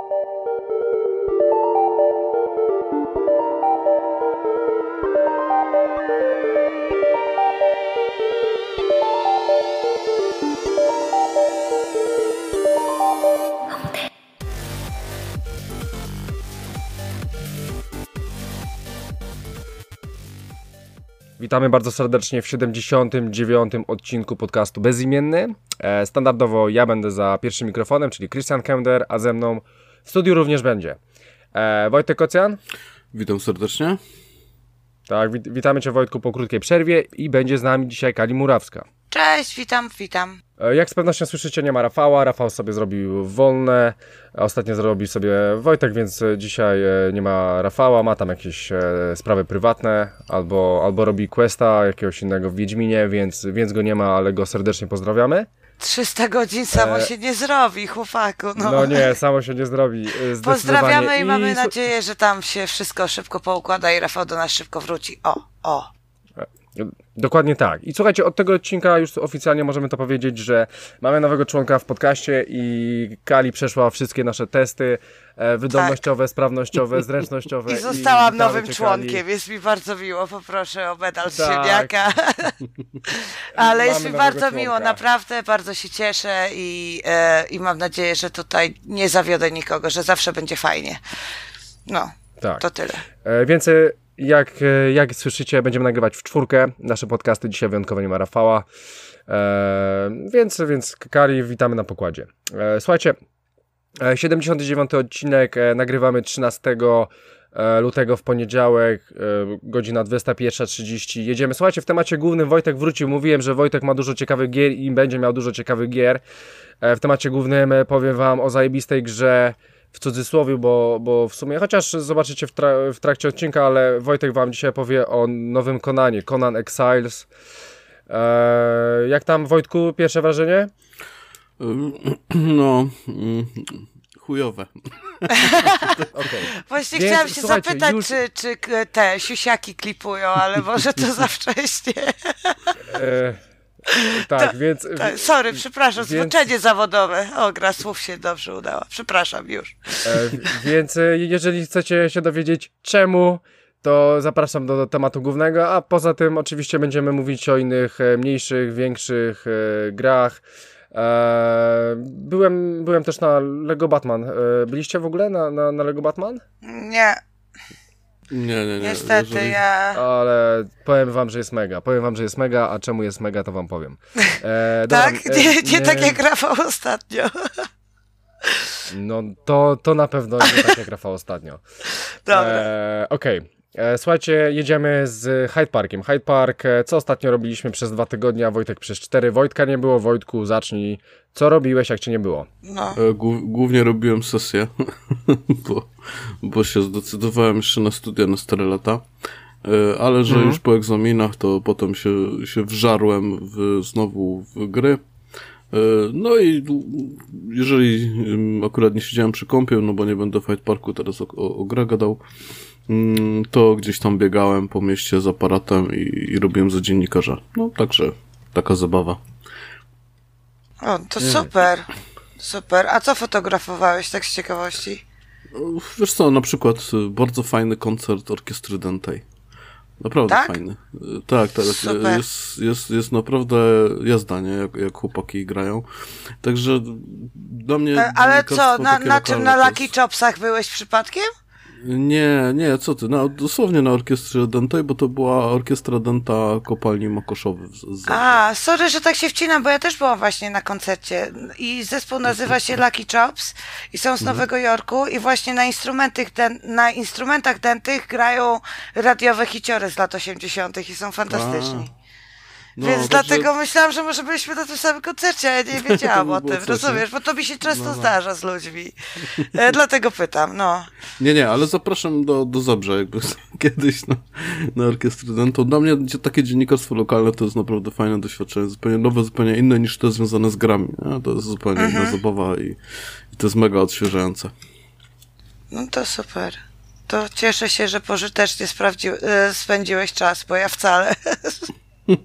Witamy bardzo serdecznie w 79. odcinku podcastu Bezimienny. Standardowo ja będę za pierwszym mikrofonem, czyli Christian Kender, a ze mną w studiu również będzie Wojtek Kocjan. Witam serdecznie. Tak, witamy Cię, Wojtku, po krótkiej przerwie i będzie z nami dzisiaj Kali Murawska. Cześć, witam. Jak z pewnością słyszycie, nie ma Rafała. Rafał sobie zrobił wolne. Ostatnio zrobił sobie Wojtek, więc dzisiaj nie ma Rafała. Ma tam jakieś sprawy prywatne albo robi questa jakiegoś innego w Wiedźminie, więc go nie ma, ale go serdecznie pozdrawiamy. 300 godzin samo się nie zrobi, chłopaku. No nie, samo się nie zrobi. Pozdrawiamy i mamy nadzieję, że tam się wszystko szybko poukłada i Rafał do nas szybko wróci. O. Dokładnie tak. I słuchajcie, od tego odcinka już oficjalnie możemy to powiedzieć, że mamy nowego członka w podcaście i Kali przeszła wszystkie nasze testy wydolnościowe, sprawnościowe, zręcznościowe. I zostałam nowym członkiem. Jest mi bardzo miło, poproszę o medal z ziemniaka. Ale jest mi bardzo miło, naprawdę bardzo się cieszę i mam nadzieję, że tutaj nie zawiodę nikogo, że zawsze będzie fajnie. No, tak. To tyle. Więcej jak słyszycie, będziemy nagrywać w czwórkę nasze podcasty. Dzisiaj wyjątkowo nie ma Rafała. Więc Kali, witamy na pokładzie. Słuchajcie, 79. odcinek nagrywamy 13 lutego w poniedziałek, godzina 21:30. Jedziemy. Słuchajcie, w temacie głównym Wojtek wrócił. Mówiłem, że Wojtek ma dużo ciekawych gier i będzie miał dużo ciekawych gier. W temacie głównym powiem wam o zajebistej grze, w cudzysłowie, bo w sumie, chociaż zobaczycie w trakcie odcinka, ale Wojtek wam dzisiaj powie o nowym Conanie, Conan Exiles. Jak tam, Wojtku, pierwsze wrażenie? Chujowe. Okay. Właśnie więc, chciałam się zapytać, czy te siusiaki klipują, ale może to za wcześnie. Tak, więc... Sorry, przepraszam, zmęczenie zawodowe. Gra słów się dobrze udała. Przepraszam już. Więc jeżeli chcecie się dowiedzieć czemu, to zapraszam do tematu głównego, a poza tym oczywiście będziemy mówić o innych, mniejszych, większych grach. Byłem też na Lego Batman. Byliście w ogóle na Lego Batman? Nie. Nie. Niestety Ale powiem wam, że jest mega, a czemu jest mega, to wam powiem. Tak? Nie tak jak Rafał ostatnio. No to na pewno nie tak jak Rafał ostatnio. Dobra. Okej. Słuchajcie, jedziemy z Hyde Parkiem. Hyde Park, co ostatnio robiliśmy przez 2 tygodnie, a Wojtek przez 4. Wojtka nie było. Wojtku, zacznij. Co robiłeś, jak cię nie było? No. Głównie robiłem sesję, bo się zdecydowałem jeszcze na studia na 4 lata, ale że już po egzaminach to potem się wżarłem znowu w gry. No i jeżeli akurat nie siedziałem przy kompie, no bo nie będę w Hyde Parku teraz o grę gadał, to gdzieś tam biegałem po mieście z aparatem i robiłem za dziennikarza. No także taka zabawa. O, to super. Super. A co fotografowałeś tak z ciekawości? Wiesz co, na przykład bardzo fajny koncert orkiestry Dentej. Naprawdę fajny. Tak. Jest naprawdę jazda, nie? Jak chłopaki grają. Także dla mnie... Ale co, na czym, na Lucky Chopsach byłeś przypadkiem? Nie, co ty? Dosłownie na orkiestrze Dentej, bo to była orkiestra Denta kopalni Mokoszowy. Sorry, że tak się wcinam, bo ja też byłam właśnie na koncercie i zespół nazywa się Lucky Chops i są z Nowego Jorku i właśnie na instrumentach dentych grają radiowe hiciory z lat 80. i są fantastyczni. No, więc dlatego myślałam, że może byliśmy na tym samym koncercie, a ja nie wiedziałam o tym, rozumiesz? Bo to mi się często zdarza z ludźmi. Dlatego pytam, Nie, ale zapraszam do Zabrza, jakby kiedyś na orkiestrę Dentą. Dla mnie takie dziennikarstwo lokalne to jest naprawdę fajne doświadczenie, zupełnie nowe, zupełnie inne niż te związane z grami. Nie? To jest zupełnie inna zabawa i to jest mega odświeżające. No to super. To cieszę się, że pożytecznie spędziłeś czas, bo ja wcale...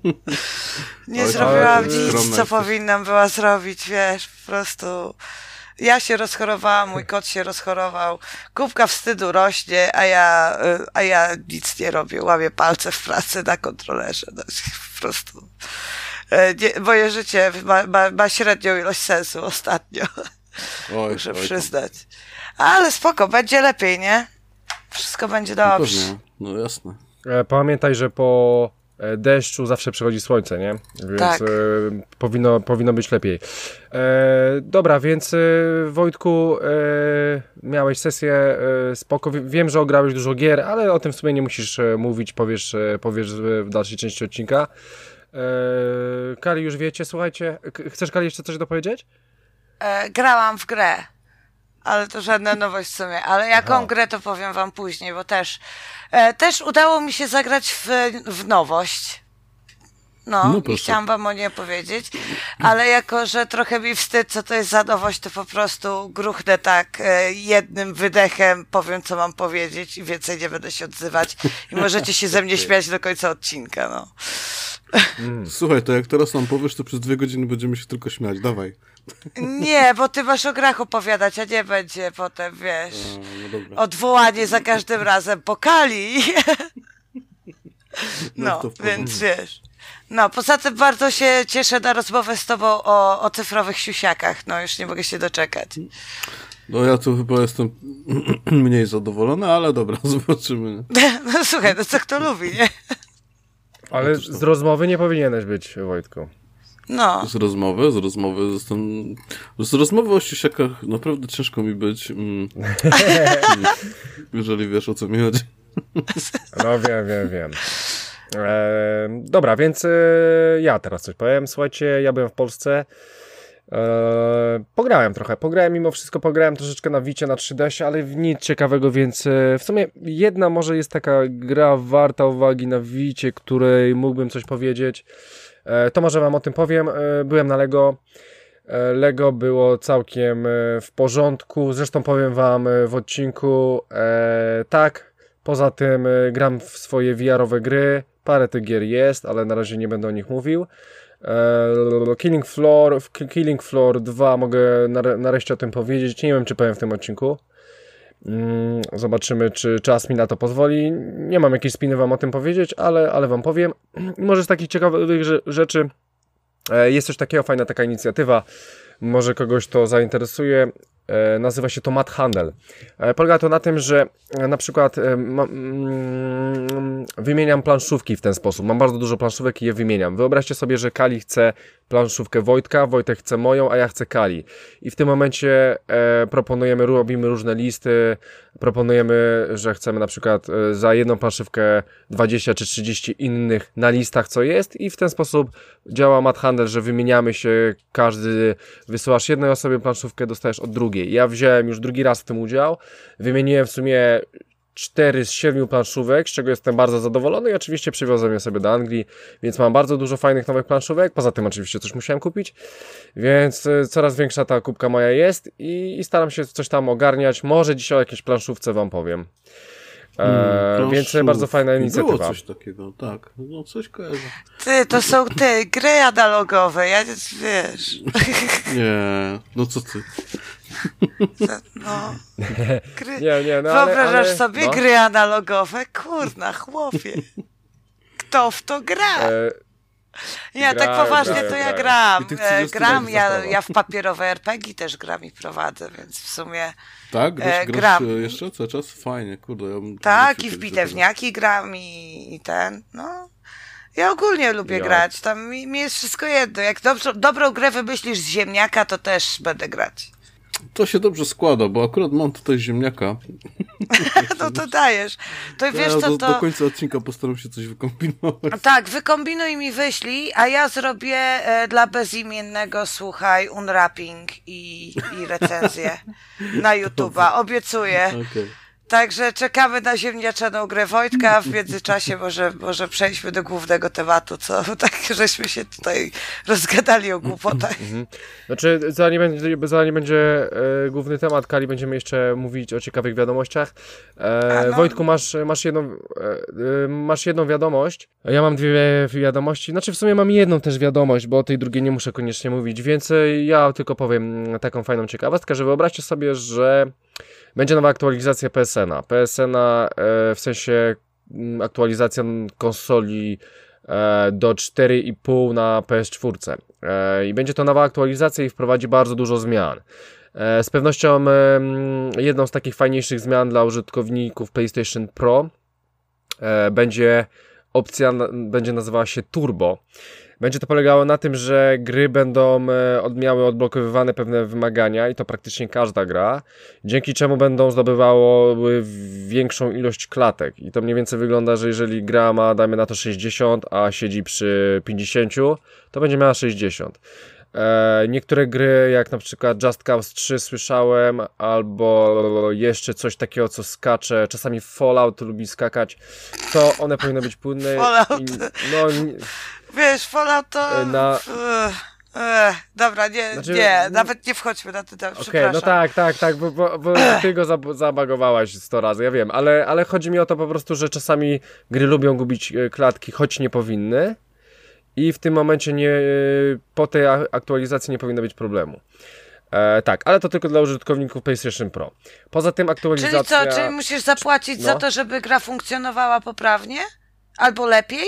Nie zrobiłam nic, co powinnam była zrobić, wiesz, po prostu Ja się rozchorowałam, mój kot się rozchorował, kubka wstydu rośnie, a ja nic nie robię, łamię palce w pracy na kontrolerze. No, po prostu. Moje życie ma średnią ilość sensu ostatnio. Muszę przyznać. Ale spoko, będzie lepiej, nie? Wszystko będzie dobrze. Pewnie. No jasne. Pamiętaj, że po deszczu zawsze przychodzi słońce, nie? Więc tak. Powinno być lepiej. Dobra, więc Wojtku, miałeś sesję spoko. Wiem, że ograłeś dużo gier, ale o tym w sumie nie musisz mówić, powiesz w dalszej części odcinka. Kali, już wiecie, słuchajcie. Chcesz, Kali, jeszcze coś dopowiedzieć? Grałam w grę. Ale to żadna nowość w sumie. Ale jaką grę, to powiem wam później, bo też udało mi się zagrać w nowość. No i chciałam wam o niej powiedzieć. Ale jako, że trochę mi wstyd, co to jest za nowość, to po prostu gruchnę tak jednym wydechem, powiem, co mam powiedzieć i więcej nie będę się odzywać. I możecie się ze mnie śmiać do końca odcinka, no. Słuchaj, to jak teraz nam powiesz, to przez 2 godziny będziemy się tylko śmiać. Dawaj. Nie, bo ty masz o grach opowiadać, a nie będzie potem, wiesz, no odwołanie za każdym razem po Kali. No, więc wiesz. No, poza tym bardzo się cieszę na rozmowę z tobą o cyfrowych siusiakach. No, już nie mogę się doczekać. No ja tu chyba jestem mniej zadowolony, ale dobra, zobaczymy. No słuchaj, no co kto lubi, nie? Ale z rozmowy nie powinieneś być, Wojtku. No. Z rozmowy o siusiakach naprawdę ciężko mi być, jeżeli wiesz, o co mi chodzi. No wiem. Dobra, więc ja teraz coś powiem. Słuchajcie, ja byłem w Polsce. Pograłem mimo wszystko, troszeczkę na Wicie, na 3DS, ale nic ciekawego, więc w sumie jedna może jest taka gra warta uwagi na Wicie, której mógłbym coś powiedzieć. To może wam o tym powiem. Byłem na Lego. Lego było całkiem w porządku. Zresztą powiem wam w odcinku. Tak, poza tym gram w swoje VR-owe gry. Parę tych gier jest, ale na razie nie będę o nich mówił. Killing Floor 2 mogę nareszcie o tym powiedzieć. Nie wiem, czy powiem w tym odcinku. Zobaczymy, czy czas mi na to pozwoli. Nie mam jakiejś spiny wam o tym powiedzieć, ale wam powiem. Może z takich ciekawych rzeczy jest coś takiego, fajna taka inicjatywa. Może kogoś to zainteresuje. Nazywa się to Mad Handel. Polega to na tym, że na przykład wymieniam planszówki w ten sposób. Mam bardzo dużo planszówek i je wymieniam. Wyobraźcie sobie, że Kali chce planszówkę Wojtka, Wojtek chce moją, a ja chcę Kali. I w tym momencie robimy różne listy, proponujemy, że chcemy na przykład za jedną planszówkę 20 czy 30 innych na listach, co jest, i w ten sposób działa Mad Handel, że wymieniamy się, każdy wysyłasz jednej osobie planszówkę, dostajesz od drugiej. Ja wziąłem już drugi raz w tym udział, wymieniłem w sumie 4 z 7 planszówek, z czego jestem bardzo zadowolony i oczywiście przywiozłem je sobie do Anglii, więc mam bardzo dużo fajnych nowych planszówek, poza tym oczywiście coś musiałem kupić, więc coraz większa ta kubka moja jest i staram się coś tam ogarniać, może dzisiaj o jakiejś planszówce wam powiem. Więc bardzo fajna inicjatywa. Było coś takiego, tak. No coś kojarzę. To są gry analogowe, ja wiesz. Nie, no co ty? No. Nie, no wyobrażasz ale, sobie gry analogowe? Kurna, chłopie. Kto w to gra? Nie, tak poważnie to ja gram. Gram, ja w papierowe RPG też gram i prowadzę, więc w sumie tak? Grasz jeszcze cały czas? Fajnie, kurde. Tak, i w bitewniaki gram i ten, no. Ja ogólnie lubię grać, tam mi jest wszystko jedno. Jak dobrą grę wymyślisz z ziemniaka, to też będę grać. To się dobrze składa, bo akurat mam tutaj ziemniaka. No to dajesz. To wiesz co, do końca odcinka postaram się coś wykombinować. Tak, wykombinuj i mi wyślij, a ja zrobię dla bezimiennego, słuchaj, unwrapping i recenzję na YouTube'a. Obiecuję. Okay. Także czekamy na ziemniaczaną grę Wojtka, a w międzyczasie może przejdźmy do głównego tematu, co tak żeśmy się tutaj rozgadali o głupotach. Znaczy, zanim będzie główny temat, Kali, będziemy jeszcze mówić o ciekawych wiadomościach. Wojtku, masz jedną wiadomość, ja mam dwie wiadomości, znaczy w sumie mam jedną też wiadomość, bo o tej drugiej nie muszę koniecznie mówić, więc ja tylko powiem taką fajną ciekawostkę, że wyobraźcie sobie, że będzie nowa aktualizacja PSN-a. PSN-a w sensie aktualizacja konsoli do 4,5 na PS4. I będzie to nowa aktualizacja i wprowadzi bardzo dużo zmian. Z pewnością jedną z takich fajniejszych zmian dla użytkowników PlayStation Pro będzie opcja, będzie nazywała się Turbo. Będzie to polegało na tym, że gry będą miały odblokowywane pewne wymagania i to praktycznie każda gra, dzięki czemu będą zdobywały większą ilość klatek. I to mniej więcej wygląda, że jeżeli gra ma, dajmy na to 60, a siedzi przy 50, to będzie miała 60. Niektóre gry, jak na przykład Just Cause 3 słyszałem, albo jeszcze coś takiego, co skacze, czasami Fallout lubi skakać, to one powinny być płynne. Wiesz, Fallout to... Dobra, nawet nie wchodźmy na ten temat, Okej, no tak, bo ty go zabagowałaś 100 razy, ja wiem, ale chodzi mi o to po prostu, że czasami gry lubią gubić klatki, choć nie powinny i w tym momencie po tej aktualizacji nie powinno być problemu. Tak, ale to tylko dla użytkowników PlayStation Pro. Poza tym aktualizacja... Czyli musisz zapłacić za to, żeby gra funkcjonowała poprawnie? Albo lepiej?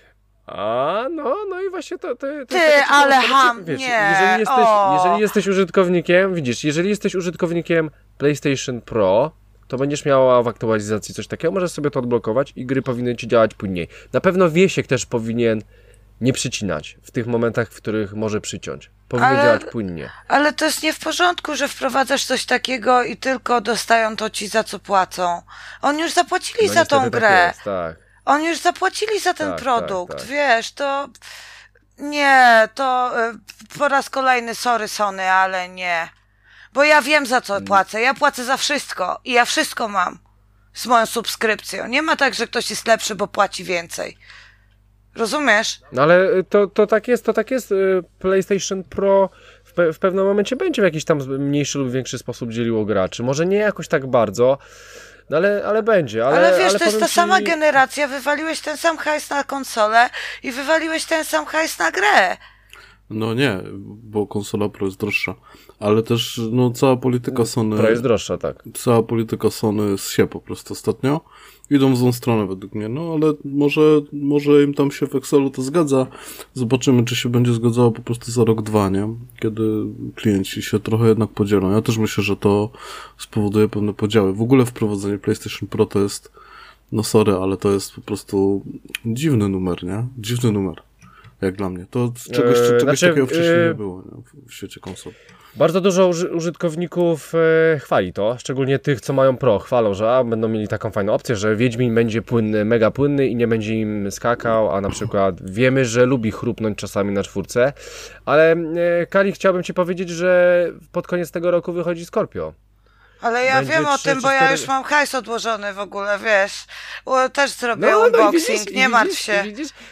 No i właśnie to ale ham, wiesz, nie. Jeżeli jesteś użytkownikiem, widzisz, jeżeli jesteś użytkownikiem PlayStation Pro, to będziesz miała w aktualizacji coś takiego, możesz sobie to odblokować i gry powinny ci działać płynniej. Na pewno Wiesiek też powinien nie przycinać w tych momentach, w których może przyciąć. Powinien działać płynnie. Ale to jest nie w porządku, że wprowadzasz coś takiego i tylko dostają to ci, za co płacą. Oni już zapłacili za tą grę. Tak jest, tak. Oni już zapłacili za ten produkt, tak. Wiesz, to... Nie, to po raz kolejny, sorry Sony, ale nie. Bo ja wiem, za co płacę. Ja płacę za wszystko i ja wszystko mam z moją subskrypcją. Nie ma tak, że ktoś jest lepszy, bo płaci więcej. Rozumiesz? No ale to tak jest. PlayStation Pro w pewnym momencie będzie w jakiś tam mniejszy lub większy sposób dzieliło graczy. Może nie jakoś tak bardzo, no ale będzie. Ale wiesz, to jest ta sama generacja, wywaliłeś ten sam hajs na konsolę i wywaliłeś ten sam hajs na grę. No nie, bo konsola Pro jest droższa. Ale też, cała polityka Sony... Pro jest droższa, tak. Cała polityka Sony się po prostu ostatnio. Idą w złą stronę według mnie, ale może im tam się w Excelu to zgadza. Zobaczymy, czy się będzie zgadzało po prostu za rok, 2, nie? Kiedy klienci się trochę jednak podzielą. Ja też myślę, że to spowoduje pewne podziały. W ogóle wprowadzenie PlayStation Pro to jest, sorry, ale to jest po prostu dziwny numer, nie? Dziwny numer. Jak dla mnie. To czegoś takiego wcześniej nie było, nie? W świecie konsol. Bardzo dużo użytkowników chwali to, szczególnie tych, co mają Pro, chwalą, że będą mieli taką fajną opcję, że Wiedźmin będzie płynny, mega płynny i nie będzie im skakał, a na przykład wiemy, że lubi chrupnąć czasami na 4, ale Kali, chciałbym Ci powiedzieć, że pod koniec tego roku wychodzi Scorpio. Ale ja wiem o tym, bo ja już mam hajs odłożony w ogóle, wiesz. Też zrobię unboxing, nie martw się.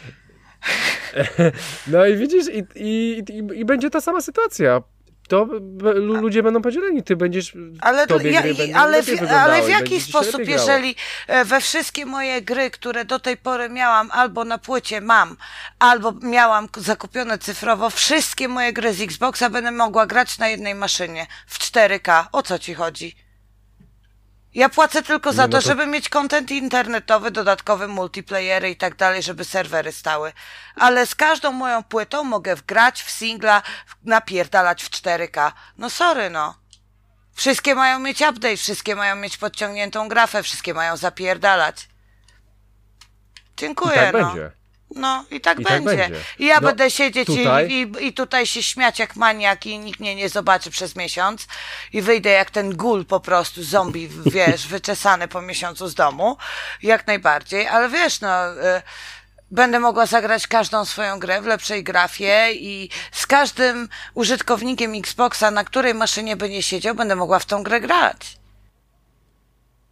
No i widzisz, i będzie ta sama sytuacja. To ludzie będą podzieleni, ty będziesz... Ale w jaki sposób, jeżeli we wszystkie moje gry, które do tej pory miałam, albo na płycie mam, albo miałam zakupione cyfrowo, wszystkie moje gry z Xboxa będę mogła grać na jednej maszynie w 4K. O co ci chodzi? Ja płacę tylko za to, żeby mieć content internetowy, dodatkowe multiplayery i tak dalej, żeby serwery stały. Ale z każdą moją płytą mogę grać w singla, napierdalać w 4K. Sorry, Wszystkie mają mieć update, wszystkie mają mieć podciągniętą grafę, wszystkie mają zapierdalać. Dziękuję, I tak będzie. I tak będzie. I ja będę siedzieć i tutaj się śmiać jak maniak i nikt mnie nie zobaczy przez miesiąc i wyjdę jak ten gul po prostu, zombie, wiesz, wyczesany po miesiącu z domu. Jak najbardziej, ale wiesz, będę mogła zagrać każdą swoją grę w lepszej grafie i z każdym użytkownikiem Xboxa, na której maszynie by nie siedział, będę mogła w tą grę grać.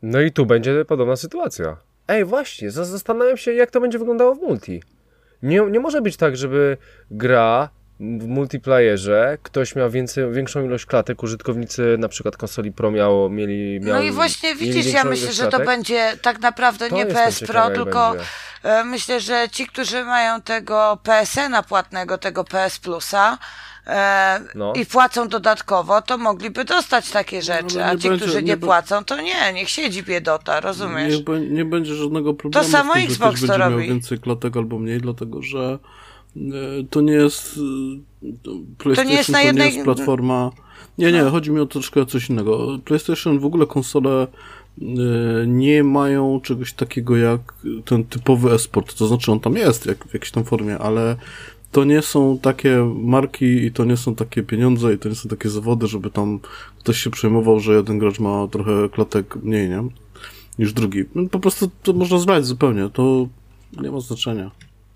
No i tu będzie podobna sytuacja. Ej, właśnie, zastanawiam się, jak to będzie wyglądało w multi. Nie może być tak, żeby gra w multiplayerze, ktoś miał większą ilość klatek, użytkownicy na przykład konsoli Pro mieli No i właśnie widzisz, ja myślę, że to będzie tak naprawdę To nie jestem PS Pro, ciekawy, jak tylko będzie. myślę, że ci, którzy mają tego PSN-a płatnego, tego PS Plusa i płacą dodatkowo, to mogliby dostać takie rzeczy, a ci, którzy nie płacą, to niech siedzi biedota, rozumiesz? Nie będzie żadnego problemu. To samo z tym, Xbox że to ktoś będzie robi. miał więcej klatek albo mniej, dlatego że to nie jest PlayStation, na to jednej... nie jest platforma. Nie, chodzi mi o troszkę coś innego. PlayStation, w ogóle konsole nie mają czegoś takiego jak ten typowy e-sport, to znaczy on tam jest w jakiejś tam formie, ale to nie są takie marki i to nie są takie pieniądze i to nie są takie zawody, żeby tam ktoś się przejmował, że jeden gracz ma trochę klatek mniej, nie? Niż drugi. No, po prostu to można zlać zupełnie, to nie ma znaczenia.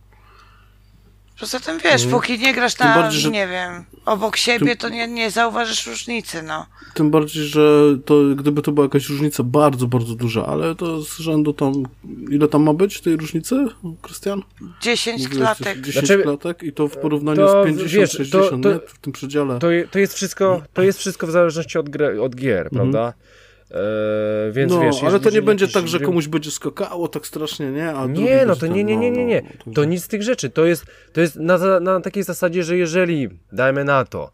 Poza tym wiesz, póki nie grasz na, bardziej, że... nie wiem, obok siebie, to nie zauważysz różnicy, no. Tym bardziej, że to gdyby to była jakaś różnica bardzo, bardzo duża, ale to z rzędu tam, ile tam ma być tej różnicy, Krystian? 10 klatek. 10 klatek i to w porównaniu z 50, 60, nie? W tym przedziale. To jest wszystko w zależności od gier, prawda? Więc no, wiesz, ale to nie będzie tak, że komuś będzie skakało tak strasznie, nie? A nie, no to nie. To nic z tych rzeczy. To jest na takiej zasadzie, że jeżeli, dajmy na to,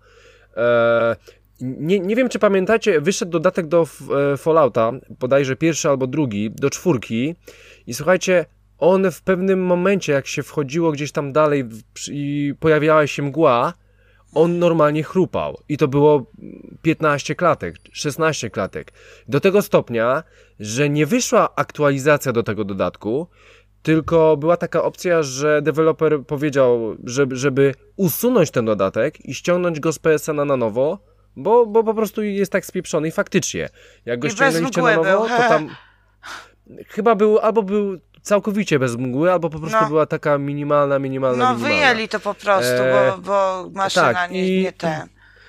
nie wiem, czy pamiętacie, wyszedł dodatek do Fallouta, bodajże pierwszy albo drugi, do 4 i słuchajcie, on w pewnym momencie, jak się wchodziło gdzieś tam dalej i pojawiała się mgła, on normalnie chrupał i to było 15 klatek, 16 klatek. Do tego stopnia, że nie wyszła aktualizacja do tego dodatku, tylko była taka opcja, że deweloper powiedział, żeby usunąć ten dodatek i ściągnąć go z PSN-a na nowo, bo po prostu jest tak spieprzony i faktycznie, jak go ściągnęliście na nowo, to tam chyba był całkowicie bez mgły, albo po prostu była taka minimalna. No wyjęli to po prostu, bo maszyna tak, nie ten.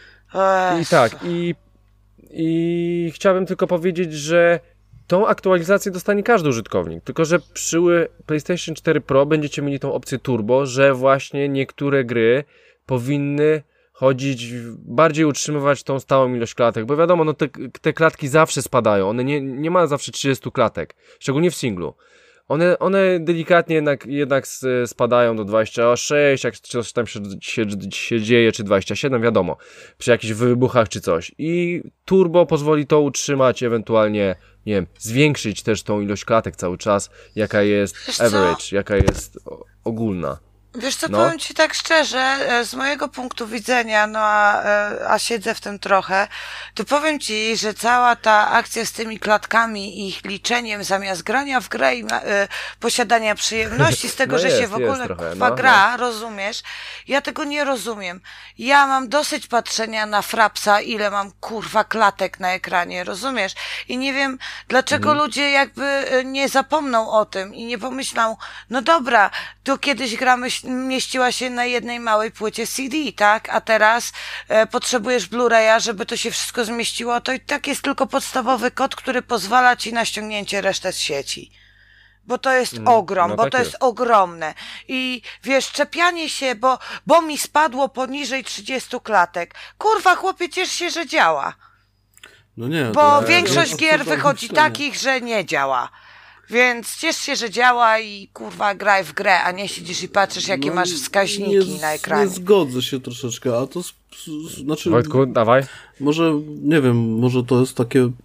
I chciałbym tylko powiedzieć, że tą aktualizację dostanie każdy użytkownik, tylko że przy PlayStation 4 Pro będziecie mieli tą opcję turbo, że właśnie niektóre gry powinny chodzić, bardziej utrzymywać tą stałą ilość klatek, bo wiadomo, no te klatki zawsze spadają, one nie ma zawsze 30 klatek, szczególnie w singlu. One delikatnie jednak spadają do 26, jak coś tam się dzieje, czy 27, wiadomo, przy jakichś wybuchach czy coś. I turbo pozwoli to utrzymać, ewentualnie, nie wiem, zwiększyć też tą ilość klatek cały czas, jaka jest average, jaka jest ogólna. Wiesz co, powiem ci tak szczerze, z mojego punktu widzenia, a siedzę w tym trochę, to powiem ci, że cała ta akcja z tymi klatkami i ich liczeniem zamiast grania w grę i posiadania przyjemności z tego, że się w ogóle gra, rozumiesz? Ja tego nie rozumiem. Ja mam dosyć patrzenia na frapsa, ile mam klatek na ekranie, rozumiesz? I nie wiem, dlaczego ludzie jakby nie zapomną o tym i nie pomyślą, no dobra, to kiedyś gramy mieściła się na jednej małej płycie CD, tak? A teraz potrzebujesz Blu-raya, żeby to się wszystko zmieściło, to i tak jest tylko podstawowy kod, który pozwala ci na ściągnięcie resztę z sieci. Bo to jest ogrom, bo tak to jest ogromne. I wiesz, czepianie się, bo mi spadło poniżej 30 klatek. Kurwa, chłopie, ciesz się, że działa. No nie. Bo większość gier wychodzi takich, że nie działa. Więc ciesz się, że działa i kurwa graj w grę, a nie siedzisz i patrzysz, jakie masz wskaźniki na ekranie. Nie zgodzę się troszeczkę, a to znaczy... Wojtku, dawaj. Może, nie wiem, może to jest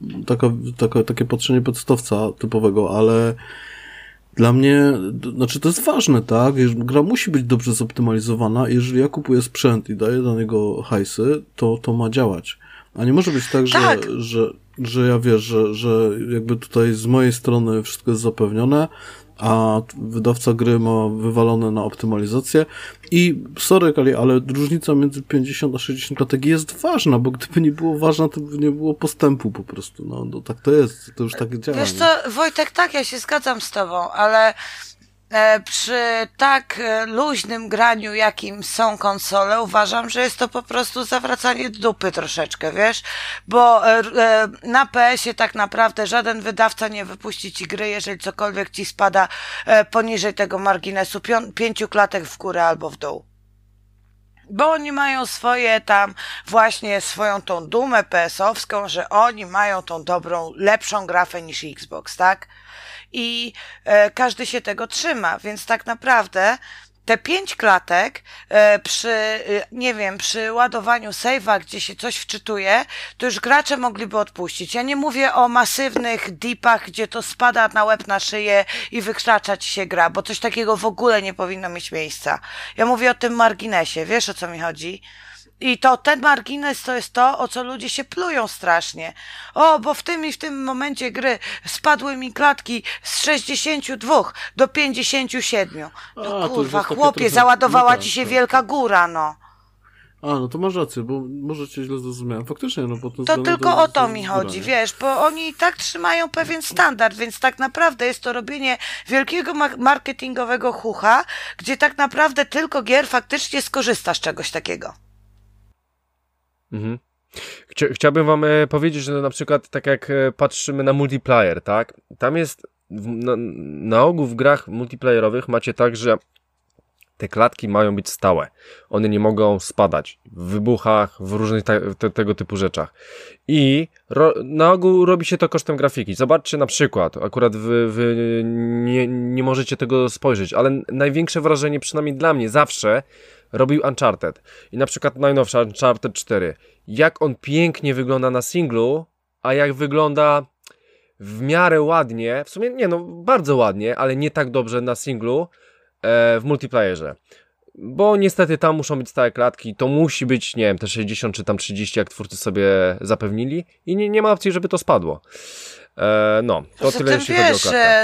takie patrzenie podstawca typowego, ale dla mnie, znaczy to jest ważne, tak? Gra musi być dobrze zoptymalizowana i jeżeli ja kupuję sprzęt i daję do niego hajsy, to ma działać. A nie może być tak, że ja wiesz, że jakby tutaj z mojej strony wszystko jest zapewnione, a wydawca gry ma wywalone na optymalizację i sorry Kali, ale różnica między 50 a 60 klatek jest ważna, bo gdyby nie było ważna, to by nie było postępu po prostu, no tak to jest, to już tak działa. Wiesz co, Wojtek, tak, ja się zgadzam z tobą, ale przy tak luźnym graniu, jakim są konsole, uważam, że jest to po prostu zawracanie dupy troszeczkę, wiesz? Bo na PS-ie tak naprawdę żaden wydawca nie wypuści ci gry, jeżeli cokolwiek ci spada poniżej tego marginesu 5 klatek w górę albo w dół. Bo oni mają swoje tam, właśnie swoją tą dumę PS-owską, że oni mają tą dobrą, lepszą grafę niż Xbox, tak? I każdy się tego trzyma, więc tak naprawdę te 5 klatek nie wiem, przy ładowaniu save'a, gdzie się coś wczytuje, to już gracze mogliby odpuścić. Ja nie mówię o masywnych dipach, gdzie to spada na łeb, na szyję i wykracza ci się gra, bo coś takiego w ogóle nie powinno mieć miejsca. Ja mówię o tym marginesie, wiesz o co mi chodzi? I to ten margines to jest to, o co ludzie się plują strasznie. O, bo w tym i w tym momencie gry spadły mi klatki z 62 do 57. No kurwa, chłopie, załadowała ci się wielka góra, no. No to masz rację, bo może cię źle zrozumiałem. Faktycznie, no bo to tylko o to mi chodzi, wiesz, bo oni i tak trzymają pewien standard, więc tak naprawdę jest to robienie wielkiego marketingowego chucha, gdzie tak naprawdę tylko gier faktycznie skorzysta z czegoś takiego. Mhm. Chciałbym wam powiedzieć, że na przykład tak jak patrzymy na multiplayer, tak? Tam jest na ogół w grach multiplayerowych macie tak, że te klatki mają być stałe. One nie mogą spadać w wybuchach, w różnych tego typu rzeczach. I na ogół robi się to kosztem grafiki. Zobaczcie na przykład, akurat wy nie możecie tego spojrzeć, ale największe wrażenie, przynajmniej dla mnie, zawsze robił Uncharted. I na przykład najnowszy Uncharted 4. Jak on pięknie wygląda na singlu, a jak wygląda w miarę ładnie, w sumie nie, no bardzo ładnie, ale nie tak dobrze na singlu, w multiplayerze. Bo niestety tam muszą być stałe klatki, to musi być, nie wiem, te 60 czy tam 30, jak twórcy sobie zapewnili i nie ma opcji, żeby to spadło. No, to tyle, jeśli chodzi o klatkę.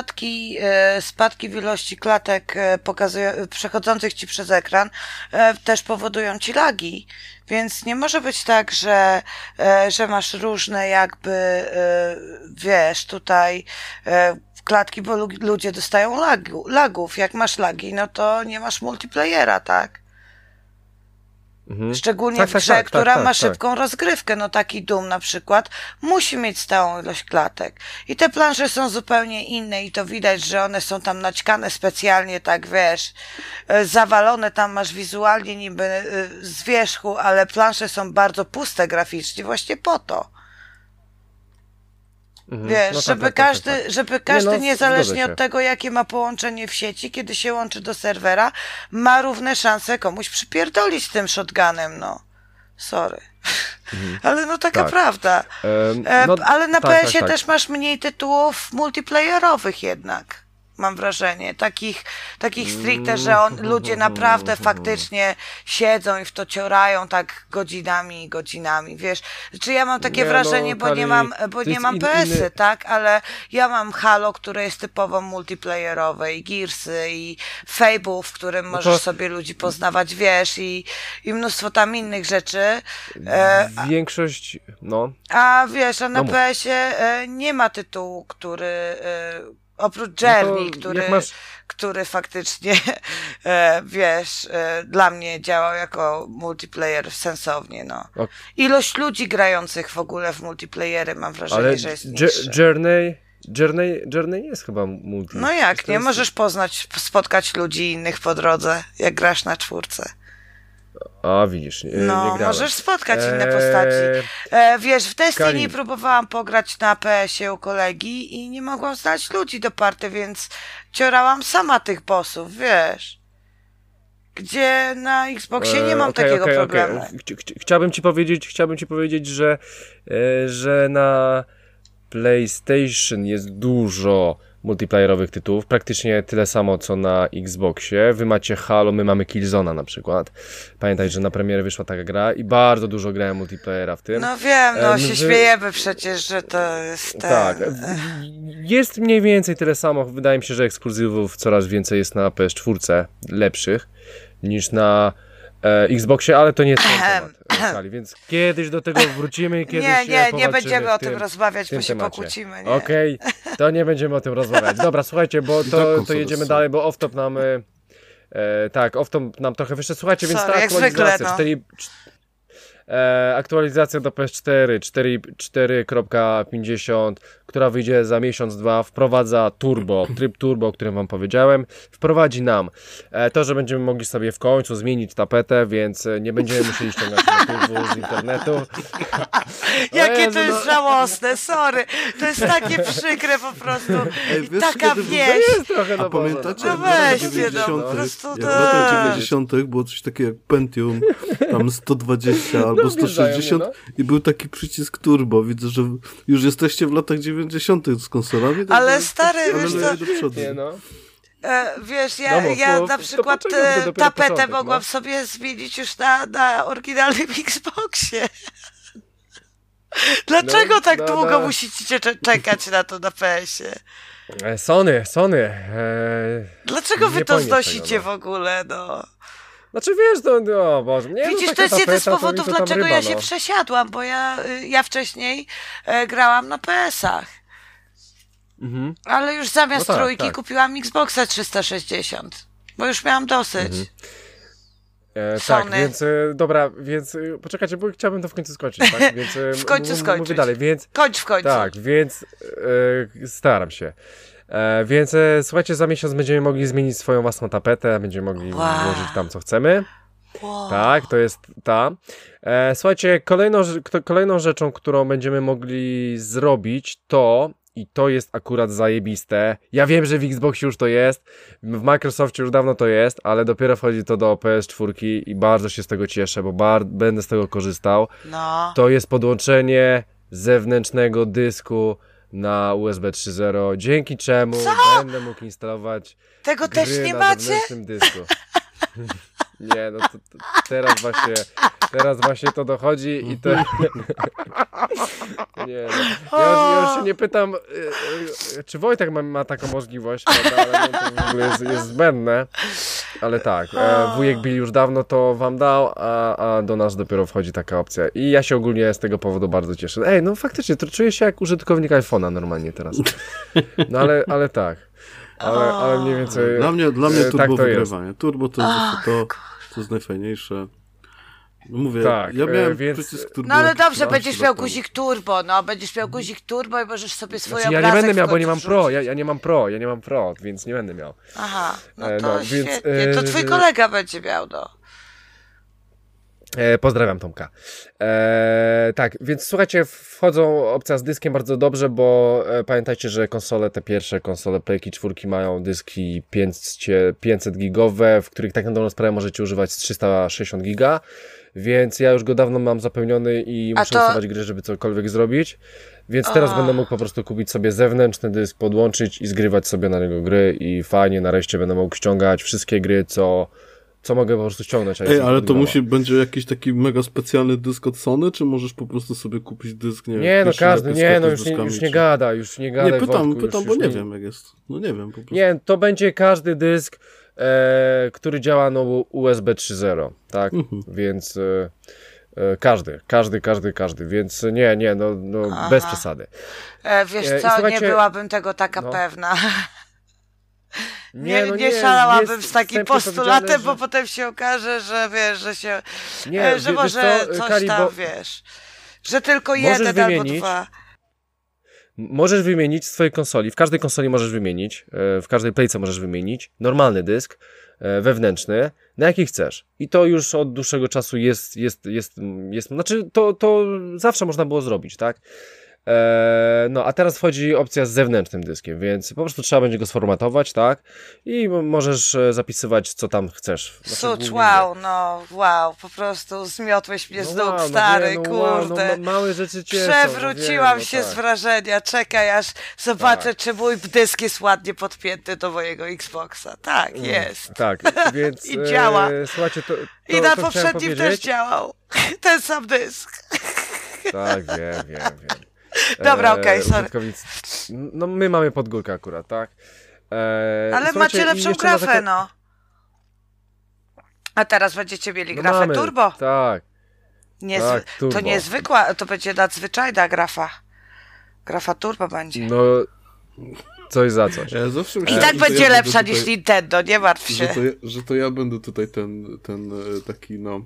Spadki w ilości klatek przechodzących ci przez ekran też powodują ci lagi, więc nie może być tak, że masz różne jakby, wiesz, tutaj klatki, bo ludzie dostają lagów. Jak masz lagi, no to nie masz multiplayera, tak? Szczególnie w grze, która ma szybką rozgrywkę. No taki Doom na przykład musi mieć stałą ilość klatek. I te plansze są zupełnie inne i to widać, że one są tam naćkane specjalnie, tak wiesz, zawalone tam masz wizualnie niby z wierzchu, ale plansze są bardzo puste graficznie właśnie po to. Wiesz, no żeby każdy niezależnie od tego, jakie ma połączenie w sieci, kiedy się łączy do serwera, ma równe szanse komuś przypierdolić tym shotgunem, no. Sorry. Ale no taka prawda. Ale na PS-ie też masz mniej tytułów multiplayerowych jednak. Mam wrażenie. Takich stricte, że ludzie naprawdę faktycznie siedzą i w to ciorają tak godzinami i godzinami, wiesz. Czy ja mam takie wrażenie, bo nie mam PS-y, tak? Ale ja mam Halo, które jest typowo multiplayerowe i Gearsy i Fable, w którym możesz sobie ludzi poznawać, wiesz, i mnóstwo tam innych rzeczy. Większość, no. A wiesz, a na PS-ie nie ma tytułu, który... Oprócz Journey, który faktycznie, wiesz, dla mnie działał jako multiplayer sensownie, no. Okay. Ilość ludzi grających w ogóle w multiplayery mam wrażenie, że jest niższa. Journey jest chyba multi. No jak, nie? Możesz spotkać ludzi innych po drodze, jak grasz na 4. A widzisz, nie grałem. Możesz spotkać inne postaci. Wiesz, w Destiny próbowałam pograć na PS-ie u kolegi i nie mogłam znaleźć ludzi do party, więc ciorałam sama tych bossów, wiesz. Gdzie na Xboxie nie mam takiego problemu. Chciałbym ci powiedzieć, że na PlayStation jest dużo multiplayerowych tytułów, praktycznie tyle samo co na Xboxie. Wy macie Halo, my mamy Killzona na przykład. Pamiętaj, że na premierę wyszła taka gra i bardzo dużo grałem multiplayera w tym. No wiem, się śmiejemy przecież, że to jest Tak, jest mniej więcej tyle samo. Wydaje mi się, że ekskluzywów coraz więcej jest na PS4 lepszych niż na Xboxie, ale to nie jest ten temat, Kali, więc kiedyś do tego wrócimy i kiedyś nie będziemy o tym rozmawiać, bo się pokłócimy. Okej, to nie będziemy o tym rozmawiać. Dobra, słuchajcie, bo to jedziemy dalej, bo off-top nam off-top nam trochę wyszedł. Słuchajcie, więc ta aktualizacja 4, aktualizacja do PS4 4.50, która wyjdzie za miesiąc, dwa, wprowadza tryb turbo, o którym wam powiedziałem, wprowadzi nam to, że będziemy mogli sobie w końcu zmienić tapetę, więc nie będziemy musieli ściągać motywu z internetu. Jakie to jest żałosne, sorry, to jest takie przykre po prostu. Wiesz, taka wieś. A pamiętacie, no weźcie, no, po prostu jak w latach 90. było coś takiego jak Pentium, tam 120 albo 160 i był taki przycisk turbo. Widzę, że już jesteście w latach 90. z konsolami. Ale stary, wiesz co? Wiesz, ja na przykład tapetę mogłam sobie zmienić już na oryginalnym Xboxie. Dlaczego tak długo musicie czekać na to na PS-ie? Sony. Dlaczego wy to znosicie w ogóle, no? Znaczy wiesz, no Boże, nie. Widzisz, to jest jeden z powodów, dlaczego ja się przesiadłam, bo ja wcześniej grałam na PS-ach. Ale już zamiast trójki kupiłam Xboxa 360, bo już miałam dosyć. Tak, więc dobra, więc poczekajcie, bo chciałbym to w końcu skończyć, tak? Więc w końcu skończyć. Mówię dalej, więc kończ w końcu. Tak, więc staram się. Więc słuchajcie, za miesiąc będziemy mogli zmienić swoją własną tapetę, będziemy mogli włożyć tam co chcemy. Tak, to jest ta. Słuchajcie, kolejną rzeczą, którą będziemy mogli zrobić, i to jest akurat zajebiste. Ja wiem, że w Xboxie już to jest, w Microsoftie już dawno to jest, ale dopiero wchodzi to do PS4 i bardzo się z tego cieszę, bo będę z tego korzystał. No. To jest podłączenie zewnętrznego dysku na USB 3.0, dzięki czemu będę mógł instalować tego gry też nie na macie? zewnętrznym dysku. Nie, no to teraz właśnie to dochodzi i to... Nie, no. Ja już się nie pytam, czy Wojtek ma taką możliwość, prawda? Ale no to w ogóle jest zbędne. Ale tak, wujek Bill już dawno to wam dał, a do nas dopiero wchodzi taka opcja. I ja się ogólnie z tego powodu bardzo cieszę. Ej, no faktycznie, to czuję się jak użytkownik iPhone'a normalnie teraz. No ale tak. Ale mniej więcej... Dla mnie turbo tak to wygrywanie. Turbo to jest najfajniejsze. No mówię, tak, ja miałem więc... przycisk turbo. No ale dobrze, będziesz miał guzik turbo, będziesz miał guzik turbo i możesz sobie swoje znaczy, ja nie będę miał, bo nie mam Pro, ja nie mam Pro, więc nie będę miał. Aha, no to świetnie, to twój kolega będzie miał, Pozdrawiam Tomka. Tak, więc słuchajcie, wchodzą opcja z dyskiem bardzo dobrze, bo pamiętajcie, że te pierwsze konsole Playki 4 mają dyski 500 gigowe, w których tak na dobrą sprawę możecie używać z 360 giga, więc ja już go dawno mam zapełniony i muszę instalować gry, żeby cokolwiek zrobić, więc teraz będę mógł po prostu kupić sobie zewnętrzny dysk, podłączyć i zgrywać sobie na niego gry i fajnie, nareszcie będę mógł ściągać wszystkie gry, co mogę po prostu ściągnąć. Ale to będzie jakiś taki mega specjalny dysk od Sony, czy możesz po prostu sobie kupić dysk, nie wiem, każdy, już nie gada. Nie, pytam, bo nie wiem jak jest. No nie wiem po prostu. Nie, to będzie każdy dysk, który działa na USB 3.0, tak? Więc każdy, więc nie, bez przesady. Wiesz co, słuchajcie, nie byłabym tego taka pewna. Nie szalałabym z takim postulatem, bo potem się okaże, że wiesz, że się... że może coś Kali, tam, wiesz... Że tylko jeden albo dwa... Możesz wymienić z twojej konsoli, w każdej konsoli możesz wymienić, w każdej playce możesz wymienić normalny dysk wewnętrzny, na jaki chcesz. I to już od dłuższego czasu jest znaczy to zawsze można było zrobić, tak? A teraz wchodzi opcja z zewnętrznym dyskiem, więc po prostu trzeba będzie go sformatować, tak? I możesz zapisywać, co tam chcesz. Znaczy, wow, po prostu zmiotłeś mnie z nóg, stary, kurde. Małe rzeczy cieszą. Przewróciłam się z wrażenia, czekaj, aż zobaczę, czy mój dysk jest ładnie podpięty do mojego Xboxa. Tak, jest. Tak, więc... I działa. Słuchajcie, I na poprzednim też działał. Ten sam dysk. Tak, wiem. Dobra, okej, sorry. No my mamy podgórkę akurat, tak? Ale macie lepszą grafę, A teraz będziecie mieli No grafę mamy, turbo. Tak. Tak, turbo. To niezwykła, to będzie nadzwyczajna grafa. Grafa turbo będzie. No, coś za coś. Ja zawsze I myślałem, tak że to będzie ja lepsza będę niż tutaj, Nintendo, nie martw się. że to ja będę tutaj ten taki, no...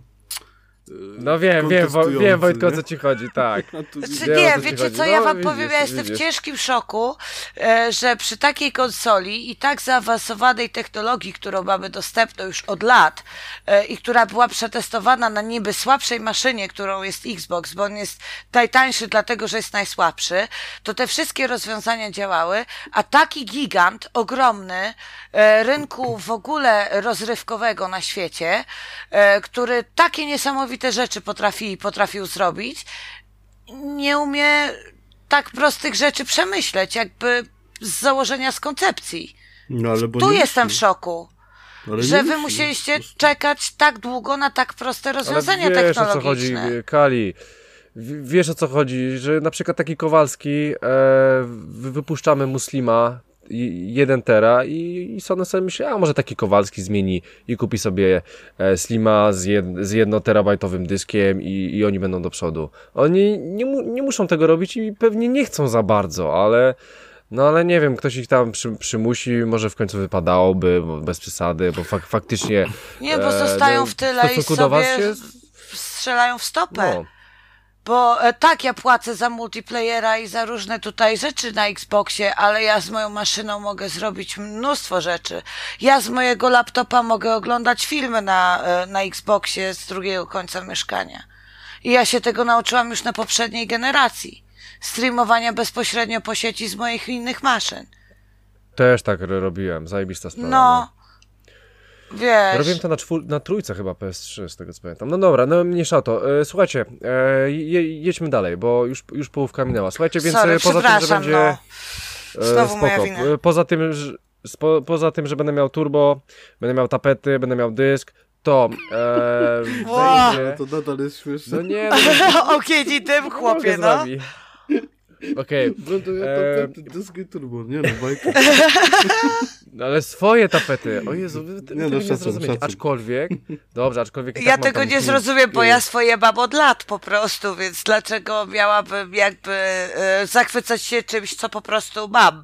No wiem, kontestujący, Wojtko, o nie? co ci chodzi, tak. A tu Znaczy, Wiem, o nie, co ci wiecie chodzi. co, ja No, wam widzisz, powiem, ja jestem w widzisz. ciężkim szoku, że przy takiej konsoli i tak zaawansowanej technologii, którą mamy dostępną już od lat i która była przetestowana na niby słabszej maszynie, którą jest Xbox, bo on jest najtańszy dlatego, że jest najsłabszy, to te wszystkie rozwiązania działały, a taki gigant, ogromny, rynku w ogóle rozrywkowego na świecie, który takie niesamowite rzeczy potrafił zrobić, nie umie tak prostych rzeczy przemyśleć, jakby z założenia, z koncepcji. No, ale bo Tu nie jestem w musi. szoku, Ale że nie wy musi, musieliście po prostu. czekać tak długo na tak proste rozwiązania Ale wiesz, o co chodzi, technologiczne. Kali. Wiesz, o co chodzi, że na przykład taki Kowalski, wypuszczamy Muslima 1 tera i Sony sobie myśli, a może taki Kowalski zmieni i kupi sobie Slima z 1 terabajtowym dyskiem i oni będą do przodu. Oni nie muszą tego robić i pewnie nie chcą za bardzo, ale nie wiem, ktoś ich tam przymusi, może w końcu wypadałoby, bo bez przesady, bo faktycznie... Nie, bo zostają w tyle i stosunku do was sobie strzelają w stopę. No. Bo tak, ja płacę za multiplayera i za różne tutaj rzeczy na Xboxie, ale ja z moją maszyną mogę zrobić mnóstwo rzeczy. Ja z mojego laptopa mogę oglądać filmy na Xboxie z drugiego końca mieszkania. I ja się tego nauczyłam już na poprzedniej generacji. Streamowania bezpośrednio po sieci z moich innych maszyn. Też tak robiłem, zajebista sprawa. No, wiesz... Robiłem to na trójce chyba PS3, z tego co pamiętam. No dobra, no mniejsza o to. Słuchajcie, jedźmy dalej, bo już połówka minęła. Słuchajcie, więc Sorry, poza tym, że przepraszam, będzie... Znowu moja wina. Poza tym, że będę miał turbo, będę miał tapety, będę miał dysk, to Wow. będzie... To nadal jest śmieszne. No nie, Okieni tym, mogę chłopie, z no. wami. Okej, Będę miał tapety, dyski turbo, nie no, bajka. no ale swoje tapety. O Jezu, wy Nie, tego no, nie szacun, zrozumiecie. szacun. Aczkolwiek, dobrze, aczkolwiek i Ja tak mam tego tam nie zrozumiem, bo ja swoje mam od lat po prostu, więc dlaczego miałabym jakby zachwycać się czymś, co po prostu mam?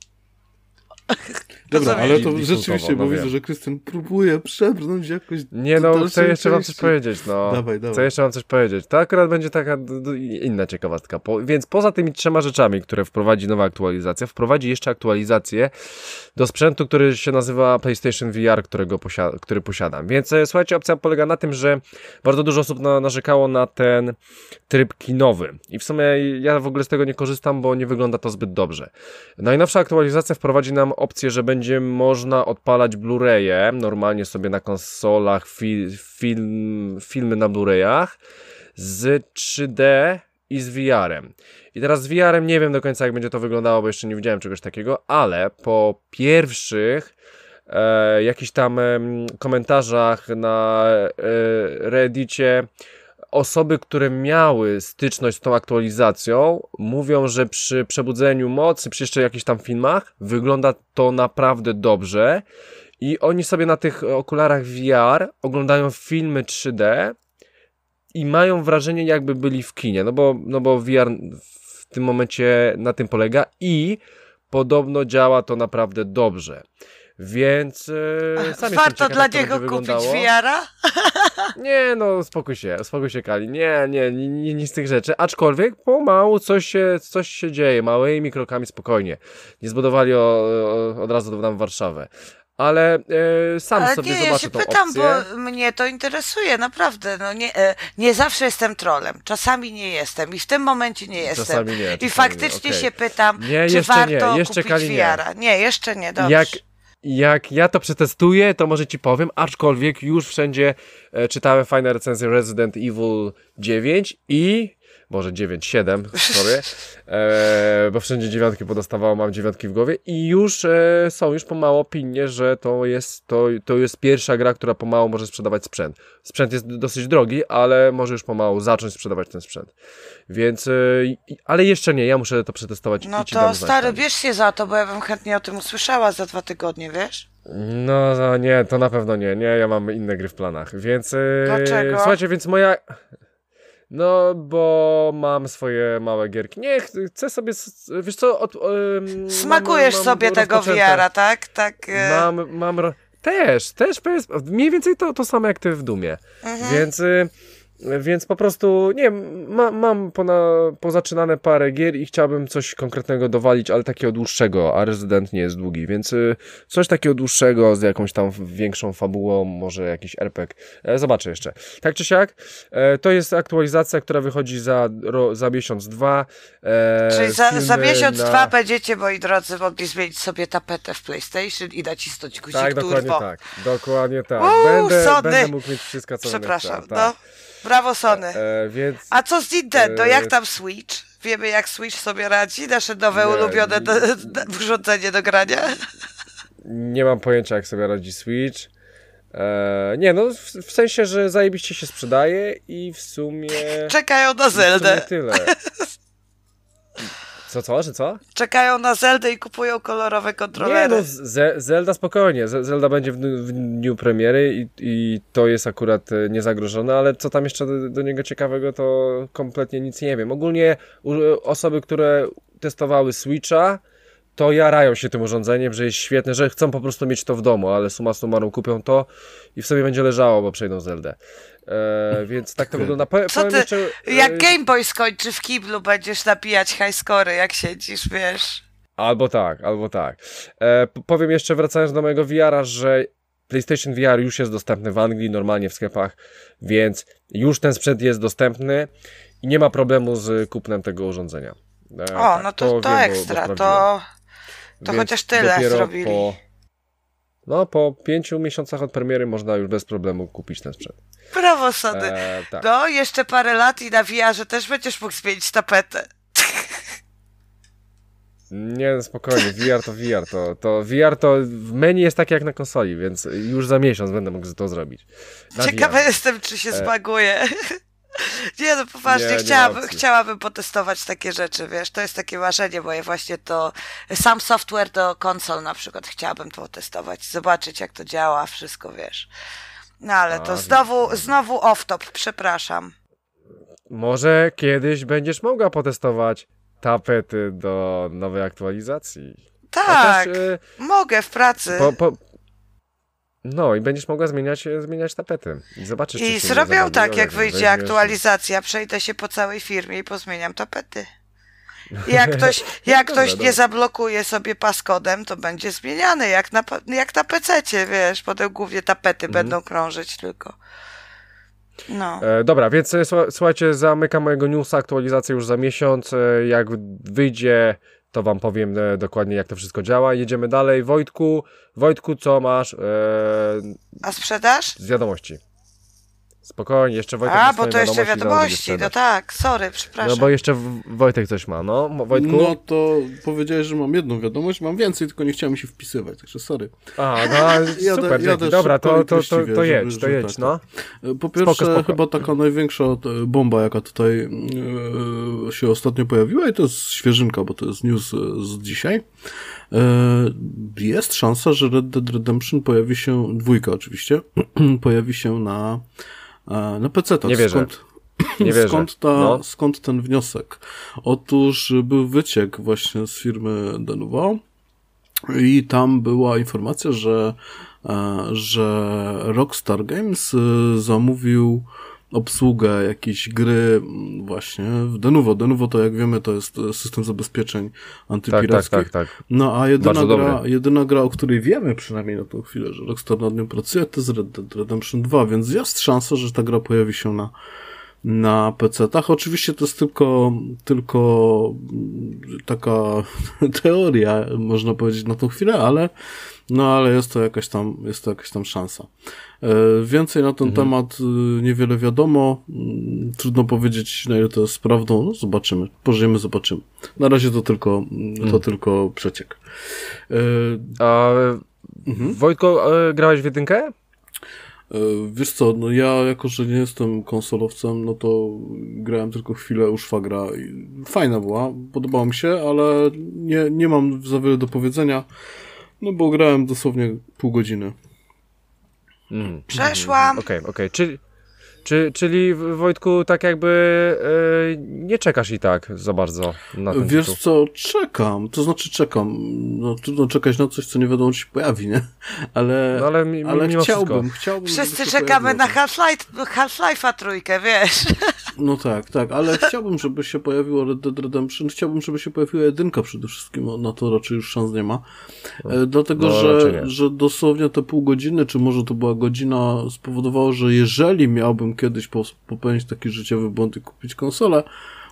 Dobra, ale to I rzeczywiście, bo no widzę, wiem. że Krystian próbuje przebrnąć jakoś Nie do no, dalszej chcę jeszcze wam coś części. powiedzieć, no. Dawaj. Chcę jeszcze wam coś powiedzieć. To akurat będzie taka inna ciekawostka. Więc poza tymi 3 rzeczami, które wprowadzi nowa aktualizacja, wprowadzi jeszcze aktualizację do sprzętu, który się nazywa PlayStation VR, który posiadam. Więc słuchajcie, opcja polega na tym, że bardzo dużo osób narzekało na ten tryb kinowy. I w sumie ja w ogóle z tego nie korzystam, bo nie wygląda to zbyt dobrze. Najnowsza aktualizacja wprowadzi nam opcję, że będzie można odpalać Blu-raye, normalnie sobie na konsolach, filmy na Blu-rayach z 3D i z VR-em. I teraz z VR-em nie wiem do końca, jak będzie to wyglądało, bo jeszcze nie widziałem czegoś takiego, ale po pierwszych jakichś tam komentarzach na Reddicie osoby, które miały styczność z tą aktualizacją, mówią, że przy przebudzeniu mocy, przy jeszcze jakichś tam filmach, wygląda to naprawdę dobrze i oni sobie na tych okularach VR oglądają filmy 3D i mają wrażenie, jakby byli w kinie, no bo VR w tym momencie na tym polega i podobno działa to naprawdę dobrze. Więc sam Warto jestem ciekaw, dla jak to niego będzie kupić wyglądało. VR-a? Nie, no spokój się Kali, nie z tych rzeczy, aczkolwiek pomału coś się dzieje, małymi krokami, spokojnie. Nie zbudowali od razu nam Warszawę. Ale sam Ale sobie nie, ja zobaczę się tą pytam, opcję. bo mnie to interesuje, naprawdę. No nie zawsze jestem trolem, czasami nie jestem i w tym momencie nie jestem. Czasami nie, I czasami faktycznie nie, okej. się pytam, Nie, czy jeszcze warto nie, jeszcze kupić Kali nie. VR-a. Nie, jeszcze nie, dobrze. Jak ja to przetestuję, to może ci powiem, aczkolwiek już wszędzie czytałem fajne recenzje Resident Evil 9 i... Może 9, 7, sorry, bo wszędzie 9 podostawało, mam 9 w głowie i już są pomału opinie, że to jest pierwsza gra, która pomału może sprzedawać sprzęt. Sprzęt jest dosyć drogi, ale może już pomału zacząć sprzedawać ten sprzęt. Więc, ale jeszcze nie, ja muszę to przetestować No i ci dam to znać. stary, bierz się za to, bo ja bym chętnie o tym usłyszała za 2 tygodnie, wiesz? No nie, to na pewno nie, ja mam inne gry w planach, więc... Dlaczego? Słuchajcie, więc moja... No, bo mam swoje małe gierki. Nie, chcę sobie, wiesz co... Smakujesz mam sobie tego rozpoczęte. VR-a, tak? Tak. Też mniej więcej to samo jak ty w Dumie. Więc po prostu, nie mam pozaczynane parę gier i chciałbym coś konkretnego dowalić, ale takiego dłuższego, a Resident nie jest długi, więc coś takiego dłuższego z jakąś tam większą fabułą, może jakiś RPG. Zobaczę jeszcze. Tak czy siak, to jest aktualizacja, która wychodzi za miesiąc, dwa. Czyli za miesiąc, dwa będziecie, moi drodzy, mogli zmienić sobie tapetę w PlayStation i nacisnąć guzik tak, turbo. Dokładnie tak. Będę mógł mieć wszystko, co Przepraszam, będę chciał, tak. no. Brawo, Sony. Więc, a co z Nintendo? Jak tam Switch? Wiemy, jak Switch sobie radzi? Nasze nowe ulubione urządzenie do grania? Nie mam pojęcia, jak sobie radzi Switch. Nie, no w sensie, że zajebiście się sprzedaje i w sumie... Czekają na Zeldę. Tyle. Że co? Czekają na Zeldę i kupują kolorowe kontrolery. Nie, no Zelda spokojnie. Zelda będzie w dniu premiery i to jest akurat niezagrożone, ale co tam jeszcze do niego ciekawego, to kompletnie nic nie wiem. Ogólnie osoby, które testowały Switcha, to jarają się tym urządzeniem, że jest świetne, że chcą po prostu mieć to w domu, ale summa summarum kupią to i w sobie będzie leżało, bo przejdą Zeldę. Więc tak to wygląda. Co ty, jeszcze, jak Game Boy skończy w kiblu, będziesz napijać high score'y, jak siedzisz, wiesz. Albo tak. Powiem jeszcze, wracając do mojego VR-a, że PlayStation VR już jest dostępny w Anglii, normalnie w sklepach, więc już ten sprzęt jest dostępny i nie ma problemu z kupnem tego urządzenia. No to wiem, ekstra, to chociaż tyle zrobili. Po 5 miesiącach od premiery można już bez problemu kupić ten sprzęt. Brawo, Sony. Tak. No, jeszcze parę lat i na VR-ze też będziesz mógł zmienić tapetę. Nie, spokojnie, VR to VR to w menu jest takie jak na konsoli, więc już za miesiąc będę mógł to zrobić. Ciekawa jestem, czy się zbaguje. Nie, no poważnie, chciałabym potestować takie rzeczy, wiesz, to jest takie marzenie moje właśnie, to sam software do konsol na przykład chciałabym to testować, zobaczyć jak to działa, wszystko, wiesz. No ale to znowu off-top, przepraszam. Może kiedyś będziesz mogła potestować tapety do nowej aktualizacji. Tak, mogę w pracy. No i będziesz mogła zmieniać tapety. I zobaczysz, I zrobią tak, jak wyjdzie aktualizacja, przejdę się po całej firmie i pozmieniam tapety. I jak ktoś nie zablokuje sobie passcodem, to będzie zmieniany, jak na PC-cie, wiesz, potem głównie tapety będą krążyć tylko. No. Dobra, więc słuchajcie, zamykam mojego newsa, aktualizację już za miesiąc, jak wyjdzie, to wam powiem dokładnie, jak to wszystko działa. Jedziemy dalej. Wojtku, co masz? A sprzedaż? Z wiadomości. Spokojnie, jeszcze Wojtek. Bo to jeszcze wiadomości, no tak, sorry, przepraszam. No bo jeszcze Wojtek coś ma, no Wojtku? No to powiedziałeś, że mam jedną wiadomość, mam więcej, tylko nie chciałem się wpisywać, także sorry. Super, dobra, to jedź, no. Po pierwsze, spoko. chyba taka największa bomba, jaka tutaj się ostatnio pojawiła i to jest świeżynka, bo to jest news z dzisiaj. Jest szansa, że Red Dead Redemption pojawi się, 2 oczywiście, pojawi się na PC-tach. Nie wierzę. Skąd ten wniosek? Otóż był wyciek właśnie z firmy Denuvo i tam była informacja, że Rockstar Games zamówił obsługę jakiejś gry właśnie w Denuvo. Denuvo to, jak wiemy, to jest system zabezpieczeń antypirackich. Tak. No a jedyna gra, o której wiemy przynajmniej na tą chwilę, że Rockstar nad nią pracuje, to jest Red Dead Redemption 2, więc jest szansa, że ta gra pojawi się na PC-tach. Oczywiście to jest tylko taka teoria, można powiedzieć, na tą chwilę, ale jest to jakaś tam szansa. Więcej na ten temat niewiele wiadomo. Trudno powiedzieć, na ile to jest prawdą. No, zobaczymy. Pożyjemy, zobaczymy. Na razie to tylko przeciek. Wojtko, grałeś w jedynkę? Wiesz co, no ja jako, że nie jestem konsolowcem, no to grałem tylko chwilę u szwagra i fajna była, podobała mi się, ale nie mam za wiele do powiedzenia. No bo grałem dosłownie pół godziny. Przeszłam. Okej. Czyli Wojtku, tak jakby nie czekasz i tak za bardzo na ten Wiesz tytuł. co, czekam. To znaczy czekam. No trudno czekać na coś, co nie wiadomo, czy się pojawi, nie? Ale, No, ale mimo chciałbym. Wszyscy żeby się czekamy na pojawiło. Half-Life'a trójkę, wiesz. No tak, ale chciałbym, żeby się pojawiło Red Dead Redemption, chciałbym, żeby się pojawiła jedynka przede wszystkim, na to raczej już szans nie ma, dlatego, że dosłownie te pół godziny, czy może to była godzina, spowodowało, że jeżeli miałbym kiedyś popełnić taki życiowy błąd i kupić konsolę,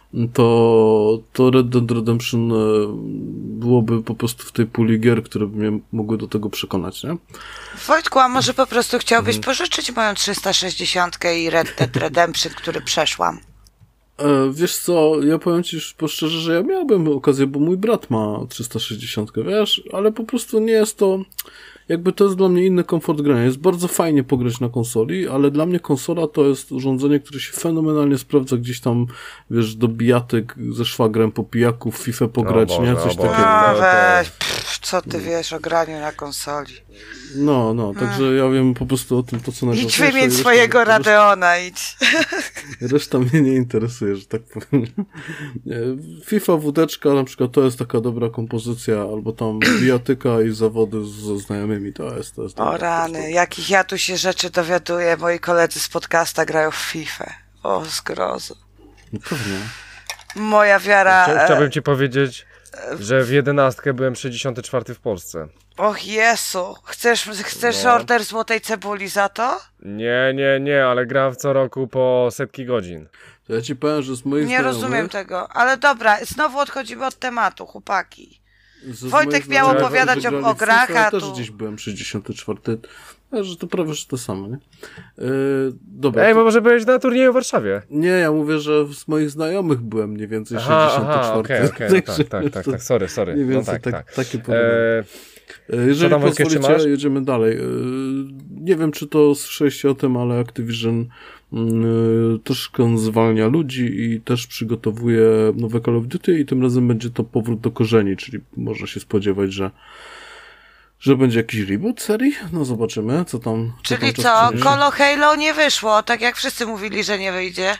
to Red Dead Redemption byłoby po prostu w tej puli gier, które by mnie mogły do tego przekonać, nie? Wojtku, a może po prostu chciałbyś pożyczyć moją 360 i Red Dead Redemption, który przeszłam? Wiesz co, ja powiem ci szczerze, że ja miałbym okazję, bo mój brat ma 360, wiesz, ale po prostu nie jest to, jakby to jest dla mnie inny komfort grania. Jest bardzo fajnie pograć na konsoli, ale dla mnie konsola to jest urządzenie, które się fenomenalnie sprawdza gdzieś tam, wiesz, do bijatyk ze szwagrem po pijaku, w FIFA pograć, nie? Coś takiego. A weź, co ty wiesz o graniu na konsoli? No, także ja wiem po prostu o tym, to co najważniejsze. Idź wymień swojego Radeona, idź. Reszta mnie nie interesuje, że tak powiem. FIFA wódeczka na przykład to jest taka dobra kompozycja, albo tam bijatyka i zawody ze znajomymi, to jest O rany, jakich ja tu się rzeczy dowiaduję, moi koledzy z podcasta grają w FIFA. O, zgrozo. No pewnie. Moja wiara... Chciałbym ci powiedzieć, że w 11 byłem 64 w Polsce. Och Jezu, chcesz order złotej cebuli za to? Nie, ale gram co roku po setki godzin. To ja ci powiem, że z moich Nie znajomych... rozumiem tego, ale dobra, znowu odchodzimy od tematu, chłopaki. Z Wojtek moich miał znajomych, opowiadać którzy o grali w grach, FIFA, ja a też tu... gdzieś byłem 64. Że to prawie że to samo, nie? Dobra. Ej, bo może byłeś na turnieju w Warszawie. Nie, ja mówię, że z moich znajomych byłem mniej więcej 64. Okej, tak, sorry. Mniej No więcej tak. takie porównanie. Jeżeli tam, Wojtek, jeszcze masz? pozwolicie, jedziemy dalej. Nie wiem, czy to słyszeliście o tym, ale Activision troszkę zwalnia ludzi i też przygotowuje nowe Call of Duty i tym razem będzie to powrót do korzeni, czyli można się spodziewać, że będzie jakiś reboot serii? No zobaczymy, co tam. Czyli czas co, przyniesie. Colo Halo nie wyszło, tak jak wszyscy mówili, że nie wyjdzie.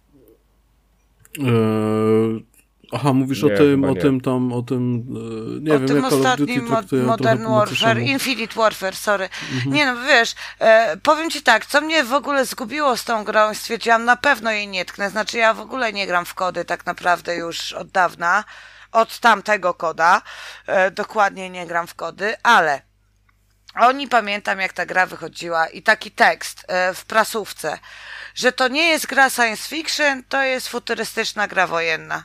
Aha, mówisz Nie, o tym, chyba o nie. tym tam, o tym, nie O wiem, tym jak Call of Duty ostatnim traktuję Modern trochę po Warfare, macoszemu. Infinite Warfare, sorry. Nie no, wiesz, powiem ci tak, co mnie w ogóle zgubiło z tą grą, stwierdziłam, na pewno jej nie tknę, znaczy ja w ogóle nie gram w kody tak naprawdę już od dawna, od tamtego koda, dokładnie nie gram w kody, ale oni pamiętam jak ta gra wychodziła i taki tekst w prasówce, że to nie jest gra science fiction, to jest futurystyczna gra wojenna.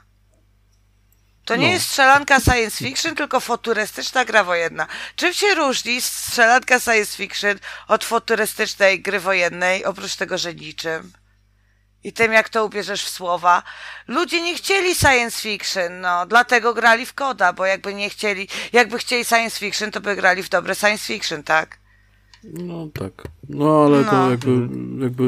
To nie jest strzelanka science fiction, tylko futurystyczna gra wojenna. Czym się różni strzelanka science fiction od futurystycznej gry wojennej, oprócz tego, że niczym? I tym, jak to ubierzesz w słowa. Ludzie nie chcieli science fiction, no, dlatego grali w koda, bo jakby chcieli science fiction, to by grali w dobre science fiction, tak? No tak. No ale to No. jakby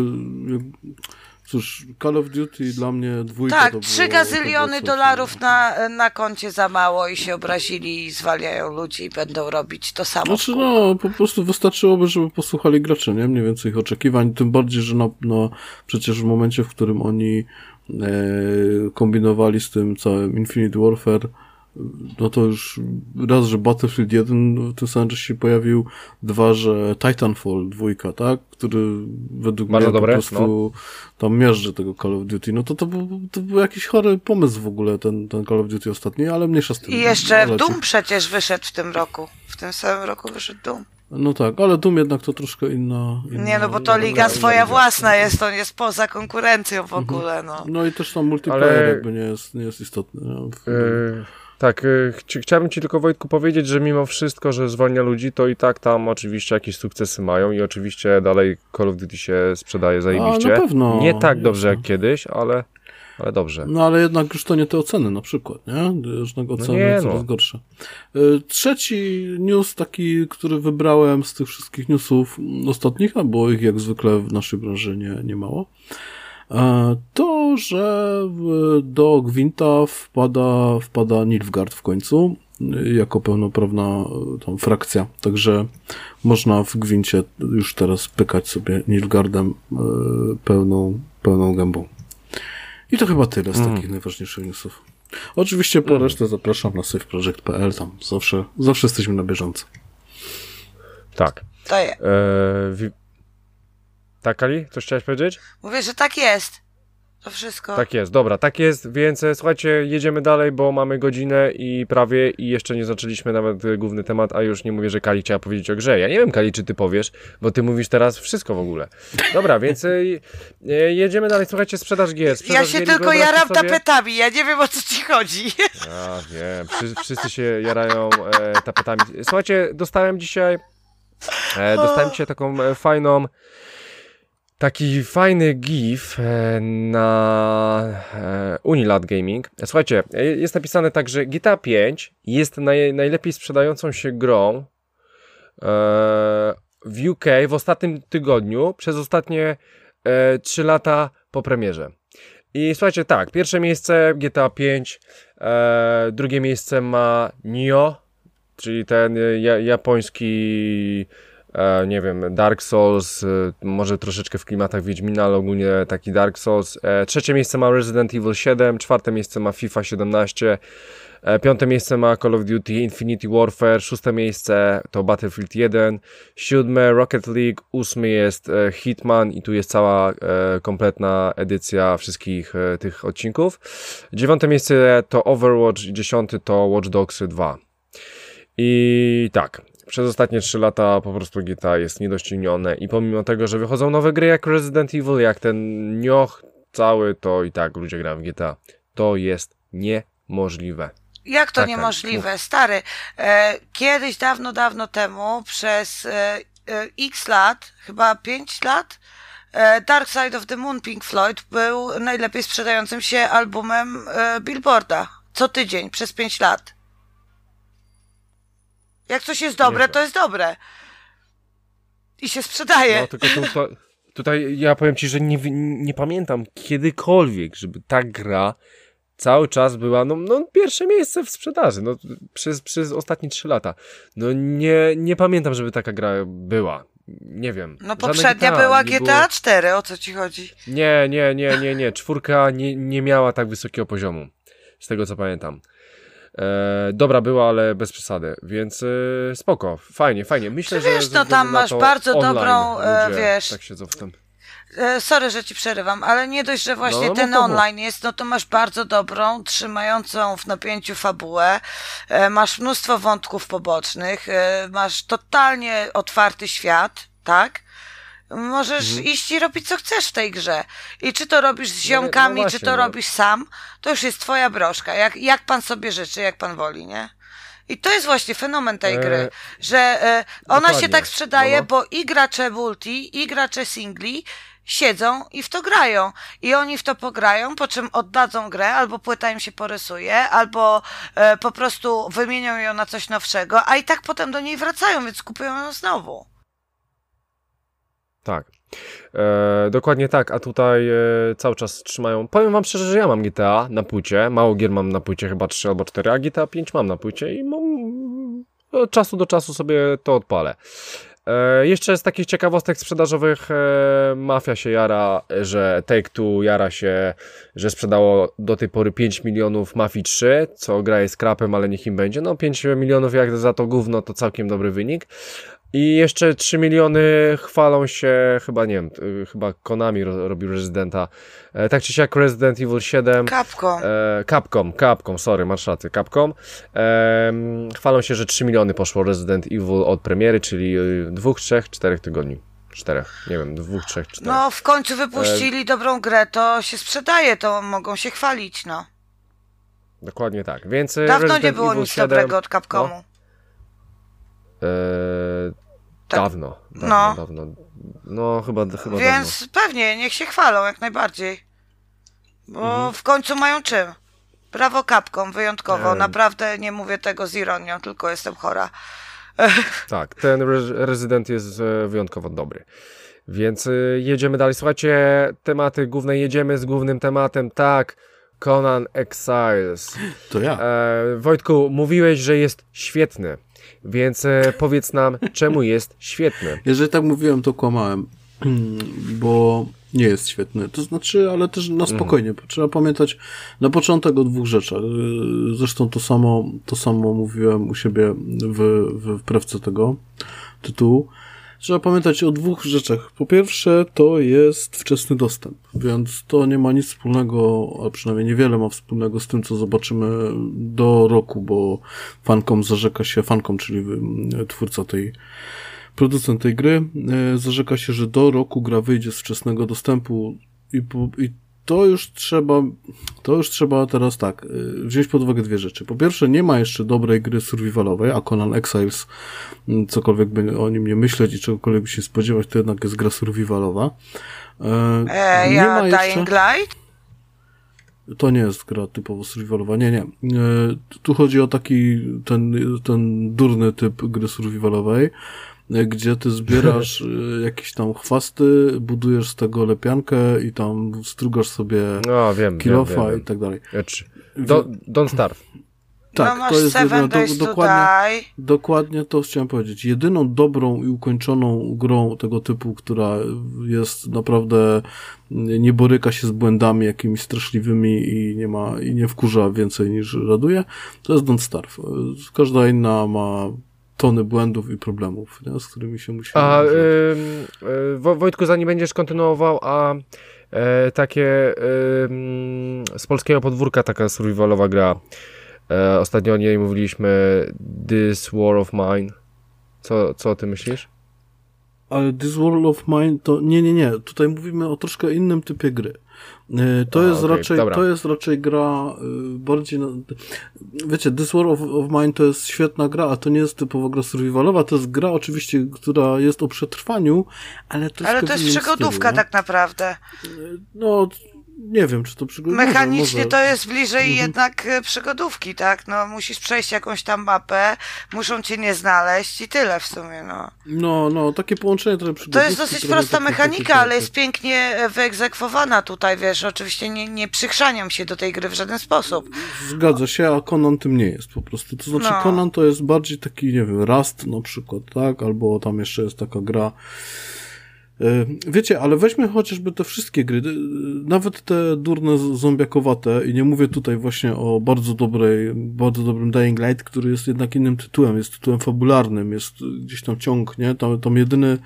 cóż, Call of Duty dla mnie dwójka Tak, to 3 było gazyliony tego, co- dolarów na koncie za mało i się obrazili i zwalniają ludzi i będą robić to samo. Znaczy no, po prostu wystarczyłoby, żeby posłuchali graczy, nie? Mniej więcej ich oczekiwań, tym bardziej, że przecież w momencie, w którym oni kombinowali z tym całym Infinite Warfare, no to już raz, że Battlefield 1 w tym samym czasie się pojawił, dwa, że Titanfall 2, tak? Który według Bardzo mnie dobre, po prostu tam miażdży tego Call of Duty. No to był jakiś chory pomysł w ogóle ten Call of Duty ostatni, ale mniejsza z tym. I jeszcze Leci. Doom przecież wyszedł w tym roku. W tym samym roku wyszedł Doom. No tak, ale Doom jednak to troszkę inna Nie, no bo to liga swoja własna jest, on jest poza konkurencją w ogóle, no. No i też tam multiplayer Ale- jakby nie jest istotny. Nie? Tak, chciałbym ci tylko, Wojtku, powiedzieć, że mimo wszystko, że zwalnia ludzi, to i tak tam oczywiście jakieś sukcesy mają i oczywiście dalej Call of Duty się sprzedaje zajebiście. na pewno, Nie tak dobrze jasne. jak kiedyś, ale dobrze. No ale jednak już to nie te oceny na przykład, nie? Już oceny nie, coraz no. gorsze. Trzeci news taki, który wybrałem z tych wszystkich newsów ostatnich, a było ich jak zwykle w naszej branży nie mało, to, że do Gwinta wpada Nilfgaard w końcu jako pełnoprawna tam frakcja. Także można w Gwincie już teraz pykać sobie Nilfgaardem pełną gębą. I to chyba tyle z takich najważniejszych newsów. Oczywiście po resztę zapraszam na saveproject.pl, tam zawsze jesteśmy na bieżąco. Tak. To jest. Tak, Ali? Coś chciałeś powiedzieć? Mówię, że tak jest. To wszystko. Tak jest, dobra, tak jest, więc słuchajcie, jedziemy dalej, bo mamy godzinę i prawie i jeszcze nie zaczęliśmy nawet główny temat, a już nie mówię, że Kali chciała powiedzieć o grze. Ja nie wiem, Kali, czy ty powiesz, bo ty mówisz teraz wszystko w ogóle. Dobra, więc jedziemy dalej, słuchajcie, sprzedaż gier. Ja się tylko jaram tapetami, ja nie wiem, o co ci chodzi. Ja wiem, wszyscy się jarają tapetami. Słuchajcie, dostałem dzisiaj taką taki fajny GIF na Unilat Gaming. Słuchajcie, jest napisane tak, że GTA 5 jest najlepiej sprzedającą się grą w UK w ostatnim tygodniu przez ostatnie 3 lata po premierze. I słuchajcie, tak, pierwsze miejsce GTA 5, drugie miejsce ma Nioh, czyli ten japoński nie wiem, Dark Souls, może troszeczkę w klimatach Wiedźmina, ale ogólnie taki Dark Souls. Trzecie miejsce ma Resident Evil 7, czwarte miejsce ma FIFA 17, piąte miejsce ma Call of Duty Infinity Warfare, szóste miejsce to Battlefield 1, siódme Rocket League, ósmy jest Hitman i tu jest cała kompletna edycja wszystkich tych odcinków. Dziewiąte miejsce to Overwatch i dziesiąty to Watch Dogs 2. I tak, przez ostatnie 3 lata po prostu GTA jest niedoścignione i pomimo tego, że wychodzą nowe gry jak Resident Evil, jak ten Nioh cały, to i tak ludzie grają w GTA. To jest niemożliwe. Jak to Tak, niemożliwe? mów. Stary, kiedyś, dawno temu, przez x lat, chyba 5 lat, Dark Side of the Moon Pink Floyd był najlepiej sprzedającym się albumem Billboarda. Co tydzień, przez 5 lat. Jak coś jest dobre, Nieźle. to jest dobre. I się sprzedaje. No tylko tutaj ja powiem ci, że nie pamiętam kiedykolwiek, żeby ta gra cały czas była no pierwsze miejsce w sprzedaży, no przez ostatnie 3 lata. No nie pamiętam, żeby taka gra była. Nie wiem. No Żadne poprzednia GTA była nie GTA 4, o co ci chodzi? Nie. Czwórka nie miała tak wysokiego poziomu. Z tego co pamiętam. Dobra była, ale bez przesady, więc spoko, fajnie. Myślę, Czy wiesz, że no tam masz bardzo online dobrą, ludzie wiesz, tak siedzą w tym. Sorry, że ci przerywam, ale nie dość, że właśnie No, ten mów. online jest, no to masz bardzo dobrą, trzymającą w napięciu fabułę, masz mnóstwo wątków pobocznych, masz totalnie otwarty świat, tak? Możesz iść i robić co chcesz w tej grze. I czy to robisz z ziomkami, właśnie, czy to robisz sam, to już jest twoja broszka, jak pan sobie życzy, jak pan woli, nie? I to jest właśnie fenomen tej gry, że ona dokładnie. się tak sprzedaje, No. bo i gracze multi, i gracze singli siedzą i w to grają. I oni w to pograją, po czym oddadzą grę, albo płyta im się porysuje, albo po prostu wymienią ją na coś nowszego, a i tak potem do niej wracają, więc kupują ją znowu. Tak. Dokładnie tak, a tutaj cały czas trzymają. Powiem wam szczerze, że ja mam GTA na płycie, mało gier mam na płycie, chyba 3 albo 4, a GTA 5 mam na płycie i od czasu do czasu sobie to odpalę. Jeszcze z takich ciekawostek sprzedażowych Mafia się jara, że Take-Two jara się, że sprzedało do tej pory 5 milionów Mafii 3, co gra jest krapem, ale niech im będzie. No 5 milionów jak za to gówno, to całkiem dobry wynik. I jeszcze 3 miliony chwalą się, chyba nie wiem, chyba Konami robił Residenta. Tak czy siak Resident Evil 7. Capcom, sorry, masz rację, Capcom. Chwalą się, że 3 miliony poszło Resident Evil od premiery, czyli 2, 3, 4 tygodni. 4, nie wiem, 2, 3, 4. No w końcu wypuścili dobrą grę, to się sprzedaje, to mogą się chwalić, no. Dokładnie tak, więc Dawno Resident nie było Evil nic 7, dobrego od Capcomu. Tak. Dawno. No, chyba Więc dawno. pewnie, niech się chwalą jak najbardziej. Bo w końcu mają czym. Brawo Capcom, wyjątkowo. Naprawdę nie mówię tego z ironią, tylko jestem chora. Tak, ten Resident jest wyjątkowo dobry. Więc jedziemy dalej. Słuchajcie, tematy główne, jedziemy z głównym tematem. Tak, Conan Exiles. To ja. Wojtku, mówiłeś, że jest świetny, więc powiedz nam, czemu jest świetny. Jeżeli tak mówiłem, to kłamałem, bo nie jest świetny. To znaczy, ale też na spokojnie. Trzeba pamiętać na początek o dwóch rzeczach. Zresztą to samo mówiłem u siebie w prewce tego tytułu. Trzeba pamiętać o dwóch rzeczach. Po pierwsze, to jest wczesny dostęp, więc to nie ma nic wspólnego, a przynajmniej niewiele ma wspólnego z tym, co zobaczymy do roku, bo Funcom zarzeka się, Funcom, czyli producent tej gry, zarzeka się, że do roku gra wyjdzie z wczesnego dostępu i to już trzeba teraz tak, wziąć pod uwagę dwie rzeczy. Po pierwsze, nie ma jeszcze dobrej gry survivalowej, a Conan Exiles, cokolwiek by o nim nie myśleć i czegokolwiek by się spodziewać, to jednak jest gra survivalowa. Dying Light? To nie jest gra typowo survivalowa, nie. Tu chodzi o taki, ten durny typ gry survivalowej, gdzie ty zbierasz jakieś tam chwasty, budujesz z tego lepiankę i tam strugasz sobie kilofa i tak dalej. Don't Starve. Tak, no, to jest dokładnie to chciałem powiedzieć. Jedyną dobrą i ukończoną grą tego typu, która jest naprawdę, nie boryka się z błędami jakimiś straszliwymi i nie wkurza więcej niż raduje, to jest Don't Starve. Każda inna ma tony błędów i problemów, nie? Z którymi się musimy... Wojtku, zanim będziesz kontynuował, takie z polskiego podwórka taka survivalowa gra, ostatnio o niej mówiliśmy, This War of Mine. Co o tym myślisz? Ale This War of Mine to... Nie. Tutaj mówimy o troszkę innym typie gry. To jest raczej gra bardziej... Wiecie, This War of Mine to jest świetna gra, a to nie jest typowo gra survivalowa, to jest gra oczywiście, która jest o przetrwaniu, ale to jest przygodówka tak naprawdę. No, nie wiem, czy to przygodówka. Mechanicznie może... to jest bliżej jednak przygodówki, tak? No, musisz przejść jakąś tam mapę, muszą cię nie znaleźć i tyle w sumie, no. No, takie połączenie trochę przygodówki. To jest dosyć prosta mechanika, ale jest pięknie wyegzekwowana tutaj, wiesz, oczywiście nie przychrzaniam się do tej gry w żaden sposób. Zgadza się, a Conan tym nie jest po prostu. To znaczy Conan to jest bardziej taki, nie wiem, Rust na przykład, tak? Albo tam jeszcze jest taka gra... Wiecie, ale weźmy chociażby te wszystkie gry, nawet te durne zombiakowate, i nie mówię tutaj właśnie o bardzo dobrym Dying Light, który jest jednak innym tytułem, jest tytułem fabularnym, jest gdzieś tam ciąg, nie? Tam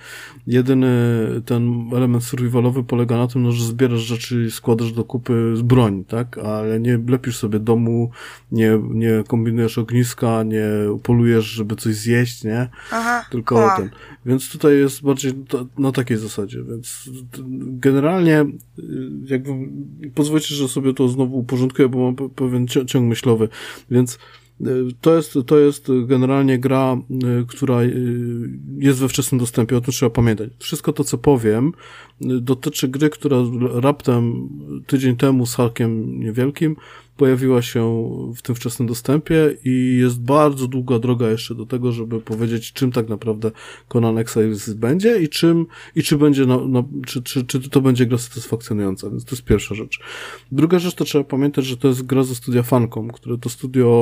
jedyny ten element survivalowy polega na tym, no, że zbierasz rzeczy i składasz do kupy z broń, tak? Ale nie lepisz sobie domu, nie kombinujesz ogniska, nie polujesz, żeby coś zjeść, nie? Aha, tylko ten. Więc tutaj jest bardziej na takiej zasadzie, więc generalnie jakby pozwólcie, że sobie to znowu uporządkuję, bo mam pewien ciąg myślowy, więc to jest generalnie gra, która jest we wczesnym dostępie, o tym trzeba pamiętać. Wszystko to, co powiem, dotyczy gry, która raptem tydzień temu z hakiem niewielkim pojawiła się w tym wczesnym dostępie i jest bardzo długa droga jeszcze do tego, żeby powiedzieć, czym tak naprawdę Conan Exiles będzie i czy będzie czy to będzie gra satysfakcjonująca, więc to jest pierwsza rzecz. Druga rzecz, to trzeba pamiętać, że to jest gra ze studia Funcom, które to studio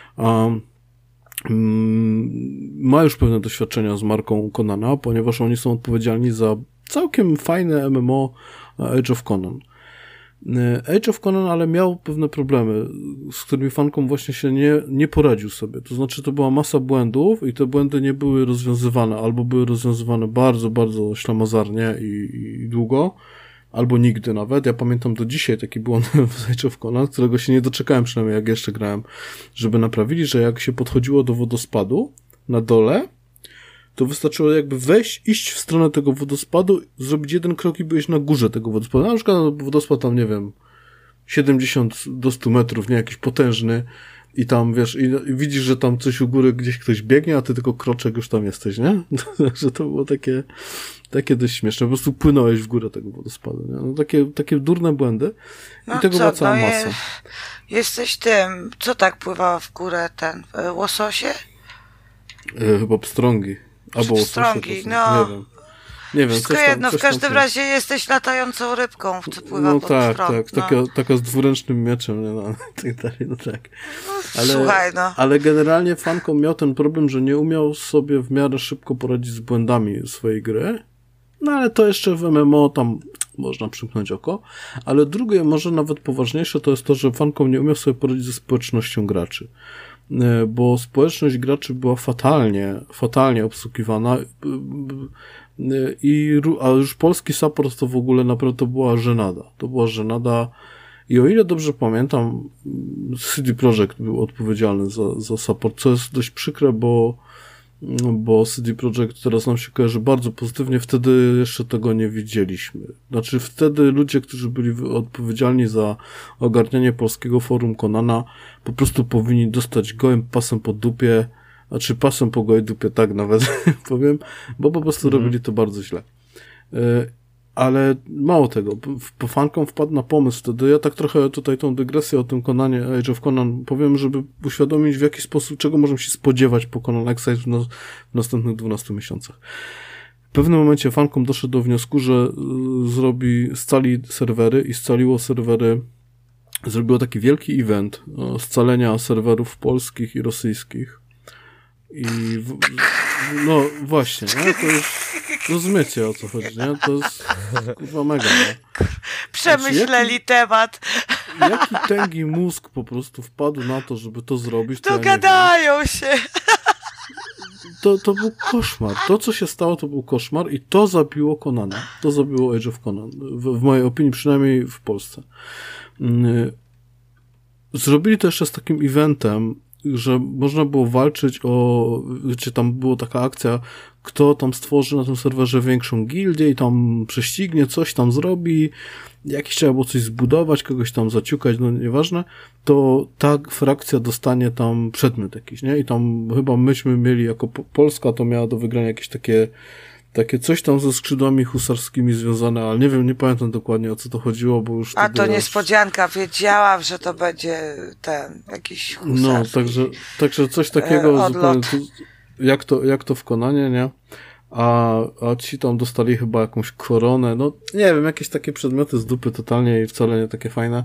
ma już pewne doświadczenia z marką Conana, ponieważ oni są odpowiedzialni za całkiem fajne MMO Age of Conan. Age of Conan, ale miał pewne problemy, z którymi Funcom właśnie się nie poradził sobie. To znaczy, to była masa błędów i te błędy nie były rozwiązywane, albo były rozwiązywane bardzo, bardzo ślamazarnie i długo, albo nigdy nawet. Ja pamiętam do dzisiaj taki błąd w Age of Conan, którego się nie doczekałem, przynajmniej jak jeszcze grałem, żeby naprawili, że jak się podchodziło do wodospadu na dole, to wystarczyło jakby iść w stronę tego wodospadu, zrobić jeden krok i byłeś na górze tego wodospadu. Na przykład wodospad tam, nie wiem, 70 do 100 metrów, nie, jakiś potężny i tam, wiesz, i widzisz, że tam coś u góry gdzieś ktoś biegnie, a ty tylko kroczek już tam jesteś, nie? Że to było takie dość śmieszne. Po prostu płynąłeś w górę tego wodospadu, nie? No takie durne błędy. I tego była cała masa. Jesteś tym, co tak pływa w górę, łososie? Chyba pstrągi. Albo pstrągi, łososie, no. Nie wiem. Nie wiem, Wszystko jedno, w każdym razie jesteś latającą rybką, co pływa pod tak, prąd. tak, taka z dwuręcznym mieczem, nie, no, i tak dalej, no tak. Słuchaj, no. Ale generalnie Funcom miał ten problem, że nie umiał sobie w miarę szybko poradzić z błędami swojej gry, no ale to jeszcze w MMO tam można przymknąć oko, ale drugie, może nawet poważniejsze, to jest to, że Funcom nie umiał sobie poradzić ze społecznością graczy, bo społeczność graczy była fatalnie obsługiwana, a już polski support to w ogóle naprawdę to była żenada i o ile dobrze pamiętam, CD Projekt był odpowiedzialny za support, co jest dość przykre, bo CD Projekt teraz nam się kojarzy bardzo pozytywnie, wtedy jeszcze tego nie widzieliśmy. Znaczy wtedy ludzie, którzy byli odpowiedzialni za ogarnianie polskiego forum Conana, po prostu powinni dostać gołym pasem po dupie, znaczy pasem po gołej dupie, tak nawet powiem, bo po prostu robili to bardzo źle. Ale mało tego, Funcom wpadł na pomysł wtedy, ja tak trochę tutaj tą dygresję o tym Conanie, Age of Conan powiem, żeby uświadomić w jaki sposób, czego możemy się spodziewać po Conan Exiles w następnych 12 miesiącach. W pewnym momencie Funcom doszedł do wniosku, że scali serwery i scaliło serwery, zrobiło taki wielki event scalenia serwerów polskich i rosyjskich. I no właśnie, nie? To już rozumiecie, o co chodzi, nie? To jest kurwa mega, nie? Przemyśleli temat. Jaki tęgi mózg po prostu wpadł na to, żeby to zrobić, to dogadają się. To był koszmar. To, co się stało, to był koszmar i to zabiło Conana. To zabiło Age of Conan. W mojej opinii, przynajmniej w Polsce. Zrobili to jeszcze z takim eventem, że można było walczyć wiecie, tam była taka akcja, kto tam stworzy na tym serwerze większą gildię i tam prześcignie, coś tam zrobi, jakieś trzeba było coś zbudować, kogoś tam zaciukać, no nieważne, to ta frakcja dostanie tam przedmiot jakiś, nie? I tam chyba myśmy mieli jako Polska, to miała do wygrania jakieś takie coś tam ze skrzydłami husarskimi związane, ale nie wiem, nie pamiętam dokładnie, o co to chodziło, bo już... A to niespodzianka, wiedziałam, że to będzie jakiś husarski. No, także coś takiego zupełnie, jak to w Conanie, nie? A ci tam dostali chyba jakąś koronę, no nie wiem, jakieś takie przedmioty z dupy totalnie i wcale nie takie fajne.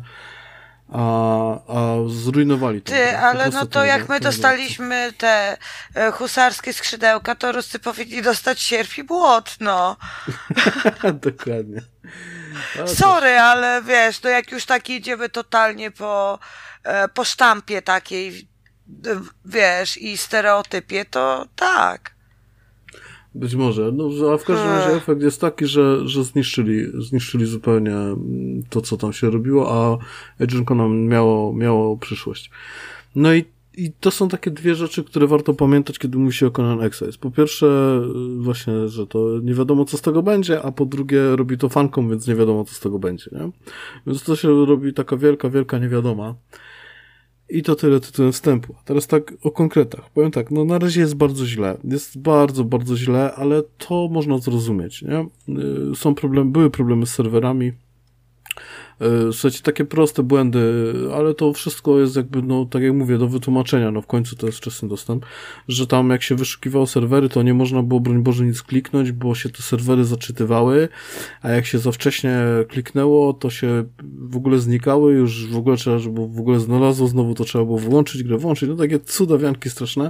A zrujnowali to. Ale no to jak my dostaliśmy te husarskie skrzydełka, to Ruscy powinni dostać sierp i błot, no. Dokładnie. Sorry, ale wiesz, no jak już tak idziemy totalnie po sztampie takiej, wiesz, i stereotypie, to tak. Być może, no, a w każdym razie efekt jest taki, że zniszczyli zupełnie to, co tam się robiło, a Age of Conan miało przyszłość. No i to są takie dwie rzeczy, które warto pamiętać, kiedy mówi się o Conan Exiles. Po pierwsze, właśnie, że to nie wiadomo, co z tego będzie, a po drugie, robi to Funcom, więc nie wiadomo, co z tego będzie, nie? Więc to się robi taka wielka niewiadoma. I to tyle tytułem wstępu. A teraz tak o konkretach. Powiem tak, no na razie jest bardzo źle. Jest bardzo, bardzo źle, ale to można zrozumieć, nie? Były problemy z serwerami. Słuchajcie, takie proste błędy, ale to wszystko jest jakby, no tak jak mówię, do wytłumaczenia, no w końcu to jest wczesny dostęp, że tam jak się wyszukiwało serwery, to nie można było, broń Boże, nic kliknąć, bo się te serwery zaczytywały, a jak się za wcześnie kliknęło, to się w ogóle znikały, już w ogóle trzeba, żeby w ogóle znalazło, znowu to trzeba było wyłączyć, grę włączyć, no takie cudawianki straszne.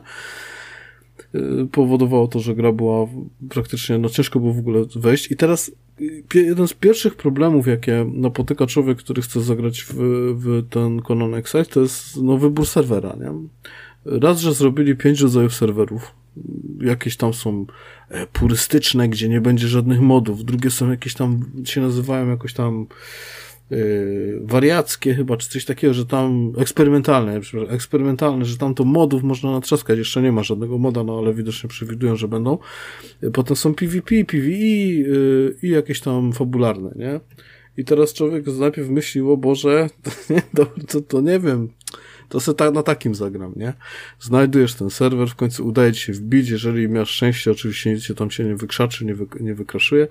Powodowało to, że gra była praktycznie, no ciężko było w ogóle wejść. I teraz jeden z pierwszych problemów, jakie napotyka człowiek, który chce zagrać w ten Conan Exiles, to jest no wybór serwera, nie? Raz, że zrobili 5 rodzajów serwerów. Jakieś tam są purystyczne, gdzie nie będzie żadnych modów. Drugie są jakieś tam, się nazywają jakoś tam wariackie chyba, czy coś takiego, że tam eksperymentalne, że tam to modów można natrzaskać, jeszcze nie ma żadnego moda, no ale widocznie przewidują, że będą. Potem są PvP, PvE i jakieś tam fabularne, nie? I teraz człowiek najpierw myśli, o Boże, to nie wiem, to se na takim zagram, nie? Znajdujesz ten serwer, w końcu udaje ci się wbić, jeżeli masz szczęście, oczywiście nic się tam się nie wykrzaczy, nie wykraszuje.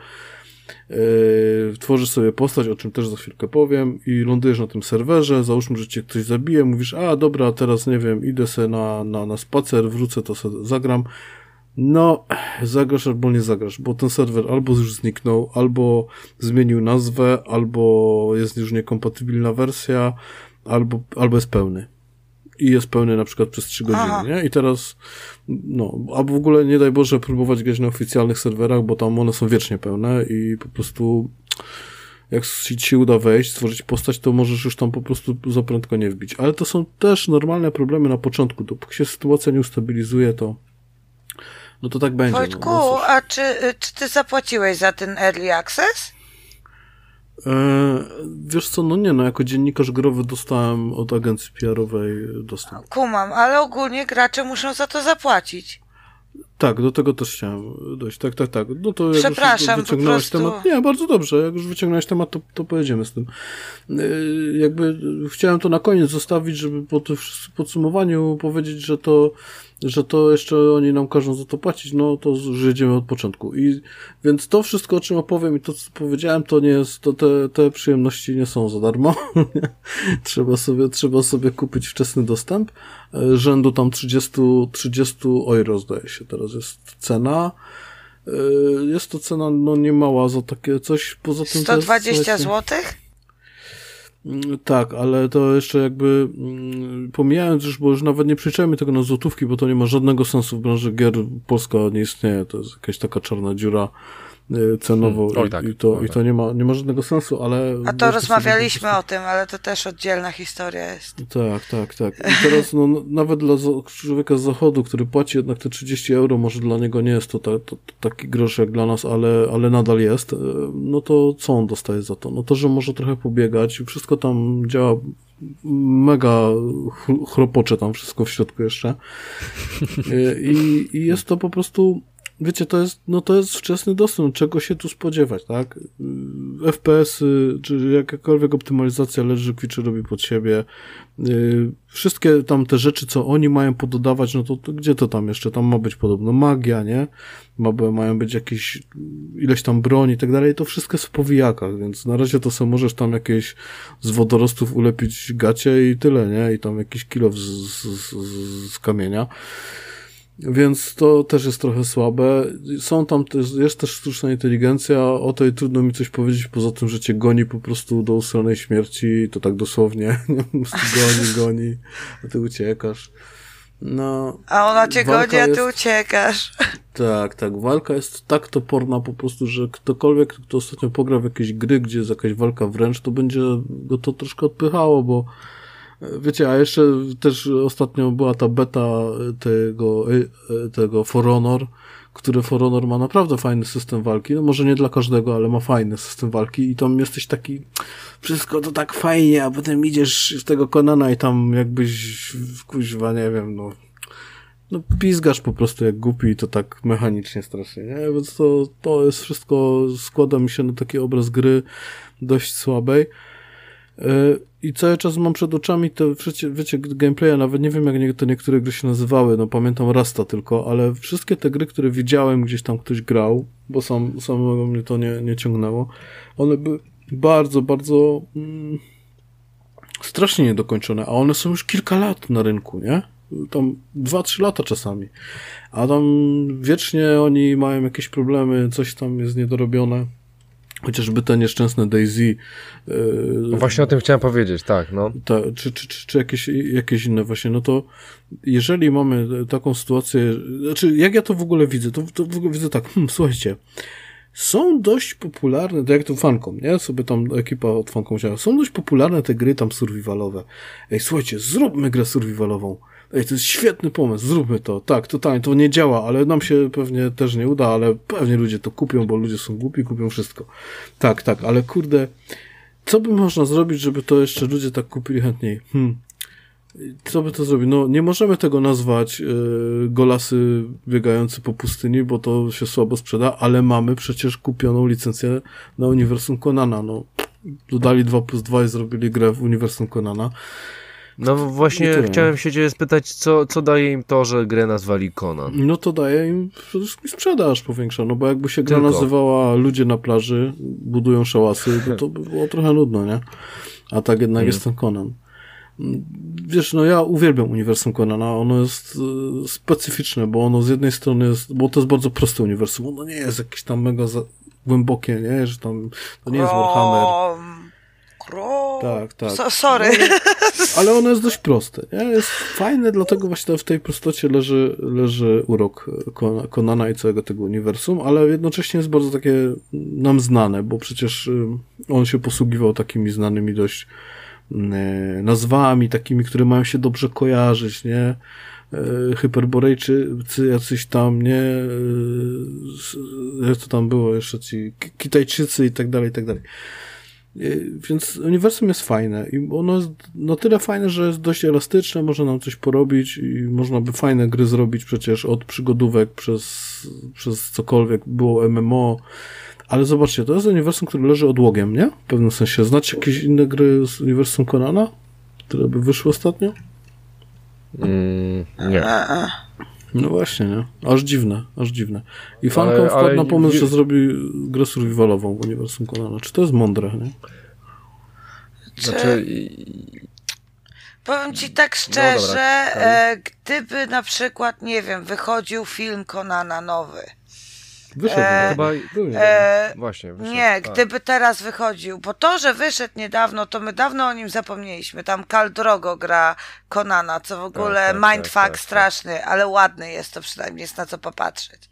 Tworzysz sobie postać, o czym też za chwilkę powiem, i lądujesz na tym serwerze, załóżmy, że cię ktoś zabije, mówisz, a dobra, teraz nie wiem, idę sobie na spacer, wrócę, to sobie zagram. No, zagrasz albo nie zagrasz, bo ten serwer albo już zniknął, albo zmienił nazwę, albo jest już niekompatybilna wersja, albo jest pełny. I jest pełny na przykład przez 3 godziny, nie? I teraz, no, albo w ogóle nie daj Boże próbować grać na oficjalnych serwerach, bo tam one są wiecznie pełne i po prostu jak ci się uda wejść, stworzyć postać, to możesz już tam po prostu za prędko nie wbić. Ale to są też normalne problemy na początku. Dopóki się sytuacja nie ustabilizuje, to no to tak będzie. Wojtku, no, a czy ty zapłaciłeś za ten Early Access? Wiesz co, no nie, no jako dziennikarz growy dostałem od agencji PR-owej dostęp. Kumam, ale ogólnie gracze muszą za to zapłacić. Tak, do tego też chciałem dojść. Tak. No to jak Przepraszam, już wyciągnąłeś po prostu... temat. Nie, bardzo dobrze. Jak już wyciągnąłeś temat, to pojedziemy z tym. Jakby chciałem to na koniec zostawić, żeby po tym podsumowaniu powiedzieć, że to jeszcze oni nam każą za to płacić, no to już jedziemy od początku. I więc to wszystko, o czym opowiem i to, co powiedziałem, to nie jest, to te przyjemności nie są za darmo. Trzeba sobie kupić wczesny dostęp. Rzędu tam 30 euro, zdaje się, teraz jest cena. Jest to cena, no nie mała za takie coś, poza tym 120 zł? Tak, ale to jeszcze jakby pomijając już, bo już nawet nie przeliczajmy tego na złotówki, bo to nie ma żadnego sensu w branży gier. Polska nie istnieje, to jest jakaś taka czarna dziura cenowo i to nie ma żadnego sensu, ale... A to rozmawialiśmy o tym, ale to też oddzielna historia jest. Tak. I teraz no, nawet dla człowieka z zachodu, który płaci jednak te 30 euro, może dla niego nie jest to taki grosz jak dla nas, ale nadal jest, no to co on dostaje za to? No to, że może trochę pobiegać, wszystko tam działa mega chropocze tam wszystko w środku jeszcze i jest to po prostu, wiecie, to jest wczesny dostęp, czego się tu spodziewać, tak? FPS-y, czy jakakolwiek optymalizacja leży, Quiczy robi pod siebie. Wszystkie tam te rzeczy, co oni mają pododawać, no to gdzie to tam jeszcze? Tam ma być podobno magia, nie? Mają być jakieś ileś tam broni i tak dalej. To wszystko jest w powijakach, więc na razie to sobie możesz tam jakieś z wodorostów ulepić gacie i tyle, nie? I tam jakiś kilo z kamienia. Więc to też jest trochę słabe. Jest też sztuczna inteligencja, o tej trudno mi coś powiedzieć, poza tym, że cię goni po prostu do ustronej śmierci, to tak dosłownie, goni, a ty uciekasz. No, a ona cię goni, a ty uciekasz. Tak, walka jest tak toporna po prostu, że ktokolwiek, kto ostatnio pograł w jakieś gry, gdzie jest jakaś walka wręcz, to będzie go to troszkę odpychało, bo wiecie, a jeszcze też ostatnio była ta beta tego For Honor, który For Honor ma naprawdę fajny system walki, no może nie dla każdego, ale ma fajny system walki i tam jesteś taki, wszystko to tak fajnie, a potem idziesz w tego Conana i tam jakbyś, kuźwa, nie wiem, no pizgasz po prostu jak głupi i to tak mechanicznie strasznie, nie? Więc to jest wszystko, składa mi się na taki obraz gry dość słabej. I cały czas mam przed oczami te, wiecie, gameplaya, nawet nie wiem jak to niektóre gry się nazywały, no pamiętam Rasta tylko, ale wszystkie te gry, które widziałem, gdzieś tam ktoś grał, bo samego mnie to nie ciągnęło, one były bardzo, bardzo strasznie niedokończone, a one są już kilka lat na rynku, nie? Tam 2-3 lata czasami, a tam wiecznie oni mają jakieś problemy, coś tam jest niedorobione. Chociażby te nieszczęsne DayZ. No właśnie o tym chciałem powiedzieć, tak, no. Czy jakieś inne właśnie, no to jeżeli mamy taką sytuację, znaczy jak ja to w ogóle widzę, to w ogóle widzę tak, słuchajcie, są dość popularne, to jak to Funcom, nie? Sobie tam ekipa od Funcom chciała, są dość popularne te gry tam survivalowe. Ej, słuchajcie, zróbmy grę survivalową. Ej, to jest świetny pomysł, zróbmy to. Tak, totalnie, to nie działa, ale nam się pewnie też nie uda, ale pewnie ludzie to kupią, bo ludzie są głupi, kupią wszystko. Tak, ale kurde, co by można zrobić, żeby to jeszcze ludzie tak kupili chętniej? Co by to zrobić? No, nie możemy tego nazwać golasy biegający po pustyni, bo to się słabo sprzeda, ale mamy przecież kupioną licencję na uniwersum Conana. No, dodali 2+2 i zrobili grę w uniwersum Conana. No właśnie chciałem się ciebie spytać, co daje im to, że grę nazwali Conan? No to daje im przede wszystkim sprzedaż powiększa, no bo jakby się gra nazywała Ludzie na plaży budują szałasy, to by było trochę nudno, nie? A tak jednak jest ten Conan. Wiesz, no ja uwielbiam uniwersum Conana, ono jest specyficzne, bo ono z jednej strony jest, bo to jest bardzo proste uniwersum, ono nie jest jakieś tam mega głębokie, nie, że tam, to nie jest Warhammer. Tak. Sorry. No, ale ono jest dość proste, nie? Jest fajne, dlatego właśnie w tej prostocie leży urok Conana i całego tego uniwersum, ale jednocześnie jest bardzo takie nam znane, bo przecież on się posługiwał takimi znanymi dość nazwami, takimi, które mają się dobrze kojarzyć, nie? Hyperborejczycy jacyś tam, nie? Jak to tam było jeszcze, ci Kitajczycy i tak dalej, i tak dalej. Więc uniwersum jest fajne i ono jest na tyle fajne, że jest dość elastyczne, można nam coś porobić i można by fajne gry zrobić przecież od przygodówek przez cokolwiek, było MMO, ale zobaczcie, to jest uniwersum, które leży odłogiem, nie? W pewnym sensie. Znacie jakieś inne gry z uniwersum Conana, które by wyszły ostatnio? Nie. No właśnie, nie? Aż dziwne. I Funcom wpadł na pomysł, że zrobi grę survivalową w uniwersum Conana. Czy to jest mądre, nie? Znaczy... Powiem ci tak szczerze, gdyby na przykład, nie wiem, wychodził film Conana nowy. Wyszedł, chyba był właśnie. Wyszedł, nie, gdyby teraz wychodził, bo to, że wyszedł niedawno, to my dawno o nim zapomnieliśmy. Tam Khal Drogo gra Conana, co w ogóle mindfuck straszny, ale ładny jest, to przynajmniej jest na co popatrzeć.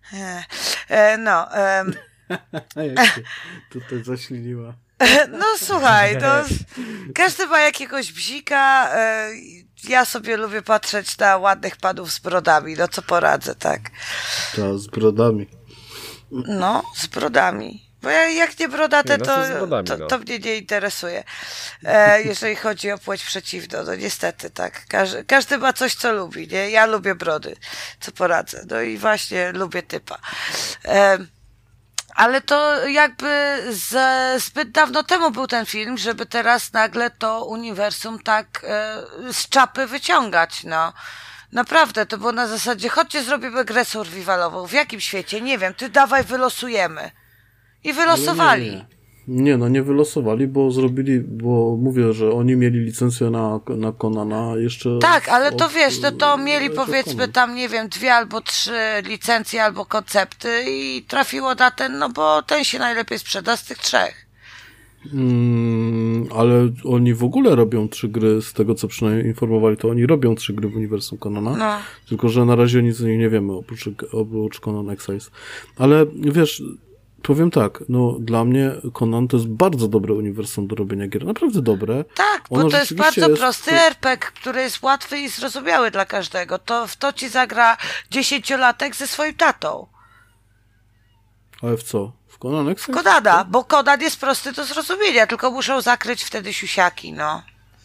Jak się tutaj zaśliniła. No słuchaj, to każdy ma jakiegoś bzika, ja sobie lubię patrzeć na ładnych panów z brodami, no co poradzę, tak? To z brodami. No, z brodami. Bo jak nie brodate, to mnie nie interesuje. Jeżeli chodzi o płeć przeciwną, no niestety, tak. Każdy ma coś, co lubi, nie? Ja lubię brody, co poradzę. No i właśnie lubię typa. Ale to jakby zbyt dawno temu był ten film, żeby teraz nagle to uniwersum tak z czapy wyciągać, no. Naprawdę, to było na zasadzie, chodźcie, zrobimy grę survivalową. W jakim świecie? Nie wiem, ty dawaj, wylosujemy. I wylosowali. Nie wylosowali, bo mówię, że oni mieli licencję na Conana jeszcze... Tak, ale to wiesz, to mieli powiedzmy tam, nie wiem, 2 albo 3 licencje albo koncepty i trafiło na ten, no bo ten się najlepiej sprzeda z tych 3. Ale oni w ogóle robią 3 gry, z tego co przynajmniej informowali, to oni robią 3 gry w uniwersum Conana, no. Tylko że na razie nic o nich nie wiemy, oprócz Conan Exiles. Ale wiesz, powiem tak, no dla mnie Conan to jest bardzo dobre uniwersum do robienia gier, naprawdę dobre. Tak, bo to jest bardzo prosty RPG, który jest łatwy i zrozumiały dla każdego. W to ci zagra 10-latek ze swoim tatą. Ale w co? W Conan Exiles? W Conana, bo Conan jest prosty do zrozumienia, tylko muszą zakryć wtedy siusiaki, no.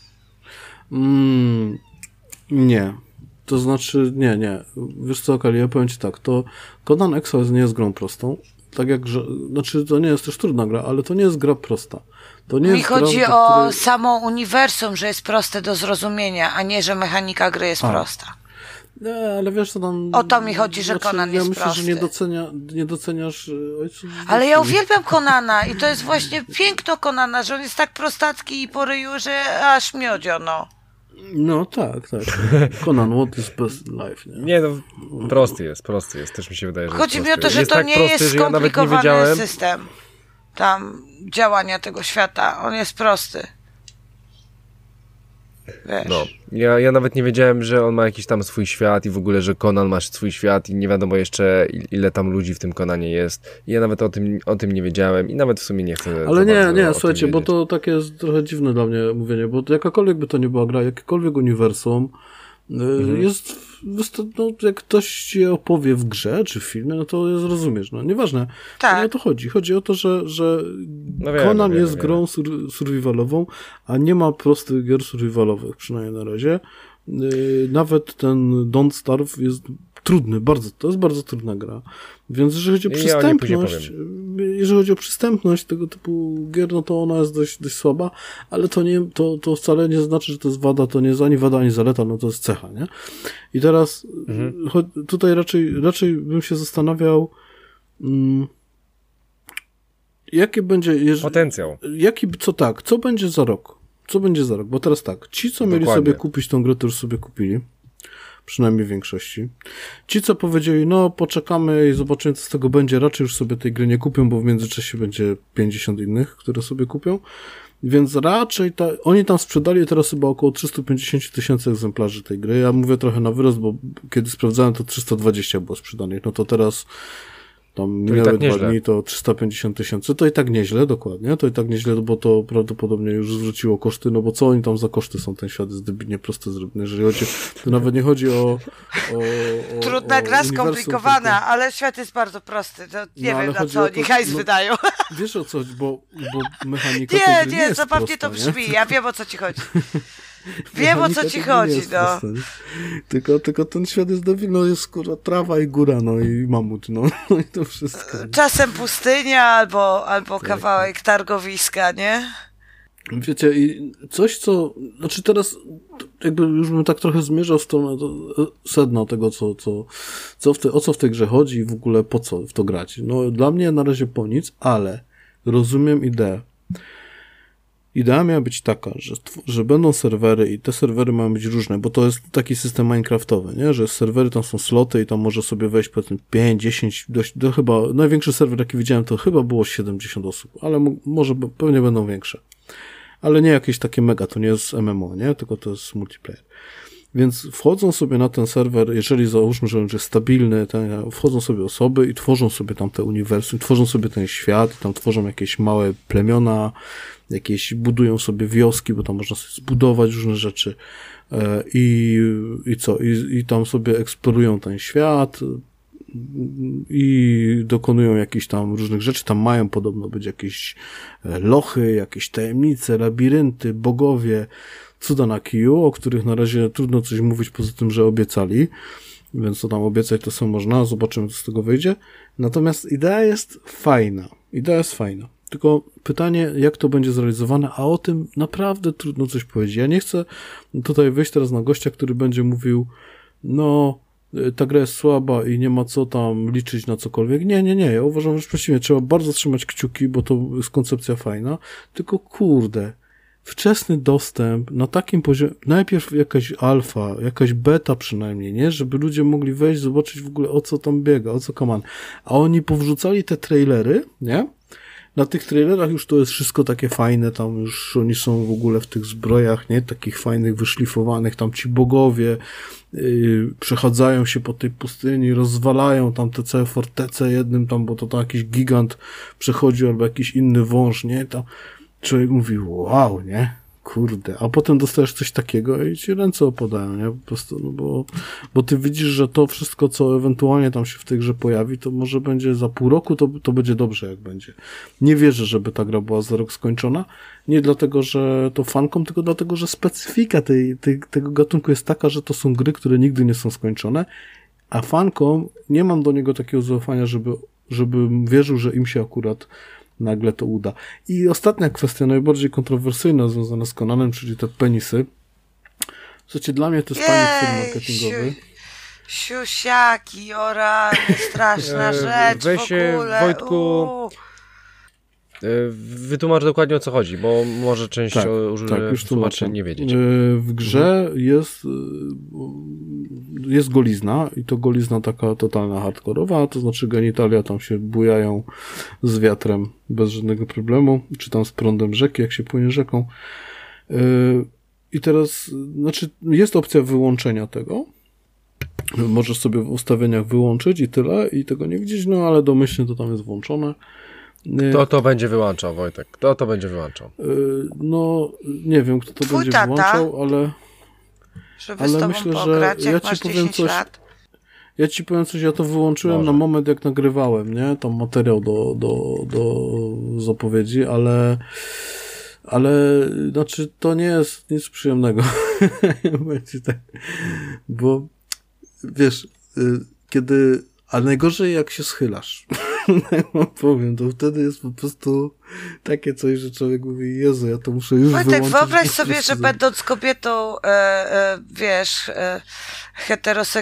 Nie. To znaczy, nie. Wiesz co, Kali, ja powiem ci tak, to Conan Exiles nie jest grą prostą. Tak jak, znaczy to nie jest też trudna gra, ale to nie jest gra prosta. To nie Mi jest chodzi gra, o samo uniwersum, że jest proste do zrozumienia, a nie, że mechanika gry jest prosta. Nie, ale wiesz, to tam... O to mi chodzi, że Conan jest prosty. Ja myślę, że nie doceniasz... Ale ja uwielbiam Conana i to jest właśnie piękno Conana, że on jest tak prostacki i po ryju, że aż miodzio, no. No tak. Conan, what is best life, nie? Nie, no, prosty jest. Też mi się wydaje, że chodzi mi o to, że jest to tak nie prosty, jest skomplikowany system tam działania tego świata. On jest prosty. Wiesz. No, ja nawet nie wiedziałem, że on ma jakiś tam swój świat i w ogóle, że Conan ma swój świat i nie wiadomo jeszcze ile tam ludzi w tym Conanie jest. I ja nawet o tym nie wiedziałem i nawet w sumie nie chcę. Ale nie, słuchajcie, bo to takie jest trochę dziwne dla mnie mówienie, bo jakakolwiek by to nie była gra, jakiekolwiek uniwersum jest, no, jak ktoś ci opowie w grze czy w filmie, no to je zrozumiesz, no nieważne. Tak. Nie o to chodzi. Chodzi o to, że Conan jest grą survivalową, a nie ma prostych gier survivalowych, przynajmniej na razie. Nawet ten Don't Starve jest trudny, to jest bardzo trudna gra. Więc jeżeli chodzi o przystępność tego typu gier, no to ona jest dość słaba, ale to wcale nie znaczy, że to jest wada, to nie jest ani wada, ani zaleta, no to jest cecha, nie? I teraz tutaj raczej bym się zastanawiał, jaki będzie... Potencjał. Co będzie za rok? co będzie za rok? Bo teraz tak, ci, co mieli Dokładnie. sobie kupić tą grę, to już sobie kupili. Przynajmniej w większości. Ci, co powiedzieli, no poczekamy i zobaczymy, co z tego będzie, raczej już sobie tej gry nie kupią, bo w międzyczasie będzie 50 innych, które sobie kupią. Więc raczej oni tam sprzedali teraz chyba około 350 000 egzemplarzy tej gry. Ja mówię trochę na wyrost, bo kiedy sprawdzałem, to 320 było sprzedanych. No to teraz tam minęły tak 2 nieźle. dni, to 350 000. To i tak nieźle, dokładnie. To i tak nieźle, bo to prawdopodobnie już zwróciło koszty, no bo co oni tam za koszty są, ten świat jest debilnie prosto zrobiony. Jeżeli chodzi, to nawet nie chodzi o Trudna o gra, uniwersum, skomplikowana, ale świat jest bardzo prosty. To nie No, ale wiem, na chodzi co o oni to, hajs no, wydają. Wiesz o co, bo mechanika tej gry nie Nie, jest zabawnie prosta, to nie? brzmi. Ja wiem, o co ci chodzi. Wiem, o co ci Mechanika tej gry chodzi, nie jest no. prosta, nie? Tylko ten świat jest debil, no jest kurwa trawa i góra, no i mamut, no, no i to wszystko. Nie? Czasem pustynia albo kawałek targowiska, nie? Wiecie, i coś, co... Znaczy teraz jakby już bym tak trochę zmierzał w stronę sedna tego, o co w tej grze chodzi i w ogóle po co w to grać. No dla mnie na razie po nic, ale rozumiem ideę. Idea miała być taka, że będą serwery i te serwery mają być różne, bo to jest taki system minecraftowy, nie? Że serwery, tam są sloty i tam może sobie wejść powiedzmy 5, 10, do chyba, największy serwer jaki widziałem to chyba było 70 osób, ale może pewnie będą większe. Ale nie jakieś takie mega, to nie jest MMO, nie? Tylko to jest multiplayer. Więc wchodzą sobie na ten serwer, jeżeli załóżmy, że on jest stabilny, wchodzą sobie osoby i tworzą sobie tam te uniwersum, tworzą sobie ten świat, i tam tworzą jakieś małe plemiona, budują sobie wioski, bo tam można sobie zbudować różne rzeczy i tam sobie eksplorują ten świat i dokonują jakichś tam różnych rzeczy. Tam mają podobno być jakieś lochy, jakieś tajemnice, labirynty, bogowie, cuda na kiju, o których na razie trudno coś mówić poza tym, że obiecali, więc co tam obiecać to są można, zobaczymy, co z tego wyjdzie. Natomiast idea jest fajna. Tylko pytanie, jak to będzie zrealizowane, a o tym naprawdę trudno coś powiedzieć. Ja nie chcę tutaj wyjść teraz na gościa, który będzie mówił, no, ta gra jest słaba i nie ma co tam liczyć na cokolwiek. Nie. Ja uważam, że przeciwnie, trzeba bardzo trzymać kciuki, bo to jest koncepcja fajna. Tylko kurde, wczesny dostęp na takim poziomie, najpierw jakaś alfa, jakaś beta przynajmniej, nie? Żeby ludzie mogli wejść, zobaczyć w ogóle o co tam biega, o co kaman. A oni powrzucali te trailery, nie? Na tych trailerach już to jest wszystko takie fajne, tam już oni są w ogóle w tych zbrojach, nie? Takich fajnych, wyszlifowanych, tam ci bogowie przechadzają się po tej pustyni, rozwalają tam te całe fortece jednym tam, bo to tam jakiś gigant przechodzi, albo jakiś inny wąż, nie? Tam człowiek mówi, wow, nie? Kurde. A potem dostajesz coś takiego i ci ręce opadają, nie? Po prostu, no bo ty widzisz, że to wszystko, co ewentualnie tam się w tej grze pojawi, to może będzie za pół roku, to będzie dobrze, jak będzie. Nie wierzę, żeby ta gra była za rok skończona. Nie dlatego, że to fankom, tylko dlatego, że specyfika tego gatunku jest taka, że to są gry, które nigdy nie są skończone, a fankom nie mam do niego takiego zaufania, żebym wierzył, że im się akurat nagle to uda. I ostatnia kwestia, najbardziej kontrowersyjna, związana z Conanem, czyli te penisy. Słuchajcie, dla mnie to jest fajny film marketingowy. Siusiaki, orany, straszna rzecz weź w ogóle. Wojtku, wytłumacz dokładnie, o co chodzi, bo może część już słuchaczy nie wiedzieć. W grze jest golizna i to golizna taka totalna hardkorowa, to znaczy genitalia tam się bujają z wiatrem bez żadnego problemu, czy tam z prądem rzeki, jak się płynie rzeką. I teraz, znaczy jest opcja wyłączenia tego. Możesz sobie w ustawieniach wyłączyć i tyle, i tego nie widzieć, no ale domyślnie to tam jest włączone. To będzie wyłączał, Wojtek. To będzie wyłączał. No, nie wiem, kto to Twój będzie tata, wyłączał, żeby z tobą myślę, pograć, że jak ja masz ci powiem 10 coś. lat. Ja ci powiem coś, ja to wyłączyłem Może. na moment, jak nagrywałem, nie? Tam materiał do zapowiedzi, ale znaczy to nie jest nic przyjemnego. Bo wiesz, ale najgorzej jak się schylasz. Jak wam powiem, to wtedy jest po prostu takie coś, że człowiek mówi, Jezu, ja to muszę już Wojtek, wyłączyć. wyobraź sobie, że będąc kobietą,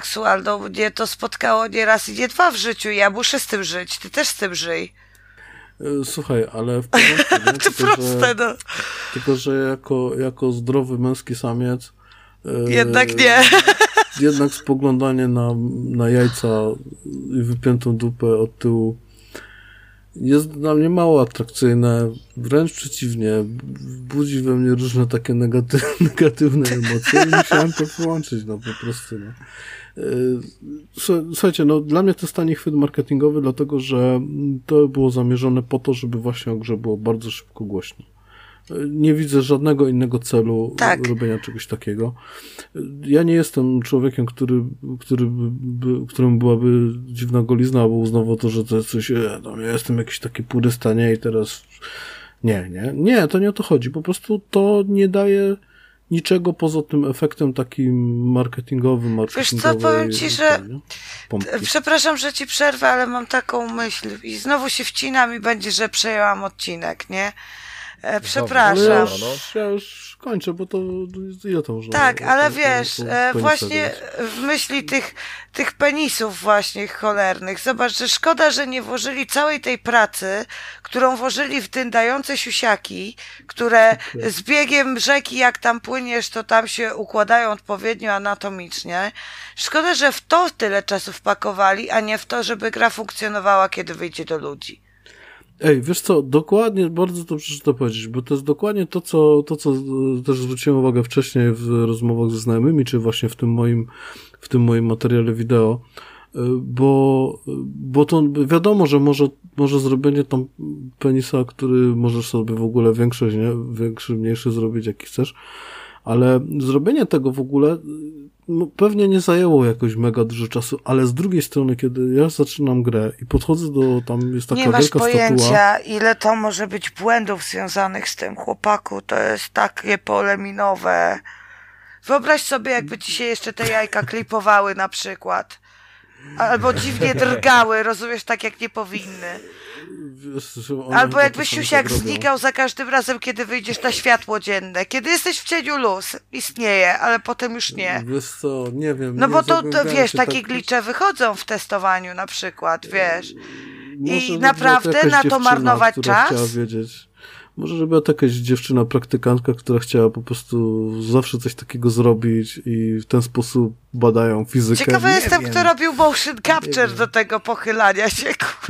heteroseksualną, mnie to spotkało nie raz i nie dwa w życiu i ja muszę z tym żyć. Ty też z tym żyj. Słuchaj, ale w porządku, nie? To proste, no. Tylko, że jako zdrowy męski samiec Jednak nie. jednak spoglądanie na jajca i wypiętą dupę od tyłu jest dla mnie mało atrakcyjne, wręcz przeciwnie, budzi we mnie różne takie negatywne emocje i musiałem to wyłączyć, no po prostu, no. Słuchajcie, no dla mnie to jest tani chwyt marketingowy, dlatego, że to było zamierzone po to, żeby właśnie o grze było bardzo szybko głośno. Nie widzę żadnego innego celu robienia czegoś takiego. Ja nie jestem człowiekiem, którym byłaby dziwna golizna, albo uznawał to, że to jest coś, no, ja jestem jakiś taki purysta, nie, i teraz nie, to nie o to chodzi. Po prostu to nie daje niczego poza tym efektem takim marketingowym. Wiesz co, powiem ci, że przepraszam, że ci przerwę, ale mam taką myśl i znowu się wcinam i będzie, że przejęłam odcinek, nie? Przepraszam. Ja już kończę, bo to ile to można? Tak, ale wiesz, właśnie w myśli tych penisów właśnie cholernych, zobacz, że szkoda, że nie włożyli całej tej pracy, którą włożyli w dyndające siusiaki, które z biegiem rzeki, jak tam płyniesz, to tam się układają odpowiednio anatomicznie. Szkoda, że w to tyle czasu wpakowali, a nie w to, żeby gra funkcjonowała, kiedy wyjdzie do ludzi. Ej, wiesz co, dokładnie, bardzo dobrze, że to powiedzieć, bo to jest dokładnie to, co też zwróciłem uwagę wcześniej w rozmowach ze znajomymi, czy właśnie w tym moim materiale wideo, bo to wiadomo, że może zrobienie tam penisa, który możesz sobie w ogóle większość, nie? Większy, mniejszy zrobić, jaki chcesz, ale zrobienie tego w ogóle pewnie nie zajęło jakoś mega dużo czasu, ale z drugiej strony, kiedy ja zaczynam grę i podchodzę tam jest taka wielka statua. Nie masz pojęcia, ile to może być błędów związanych z tym, chłopaku, to jest takie pole minowe. Wyobraź sobie, jakby ci się jeszcze te jajka klipowały na przykład. Albo dziwnie drgały, rozumiesz, tak jak nie powinny. Albo jakby siusiak znikał za każdym razem, kiedy wyjdziesz na światło dzienne. Kiedy jesteś w cieniu, luz istnieje, ale potem już nie. Wiesz co, nie wiem. No bo to wiesz, takie glicze wychodzą w testowaniu na przykład, wiesz. I naprawdę na to marnować czas? Może, żeby to jakaś dziewczyna, praktykantka, która chciała po prostu zawsze coś takiego zrobić i w ten sposób badają fizykę. Ciekawa jestem, kto robił motion capture do tego pochylania się.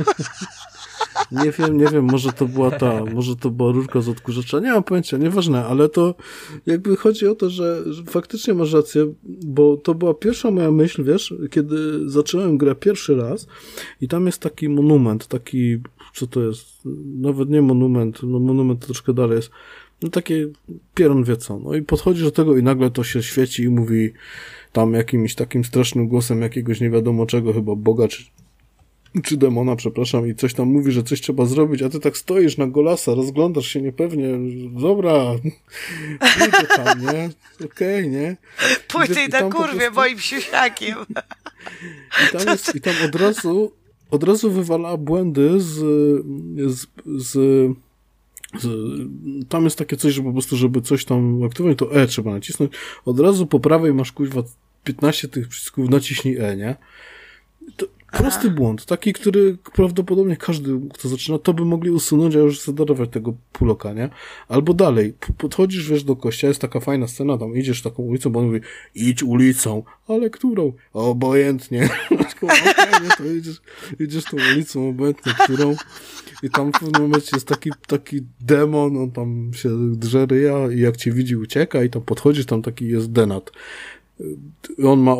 Nie wiem, może to była rurka z odkurzacza, nie mam pojęcia, nieważne, ale to jakby chodzi o to, że faktycznie masz rację, bo to była pierwsza moja myśl, wiesz, kiedy zacząłem grę pierwszy raz i tam jest taki monument, co to jest, nawet nie monument, no monument to troszkę dalej jest, no takie pieron wie co, no i podchodzisz do tego i nagle to się świeci i mówi tam jakimś takim strasznym głosem jakiegoś nie wiadomo czego, chyba Boga, czy demona, przepraszam, i coś tam mówi, że coś trzeba zrobić, a ty tak stoisz na golasa, rozglądasz się niepewnie, dobra, idę tam, nie? Okej, nie? Pójdę i na kurwie moim siusiakiem. I tam od razu wywala błędy tam jest takie coś, że po prostu, żeby coś tam aktywować, to trzeba nacisnąć. Od razu po prawej masz, kuźwa, 15 tych przycisków, naciśnij nie? Prosty błąd, taki, który prawdopodobnie każdy, kto zaczyna, to by mogli usunąć, a już zadarować tego puloka, nie? Albo dalej, podchodzisz, wiesz, do kościoła, jest taka fajna scena, tam idziesz taką ulicą, bo on mówi, idź ulicą, ale którą? Obojętnie. To idziesz tą ulicą, obojętnie którą, i tam w pewnym momencie jest taki demon, on tam się drze ryja i jak cię widzi, ucieka i tam podchodzisz, tam taki jest denat. On ma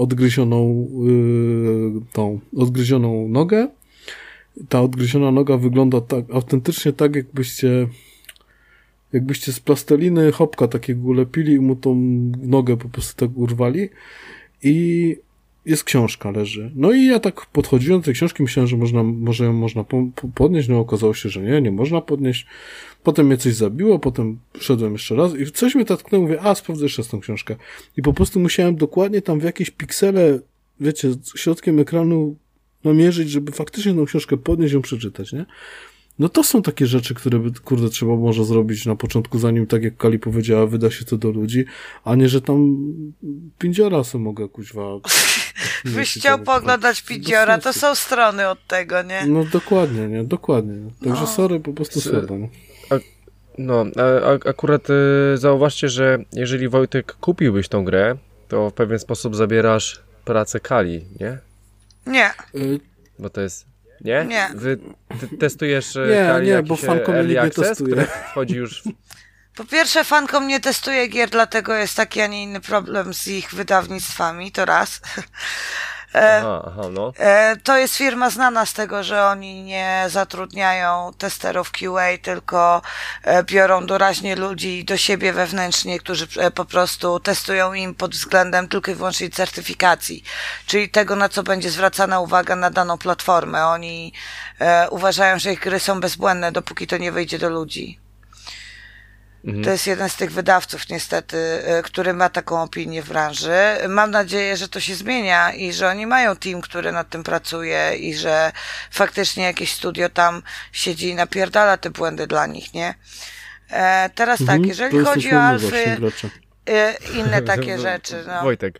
odgryzioną nogę. Ta odgryziona noga wygląda tak, autentycznie tak, jakbyście z plasteliny chopka takiego ulepili i mu tą nogę po prostu tak urwali. I jest książka, leży. No i ja tak podchodziłem do tej książki, myślałem, że może ją można podnieść, no okazało się, że nie można podnieść. Potem mnie coś zabiło, potem szedłem jeszcze raz i coś mnie tak tknęło, mówię, sprawdzę jeszcze raz tą książkę. I po prostu musiałem dokładnie tam w jakieś piksele, wiecie, środkiem ekranu namierzyć, żeby faktycznie tą książkę podnieść i ją przeczytać, nie? No to są takie rzeczy, które by, kurde, trzeba może zrobić na początku, zanim, tak jak Kali powiedziała, wyda się to do ludzi, a nie, że tam Pindziora sobie mogę, kuźwa... Byś chciał pooglądać Pindziora, to są strony od tego, nie? No dokładnie, nie? Dokładnie. Także sorry, po prostu słabo. No, akurat zauważcie, że jeżeli Wojtek kupiłbyś tą grę, to w pewien sposób zabierasz pracę Kali, nie? Nie. Bo to jest... Nie? Nie. Ty testujesz Kali nie, jakiś bo Fancom early nie access, testuje. który wchodzi już... Po pierwsze, Fancom nie testuje gier, dlatego jest taki, a nie inny problem z ich wydawnictwami, to raz. Aha, no. To jest firma znana z tego, że oni nie zatrudniają testerów QA, tylko biorą doraźnie ludzi do siebie wewnętrznie, którzy po prostu testują im pod względem tylko i wyłącznie certyfikacji, czyli tego, na co będzie zwracana uwaga na daną platformę. Oni uważają, że ich gry są bezbłędne, dopóki to nie wyjdzie do ludzi. To jest jeden z tych wydawców niestety, który ma taką opinię w branży. Mam nadzieję, że to się zmienia i że oni mają team, który nad tym pracuje i że faktycznie jakieś studio tam siedzi i napierdala te błędy dla nich, nie? Teraz tak, jeżeli chodzi o alfy, inne takie rzeczy, no. Wojtek.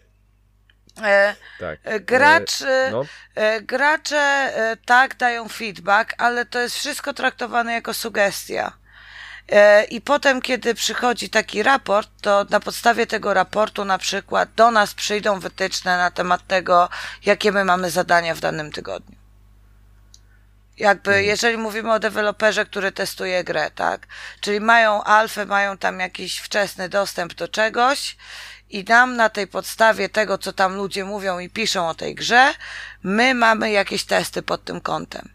Tak. Gracze tak dają feedback, ale to jest wszystko traktowane jako sugestia. I potem, kiedy przychodzi taki raport, to na podstawie tego raportu na przykład do nas przyjdą wytyczne na temat tego, jakie my mamy zadania w danym tygodniu. Jakby, jeżeli mówimy o deweloperze, który testuje grę, tak? Czyli mają alfę, mają tam jakiś wczesny dostęp do czegoś i nam na tej podstawie tego, co tam ludzie mówią i piszą o tej grze, my mamy jakieś testy pod tym kątem.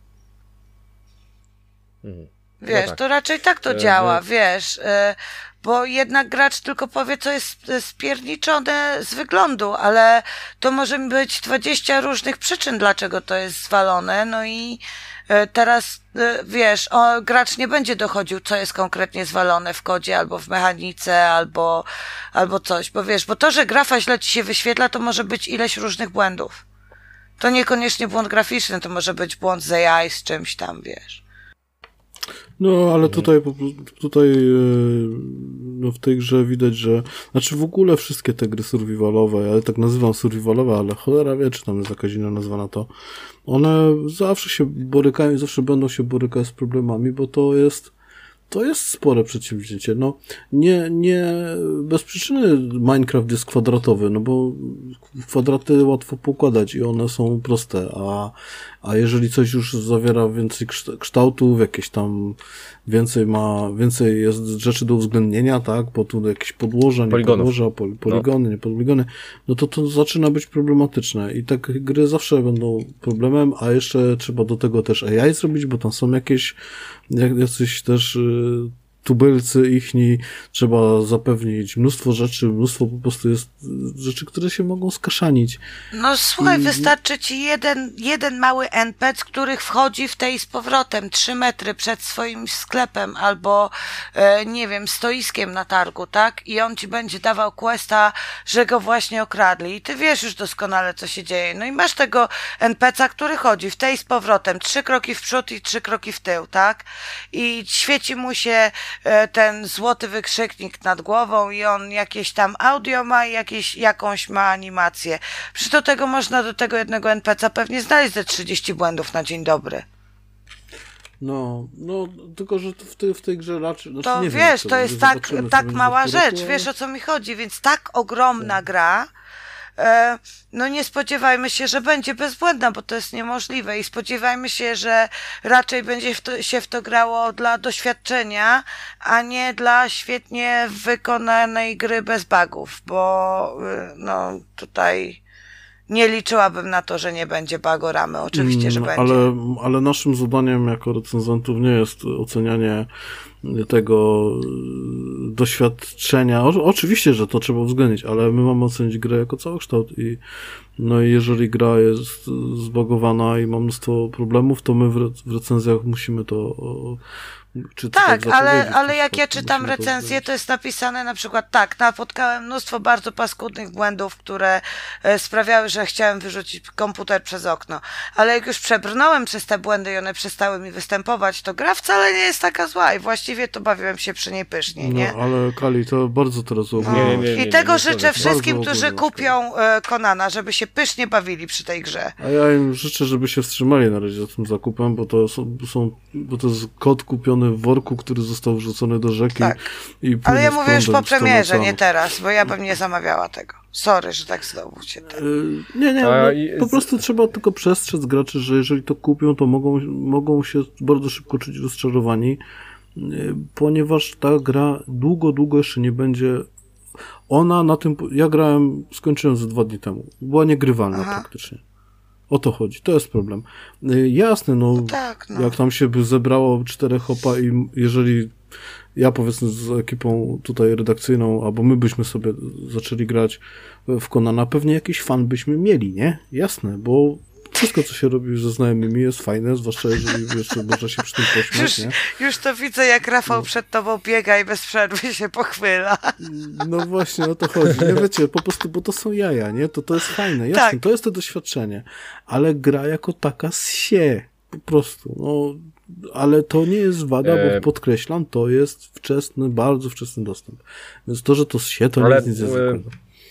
Wiesz, no tak. To raczej tak to działa, wiesz, bo jednak gracz tylko powie, co jest spierniczone z wyglądu, ale to może być 20 różnych przyczyn, dlaczego to jest zwalone, no i teraz, wiesz, gracz nie będzie dochodził, co jest konkretnie zwalone w kodzie, albo w mechanice, albo coś, bo wiesz, bo to, że grafa źle ci się wyświetla, to może być ileś różnych błędów. To niekoniecznie błąd graficzny, to może być błąd z AI, z czymś tam, wiesz. No, ale tutaj no w tej grze widać, że znaczy w ogóle wszystkie te gry survivalowe, ja tak nazywam survivalowe, ale cholera wie, czy tam jest jakaś inna nazwa na to, one zawsze się borykają i zawsze będą się borykać z problemami, bo to jest spore przedsięwzięcie. No, nie bez przyczyny Minecraft jest kwadratowy, no bo kwadraty łatwo poukładać i one są proste, a jeżeli coś już zawiera więcej kształtów, jakieś tam więcej jest rzeczy do uwzględnienia, tak, bo tu jakieś podłoża, nie podłoża, poligony, nie poligony, no to zaczyna być problematyczne i tak gry zawsze będą problemem, a jeszcze trzeba do tego też AI zrobić, bo tam są jacyś też tubylcy ichni, trzeba zapewnić mnóstwo rzeczy, mnóstwo po prostu jest rzeczy, które się mogą skaszanić. No słuchaj, wystarczy ci jeden mały NPC, który wchodzi w tej z powrotem 3 metry przed swoim sklepem albo, nie wiem, stoiskiem na targu, tak? I on ci będzie dawał questa, że go właśnie okradli. I ty wiesz już doskonale, co się dzieje. No i masz tego NPC-a, który chodzi w tej z powrotem 3 kroki w przód i 3 kroki w tył, tak? I świeci mu się ten złoty wykrzyknik nad głową i on jakieś tam audio ma i jakąś ma animację. Przy do tego można do tego jednego NPC-a pewnie znaleźć ze 30 błędów na dzień dobry. No, tylko, że w tej grze raczej... Znaczy, to nie wiesz, wiem, to jest tak mała rzecz, wiesz o co mi chodzi, więc tak ogromna gra, no nie spodziewajmy się, że będzie bezbłędna, bo to jest niemożliwe i spodziewajmy się, że raczej będzie się w to grało dla doświadczenia, a nie dla świetnie wykonanej gry bez bugów, bo no tutaj nie liczyłabym na to, że nie będzie bugoramy. Oczywiście, że będzie. Ale naszym zadaniem jako recenzentów nie jest ocenianie tego doświadczenia. Oczywiście, że to trzeba uwzględnić, ale my mamy ocenić grę jako całokształt i jeżeli gra jest zbagowana i ma mnóstwo problemów, to my w recenzjach musimy to Czy ty Tak, ale zapowiedzieć jak coś, ja to czytam musimy to recenzję, zrobić. to jest napisane na przykład tak, napotkałem mnóstwo bardzo paskudnych błędów, które sprawiały, że chciałem wyrzucić komputer przez okno. Ale jak już przebrnąłem przez te błędy i one przestały mi występować, to gra wcale nie jest taka zła i właściwie to bawiłem się przy niej pysznie, No, nie? ale Kali, to bardzo teraz No. ogólnie. I tego nie życzę zgodzę się. wszystkim, Bardzo którzy ogólnie kupią Conana, żeby się pysznie bawili przy tej grze. A ja im życzę, żeby się wstrzymali na razie z tym zakupem, bo bo to jest kod kupiony w worku, który został wrzucony do rzeki Tak. i płynie Ale ja z mówię już po prądem 14 premierze, nie lat. teraz, bo ja bym nie zamawiała tego. Sorry, że tak znowu cię tak. Nie, i- po prostu trzeba tylko przestrzec graczy, że jeżeli to kupią, to mogą się bardzo szybko czuć rozczarowani, ponieważ ta gra długo jeszcze nie będzie. Ona na tym. Ja skończyłem ze 2 dni temu. Była niegrywalna praktycznie. O to chodzi, to jest problem. Jasne, Tak, no. jak tam się by zebrało 4 hopa i jeżeli ja powiedzmy z ekipą tutaj redakcyjną, albo my byśmy sobie zaczęli grać w Conana, pewnie jakiś fan byśmy mieli, nie? Jasne, bo wszystko, co się robi ze znajomymi jest fajne, zwłaszcza jeżeli jeszcze można się przy tym pośmiać, nie? Już to widzę, jak Rafał przed tobą biega i bez przerwy się pochwyla. No właśnie, o to chodzi. Nie wiecie, po prostu, bo to są jaja, nie? To jest fajne, jasne, Tak. to jest to doświadczenie. Ale gra jako taka po prostu, ale to nie jest wada, bo podkreślam, to jest bardzo wczesny dostęp. Więc to, że to to nie jest nic niezwykłego.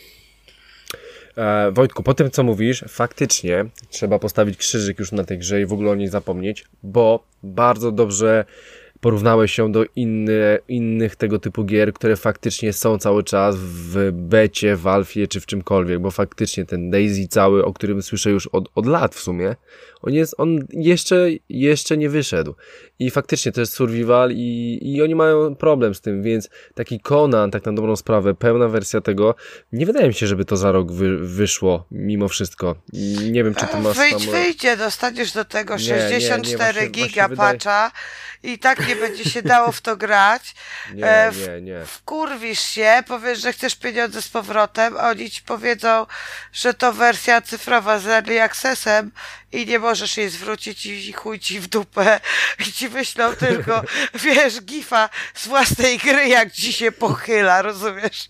Wojtku, po tym co mówisz, faktycznie trzeba postawić krzyżyk już na tej grze i w ogóle o niej zapomnieć, bo bardzo dobrze porównałeś się do innych tego typu gier, które faktycznie są cały czas w becie, w alfie czy w czymkolwiek, bo faktycznie ten DayZ cały, o którym słyszę już od lat w sumie, on jeszcze nie wyszedł. I faktycznie to jest survival i oni mają problem z tym, więc taki Conan, tak na dobrą sprawę, pełna wersja tego, nie wydaje mi się, żeby to za rok wyszło mimo wszystko. I nie wiem, czy ty masz tam... Wyjdzie, dostaniesz do tego 64 właśnie giga wydaje- patcha i tak nie będzie się dało w to grać. Nie. Wkurwisz się, powiesz, że chcesz pieniądze z powrotem, a oni ci powiedzą, że to wersja cyfrowa z Early Accessem i nie możesz jej zwrócić i chuj ci w dupę i ci wyślą tylko, wiesz, gifa z własnej gry, jak ci się pochyla, rozumiesz?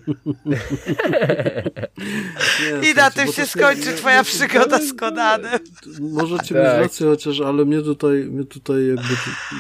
I na tym się skończy twoja przygoda z Conanem. Możecie mieć rację, chociaż, ale mnie tutaj jakby,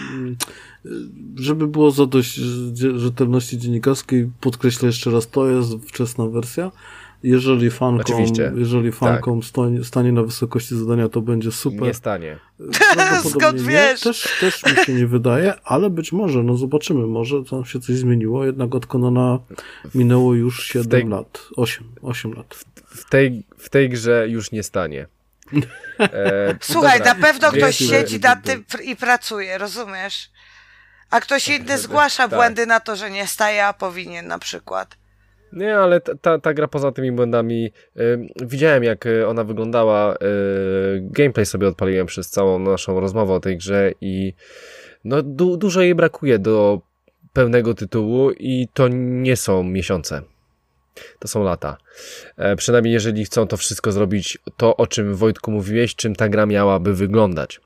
żeby było zadość rzetelności dziennikarskiej, podkreślę jeszcze raz, to jest wczesna wersja. Jeżeli fankom stanie na wysokości zadania, to będzie super. Nie stanie. Skąd wiesz? Też mi się nie wydaje, ale być może, zobaczymy, może tam się coś zmieniło, jednak od Conana minęło już 7 lat, 8 lat. W tej grze już nie stanie. Słuchaj, dobra, na pewno ktoś dzięki, siedzi dzięki. nad tym i pracuje, rozumiesz? A ktoś inny zgłasza błędy na to, że nie staje, a powinien na przykład. Nie, ale ta gra poza tymi błędami, widziałem jak ona wyglądała, gameplay sobie odpaliłem przez całą naszą rozmowę o tej grze i dużo jej brakuje do pełnego tytułu i to nie są miesiące. To są lata. Przynajmniej jeżeli chcą to wszystko zrobić, to o czym Wojtku mówiłeś, czym ta gra miałaby wyglądać.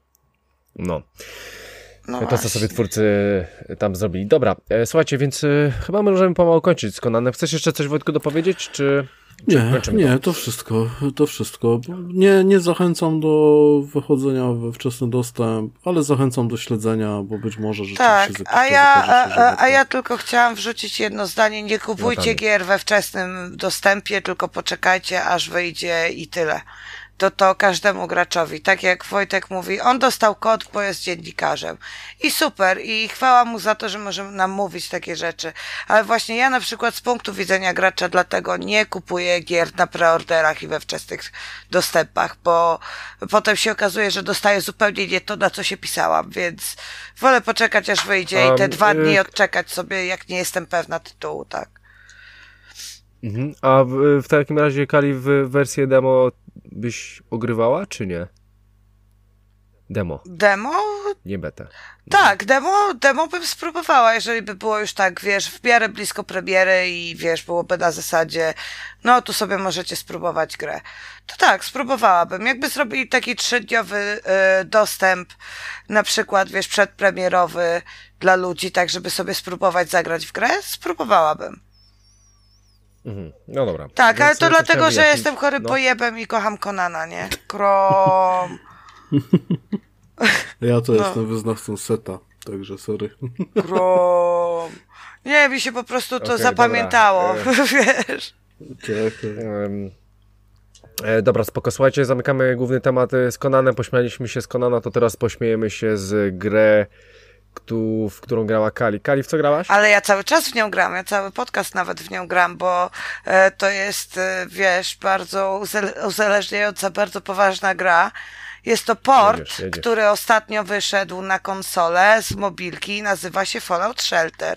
To, co sobie twórcy tam zrobili. Dobra, słuchajcie, więc chyba możemy pomału kończyć z Conanem. Chcesz jeszcze coś, Wojtku, dopowiedzieć, czy kończymy Nie, to wszystko. Nie zachęcam do wychodzenia we wczesny dostęp, ale zachęcam do śledzenia, bo być może rzeczywiście Tak, za jakiś czas okaże się, że ja tylko chciałam wrzucić jedno zdanie. Nie kupujcie gier we wczesnym dostępie, tylko poczekajcie, aż wyjdzie i tyle. To każdemu graczowi. Tak jak Wojtek mówi, on dostał kod, bo jest dziennikarzem. I super, i chwała mu za to, że może nam mówić takie rzeczy. Ale właśnie ja na przykład z punktu widzenia gracza dlatego nie kupuję gier na preorderach i we wczesnych dostępach, bo potem się okazuje, że dostaję zupełnie nie to, na co się pisałam, więc wolę poczekać, aż wyjdzie i te 2 dni odczekać sobie, jak nie jestem pewna tytułu, tak. A w takim razie, Kali, w wersję demo byś ogrywała, czy nie? Demo, Demo? nie beta. Tak, demo bym spróbowała, jeżeli by było już tak, wiesz, w miarę blisko premiery i wiesz, byłoby na zasadzie, no tu sobie możecie spróbować grę. To tak, spróbowałabym. Jakby zrobili taki 3-dniowy dostęp, na przykład, wiesz, przedpremierowy dla ludzi, tak żeby sobie spróbować zagrać w grę, spróbowałabym. No dobra. Tak, ale Więc to dlatego, chciałem że wyjaśnić. jestem chorym No. pojebem i kocham Conana, nie? Krom. Ja to jestem wyznawcą Seta, także sorry. Krom. Nie, mi się po prostu to Okej, zapamiętało, dobra. wiesz. Tak, Dobra, spoko. Słuchajcie, zamykamy główny temat z Conanem. Pośmialiśmy się z Conana, to teraz pośmiejemy się z grę, w którą grała Kali. Kali, w co grałaś? Ale ja cały czas w nią gram, ja cały podcast nawet w nią gram, bo to jest, wiesz, bardzo uzależniająca, bardzo poważna gra. Jest to port, Jedziesz. który ostatnio wyszedł na konsolę z mobilki i nazywa się Fallout Shelter.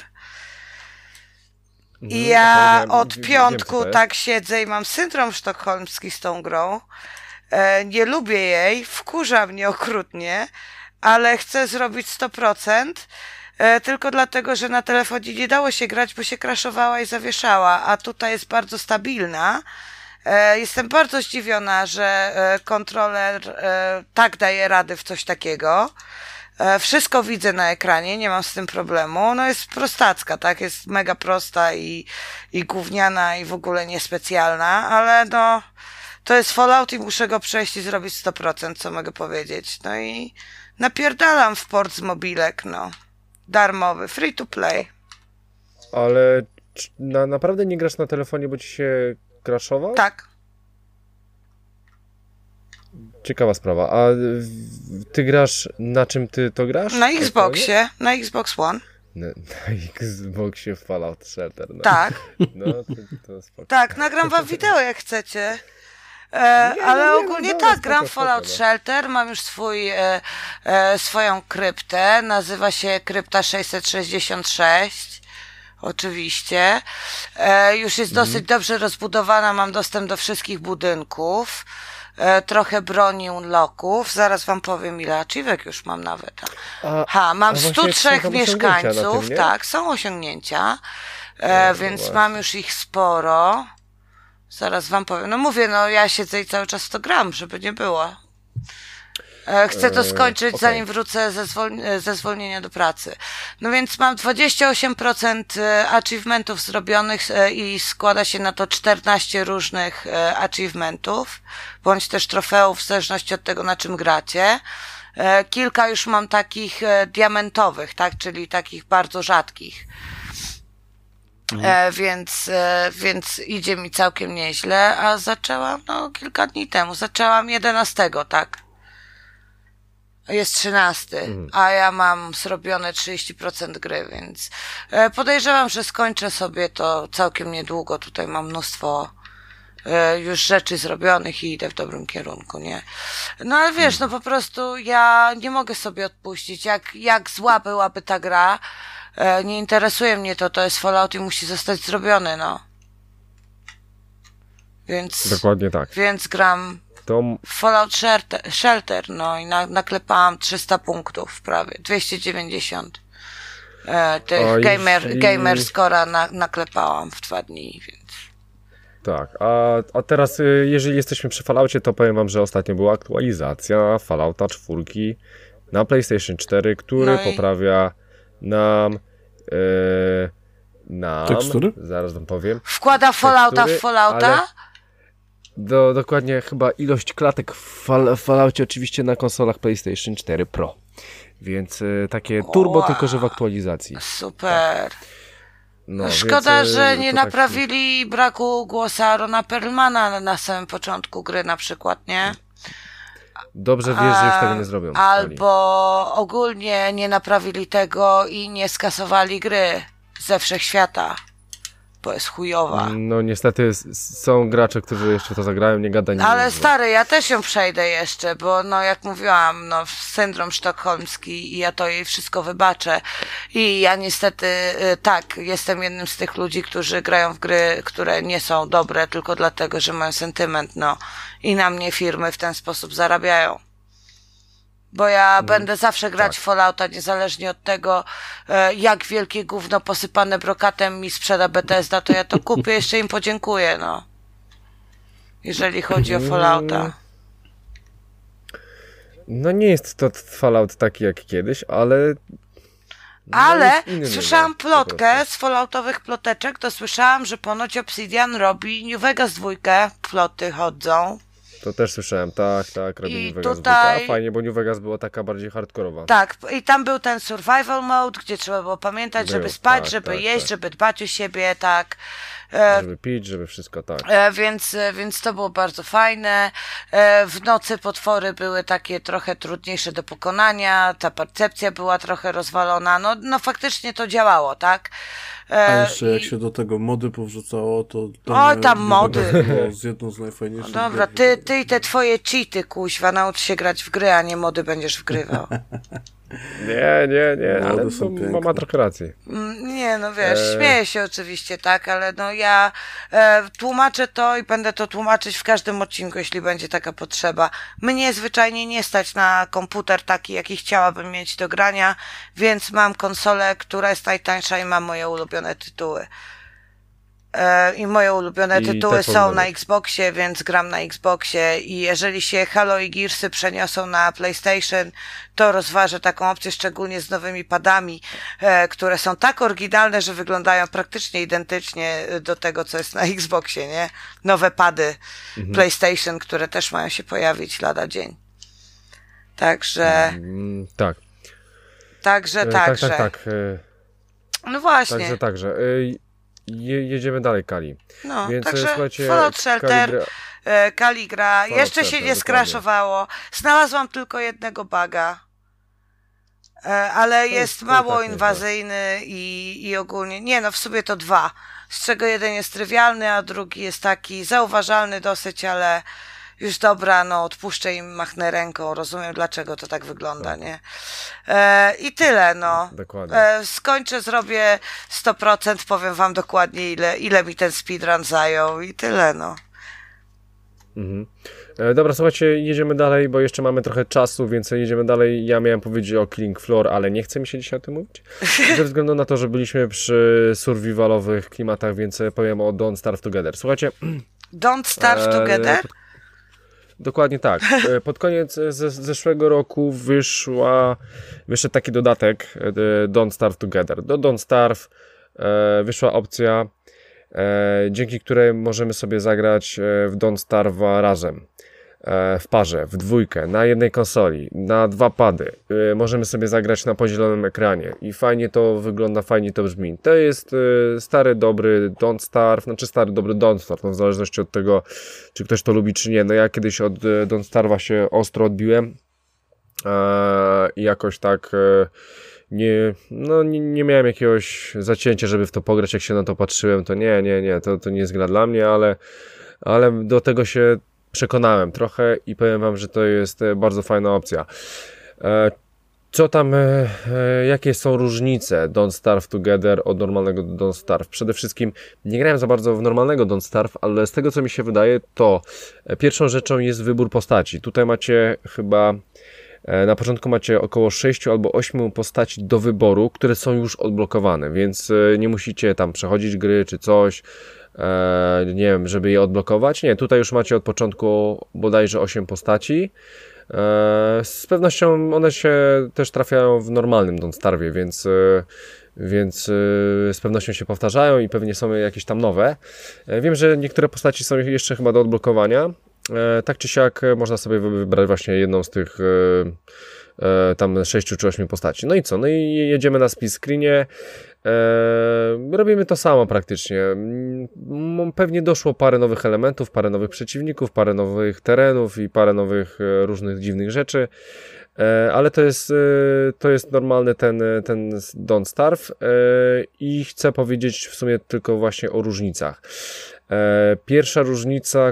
I ja okej, od wiem, piątku co to jest. tak siedzę i mam syndrom sztokholmski z tą grą. Nie lubię jej, wkurza mnie okrutnie, ale chcę zrobić 100%, tylko dlatego, że na telefonie nie dało się grać, bo się crashowała i zawieszała, a tutaj jest bardzo stabilna. Jestem bardzo zdziwiona, że kontroler tak daje rady w coś takiego. Wszystko widzę na ekranie, nie mam z tym problemu. No jest prostacka, tak? Jest mega prosta i gówniana i w ogóle niespecjalna, ale no to jest Fallout i muszę go przejść i zrobić 100%, co mogę powiedzieć. No i napierdalam w port z mobilek, no. Darmowy, free to play. Ale naprawdę nie grasz na telefonie, bo ci się crashował? Tak. Ciekawa sprawa. A ty grasz, na czym ty to grasz? Na Xboxie, na Xbox One. Na Xboxie Fallout Shelter. No. Tak. No, to spoko. Tak, nagram wam wideo jak chcecie. Ale nie, ogólnie dobra, tak, gram w spoko, Fallout no. Shelter, mam już swoją kryptę, nazywa się Krypta 666, oczywiście. Już jest dosyć dobrze rozbudowana, mam dostęp do wszystkich budynków, trochę broni unlocków, zaraz wam powiem ile achievek już mam nawet. Mam właśnie 103 są tam osiągnięcia na mieszkańców, tym, nie? tak, są osiągnięcia, więc właśnie. mam już ich sporo. Zaraz wam powiem. No mówię, no ja siedzę i cały czas w to gram, żeby nie było. Chcę to skończyć, okej. zanim wrócę ze zwolnienia do pracy. No więc mam 28% achievementów zrobionych i składa się na to 14 różnych achievementów, bądź też trofeów, w zależności od tego, na czym gracie. Kilka już mam takich diamentowych, tak, czyli takich bardzo rzadkich. Więc idzie mi całkiem nieźle, a zaczęłam, no, kilka dni temu. Zaczęłam 11, tak. Jest 13, a ja mam zrobione 30% gry, więc podejrzewam, że skończę sobie to całkiem niedługo. Tutaj mam mnóstwo już rzeczy zrobionych i idę w dobrym kierunku, nie? No ale wiesz, no po prostu ja nie mogę sobie odpuścić. Jak zła byłaby ta gra, nie interesuje mnie to jest Fallout i musi zostać zrobiony, no. Więc... Dokładnie tak. Więc gram To w Fallout Shelter, no i naklepałam 300 punktów prawie, 290 tych gamer score'a naklepałam w 2 dni, więc... tak. A teraz, jeżeli jesteśmy przy Falloutie, to powiem wam, że ostatnio była aktualizacja Fallouta 4 na PlayStation 4, który No i- poprawia nam Tekstury? zaraz wam powiem. Wkłada Fallouta Tekstury, w Fallouta? ale dokładnie chyba ilość klatek w Falloutie oczywiście na konsolach PlayStation 4 Pro. Więc takie turbo, Wow. tylko że w aktualizacji. Super. No, Szkoda, więc, że nie to tak- naprawili braku głosu Arona Perlmana na samym początku gry na przykład, nie? Dobrze wiesz, że już tego nie zrobią. Albo ogólnie nie naprawili tego i nie skasowali gry ze wszechświata, bo jest chujowa. No niestety są gracze, którzy jeszcze w to zagrają, nie gada nic. Ale stary, ja też ją przejdę jeszcze, bo no jak mówiłam, no syndrom sztokholmski i ja to jej wszystko wybaczę. I ja niestety tak, jestem jednym z tych ludzi, którzy grają w gry, które nie są dobre tylko dlatego, że mają sentyment, no. I na mnie firmy w ten sposób zarabiają. Bo ja będę zawsze grać w Fallouta, niezależnie od tego, jak wielkie gówno posypane brokatem mi sprzeda Bethesda, to ja to kupię, jeszcze im podziękuję, no. Jeżeli chodzi o Fallouta. No nie jest to Fallout taki jak kiedyś, ale... Ale jest inny słyszałam po plotkę prostu. z Falloutowych ploteczek, to słyszałam, że ponoć Obsidian robi New Vegas 2, ploty chodzą. To też słyszałem, tak, robi I New Vegas tutaj- 2. A fajnie, bo New Vegas była taka bardziej hardkorowa. Tak, i tam był ten survival mode, gdzie trzeba było pamiętać, żeby Był, spać, tak, żeby tak, jeść, tak. żeby dbać o siebie, tak. Żeby pić, żeby wszystko, tak. Więc to było bardzo fajne. W nocy potwory były takie trochę trudniejsze do pokonania, ta percepcja była trochę rozwalona, no faktycznie to działało, tak? A jeszcze jak i- się do tego mody powrzucało, to... Oj, tam mody. Było z jedną z najfajniejszych No dobra, gier. ty i te twoje cheaty, kuźwa, naucz się grać w gry, a nie mody będziesz wgrywał. Nie, ale Mody są to piękne. ma trochę racji. Nie, no wiesz, śmieję się oczywiście, tak, ale no ja tłumaczę to i będę to tłumaczyć w każdym odcinku, jeśli będzie taka potrzeba. Mnie zwyczajnie nie stać na komputer taki, jaki chciałabym mieć do grania, więc mam konsolę, która jest najtańsza i mam moje ulubione tytuły. I moje ulubione I tytuły te są powinny na być. Xboxie, więc gram na Xboxie i jeżeli się Halo i Gearsy przeniosą na PlayStation, to rozważę taką opcję, szczególnie z nowymi padami, które są tak oryginalne, że wyglądają praktycznie identycznie do tego, co jest na Xboxie, nie? Nowe pady PlayStation, które też mają się pojawić lada dzień. Także, Tak. także. Tak. No właśnie. Także. Jedziemy dalej, Kali. No, Więc także słuchajcie, Fallout Shelter, Kaligra, Fallout jeszcze się Shelter, nie dokładnie. skraszowało. Znalazłam tylko jednego buga, ale jest to i mało tak nie inwazyjny i ogólnie, nie no, w sumie to dwa, z czego jeden jest trywialny, a drugi jest taki zauważalny dosyć, ale już dobra, no odpuszczę im, machnę ręką, rozumiem dlaczego to tak wygląda, nie? I tyle, no. Dokładnie. Skończę, zrobię 100%, powiem wam dokładnie ile mi ten speedrun zajął i tyle, no. Dobra, słuchajcie, jedziemy dalej, bo jeszcze mamy trochę czasu, więc jedziemy dalej. Ja miałem powiedzieć o Killing Floor, ale nie chce mi się dzisiaj o tym mówić. Ze względu na to, że byliśmy przy survivalowych klimatach, więc powiem o Don't Starve Together. Słuchajcie, Don't Starve Together? dokładnie tak. Pod koniec zeszłego roku wyszedł taki dodatek Don't Starve Together. Do Don't Starve wyszła opcja, dzięki której możemy sobie zagrać w Don't Starve'a razem. W parze, w dwójkę, na jednej konsoli, na dwa pady. Możemy sobie zagrać na podzielonym ekranie i fajnie to wygląda, fajnie to brzmi. To jest stary, dobry Don't Starve, znaczy stary, dobry Don't Starve, no w zależności od tego, czy ktoś to lubi, czy nie. No ja kiedyś od Don't Starve'a się ostro odbiłem i jakoś tak nie miałem jakiegoś zacięcia, żeby w to pograć. Jak się na to patrzyłem, to nie, to nie jest gra dla mnie, ale do tego się przekonałem trochę i powiem wam, że to jest bardzo fajna opcja. Co tam, jakie są różnice Don't Starve Together od normalnego Don't Starve? Przede wszystkim nie grałem za bardzo w normalnego Don't Starve, ale z tego co mi się wydaje, to pierwszą rzeczą jest wybór postaci. Tutaj macie chyba, na początku macie około 6 albo 8 postaci do wyboru, które są już odblokowane, więc nie musicie tam przechodzić gry czy coś, nie wiem, żeby je odblokować. Nie, tutaj już macie od początku bodajże 8 postaci. Z pewnością one się też trafiają w normalnym Don't Starve'ie, więc z pewnością się powtarzają i pewnie są jakieś tam nowe. Wiem, że niektóre postaci są jeszcze chyba do odblokowania. Tak czy siak można sobie wybrać właśnie jedną z tych tam 6 czy 8 postaci. No i co? No i jedziemy na split screenie. Robimy to samo praktycznie. Pewnie doszło parę nowych elementów, parę nowych przeciwników, parę nowych terenów i parę nowych różnych dziwnych rzeczy, ale to jest normalny ten Don't Starve i chcę powiedzieć w sumie tylko właśnie o różnicach. Pierwsza różnica,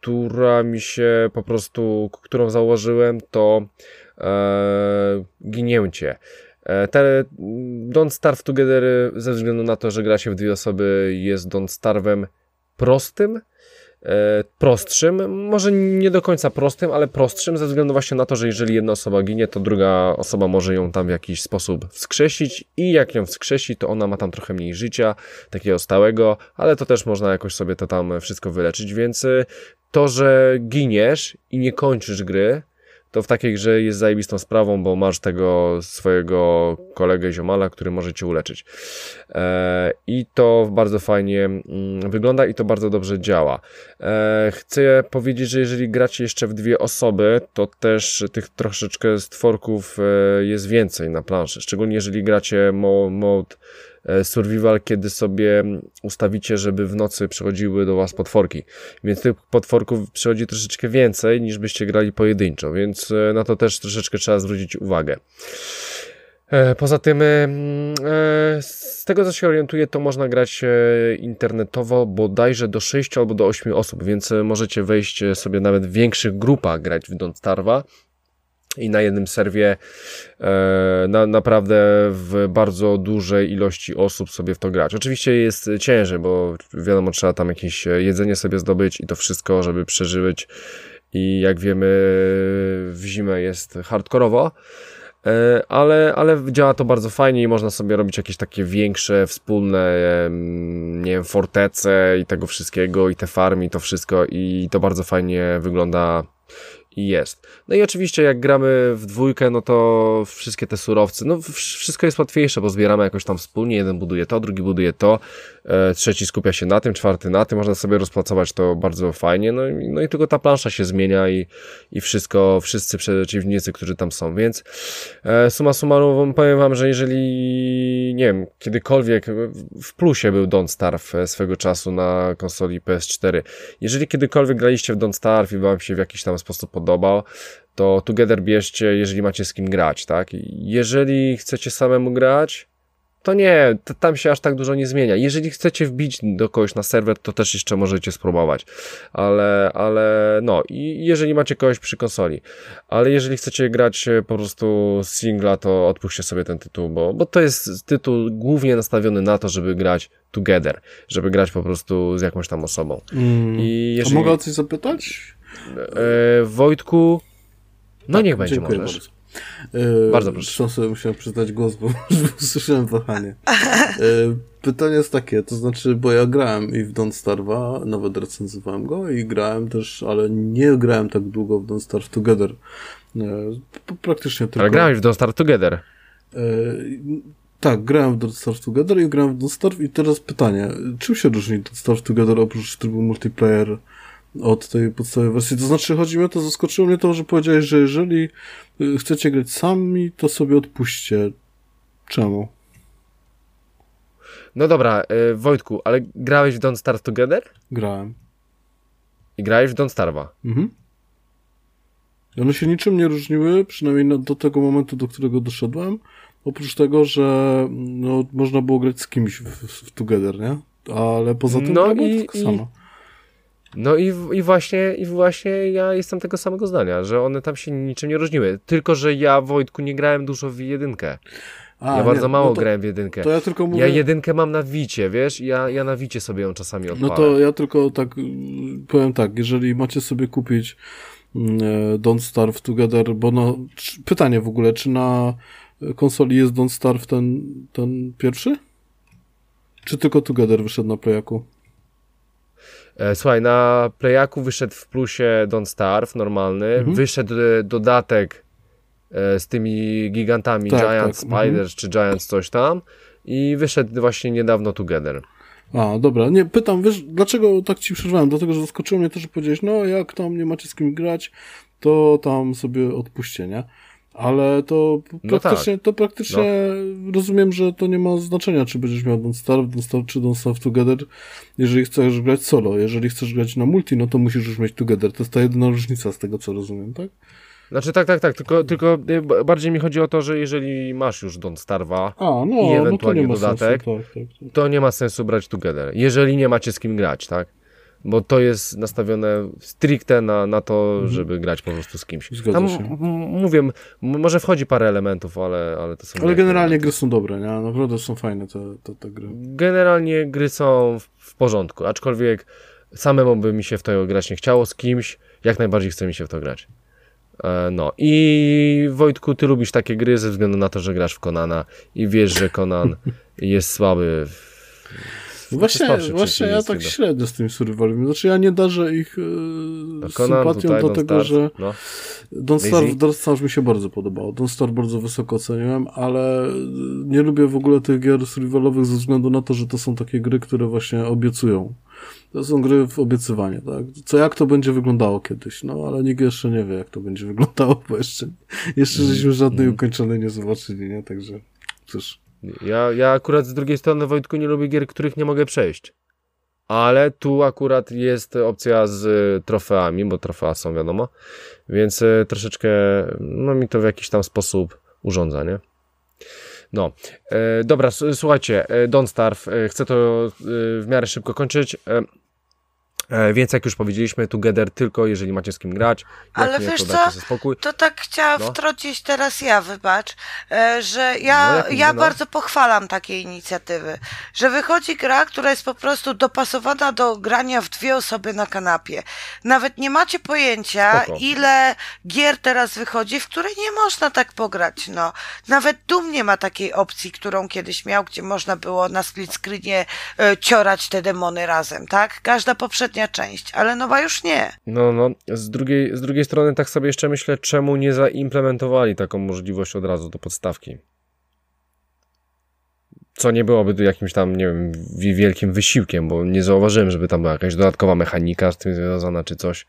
którą założyłem, to ginięcie. Don't Starve Together ze względu na to, że gra się w dwie osoby, jest Don't Starve'em prostym, prostszym, może nie do końca prostym, ale prostszym, ze względu właśnie na to, że jeżeli jedna osoba ginie, to druga osoba może ją tam w jakiś sposób wskrzesić i jak ją wskrzesi, to ona ma tam trochę mniej życia, takiego stałego, ale to też można jakoś sobie to tam wszystko wyleczyć, więc to, że giniesz i nie kończysz gry, to w takiej grze jest zajebistą sprawą, bo masz tego swojego kolegę, ziomala, który może cię uleczyć. I to bardzo fajnie wygląda i to bardzo dobrze działa. Chcę powiedzieć, że jeżeli gracie jeszcze w 2 osoby, to też tych troszeczkę stworków jest więcej na planszy. Szczególnie jeżeli gracie mode survival, kiedy sobie ustawicie, żeby w nocy przychodziły do was potworki. Więc tych potworków przychodzi troszeczkę więcej, niż byście grali pojedynczo, więc na to też troszeczkę trzeba zwrócić uwagę. Poza tym, z tego co się orientuję, to można grać internetowo bodajże do 6 albo do 8 osób, więc możecie wejść sobie nawet w większych grupach grać w Don't Starve'a. I na jednym serwie naprawdę w bardzo dużej ilości osób sobie w to grać. Oczywiście jest ciężej, bo wiadomo, trzeba tam jakieś jedzenie sobie zdobyć i to wszystko, żeby przeżyć. I jak wiemy, w zimę jest hardkorowo, ale działa to bardzo fajnie i można sobie robić jakieś takie większe, wspólne, nie wiem, fortece i tego wszystkiego, i te farmy, i to wszystko, i to bardzo fajnie wygląda i jest. No i oczywiście jak gramy w 2, no to wszystkie te surowce, no wszystko jest łatwiejsze, bo zbieramy jakoś tam wspólnie, jeden buduje to, drugi buduje to, trzeci skupia się na tym, czwarty na tym, można sobie rozpracować to bardzo fajnie, no i tylko ta plansza się zmienia i wszystko, wszyscy przeciwnicy, którzy tam są, więc summa summarum powiem wam, że jeżeli, nie wiem, kiedykolwiek w plusie był Don't Starve swego czasu na konsoli PS4, jeżeli kiedykolwiek graliście w Don't Starve i wam się w jakiś tam sposób podobał, to Together bierzcie, jeżeli macie z kim grać, tak? Jeżeli chcecie samemu grać, to nie, tam się aż tak dużo nie zmienia. Jeżeli chcecie wbić do kogoś na serwer, to też jeszcze możecie spróbować. Ale no, i jeżeli macie kogoś przy konsoli. Ale jeżeli chcecie grać po prostu singla, to odpuśćcie sobie ten tytuł, bo to jest tytuł głównie nastawiony na to, żeby grać together, żeby grać po prostu z jakąś tam osobą. I jeżeli... A mogę o coś zapytać? Wojtku, no tak, niech będzie, dziękuję możesz. Bardzo. Bardzo proszę. Zresztą sobie musiałem przyznać głos, bo usłyszałem wahanie. Pytanie jest takie, to znaczy, bo ja grałem i w Don't Starve'a, nawet recenzowałem go i grałem też, ale nie grałem tak długo w Don't Starve Together. Praktycznie tylko... Ale grałeś w Don't Starve Together. Tak, grałem w Don't Starve Together i grałem w Don't Starve i teraz pytanie, czym się różni Don't Starve Together oprócz trybu multiplayer od tej podstawowej wersji? To znaczy, chodzi mi o to, zaskoczyło mnie to, że powiedziałeś, że jeżeli chcecie grać sami, to sobie odpuśćcie. Czemu? No dobra, Wojtku, ale grałeś w Don't Starve Together? Grałem. I grałeś w Don't Starve'a? Mhm. I one się niczym nie różniły, przynajmniej do tego momentu, do którego doszedłem, oprócz tego, że no, można było grać z kimś w Together, nie? Ale poza tym no było tylko samo. No i właśnie ja jestem tego samego zdania, że one tam się niczym nie różniły. Tylko, że ja, Wojtku, nie grałem dużo w jedynkę. Ja bardzo mało grałem w jedynkę. To ja tylko mówię... Ja jedynkę mam na Wicie, wiesz? Ja na Wicie sobie ją czasami odpalę. No to ja tylko tak powiem tak, jeżeli macie sobie kupić Don't Starve Together, bo no, pytanie w ogóle, czy na konsoli jest Don't Starve ten pierwszy? Czy tylko Together wyszedł na Playaku? Słuchaj, na Playaku wyszedł w plusie Don't Starve normalny, wyszedł dodatek z tymi gigantami, tak, Giant tak. Spiders czy Giant coś tam i wyszedł właśnie niedawno Together. A, dobra. Nie, pytam, wiesz, dlaczego tak ci przerwałem? Dlatego, że zaskoczyło mnie to, że powiedziałeś, no jak tam nie macie z kim grać, to tam sobie odpuśćcie, nie? Ale to praktycznie rozumiem, że to nie ma znaczenia, czy będziesz miał Don't Starve czy Don't Starve Together, jeżeli chcesz grać solo. Jeżeli chcesz grać na multi, no to musisz już mieć Together. To jest ta jedyna różnica z tego, co rozumiem, tak? Znaczy tak, tylko bardziej mi chodzi o to, że jeżeli masz już Don't Starve'a i ewentualnie dodatek, to nie ma sensu brać Together, jeżeli nie macie z kim grać, tak? Bo to jest nastawione stricte na to, żeby grać po prostu z kimś. Zgadza się. Mówię, może wchodzi parę elementów, ale to są... Ale generalnie gry są dobre, nie? Naprawdę są fajne te gry. Generalnie gry są w porządku, aczkolwiek Samemu by mi się w to grać nie chciało, z kimś jak najbardziej chce mi się w to grać. No i Wojtku, ty lubisz takie gry ze względu na to, że grasz w Conana i wiesz, że Conan jest słaby. Właśnie ja tak średnio z tymi survivalami. Znaczy ja nie darzę ich sympatią, tutaj, dlatego że Don't Starve mi się bardzo podobało. Don't Starve bardzo wysoko oceniłem, ale nie lubię w ogóle tych gier survivalowych ze względu na to, że to są takie gry, które właśnie obiecują. To są gry w obiecywanie, tak? Jak to będzie wyglądało kiedyś? No, ale nikt jeszcze nie wie, jak to będzie wyglądało, bo jeszcze żeśmy żadnej ukończonej nie zobaczyli, nie? Także, cóż. Ja akurat z drugiej strony, Wojtku, nie lubię gier, których nie mogę przejść. Ale tu akurat jest opcja z trofeami, bo trofea są, wiadomo. Więc troszeczkę, no mi to w jakiś tam sposób urządza, nie? No, dobra, słuchajcie, Don't Starve, chcę to w miarę szybko kończyć, więc jak już powiedzieliśmy, Together tylko jeżeli macie z kim grać, jak ale nie, wiesz to co, dajcie sobie spokój. to tak chciałam wtrącić teraz wybacz, że ja bardzo pochwalam takie inicjatywy, że wychodzi gra, która jest po prostu dopasowana do grania w 2 osoby na kanapie. Nawet nie macie pojęcia, ile gier teraz wychodzi, w które nie można tak pograć, no. Nawet Doom nie ma takiej opcji, którą kiedyś miał, gdzie można było na split screenie ciorać te demony razem, tak? Każda poprzednia część, ale nowa już nie. No, z drugiej strony tak sobie jeszcze myślę, czemu nie zaimplementowali taką możliwość od razu do podstawki. Co nie byłoby tu jakimś tam, nie wiem, wielkim wysiłkiem, bo nie zauważyłem, żeby tam była jakaś dodatkowa mechanika z tym związana, czy coś.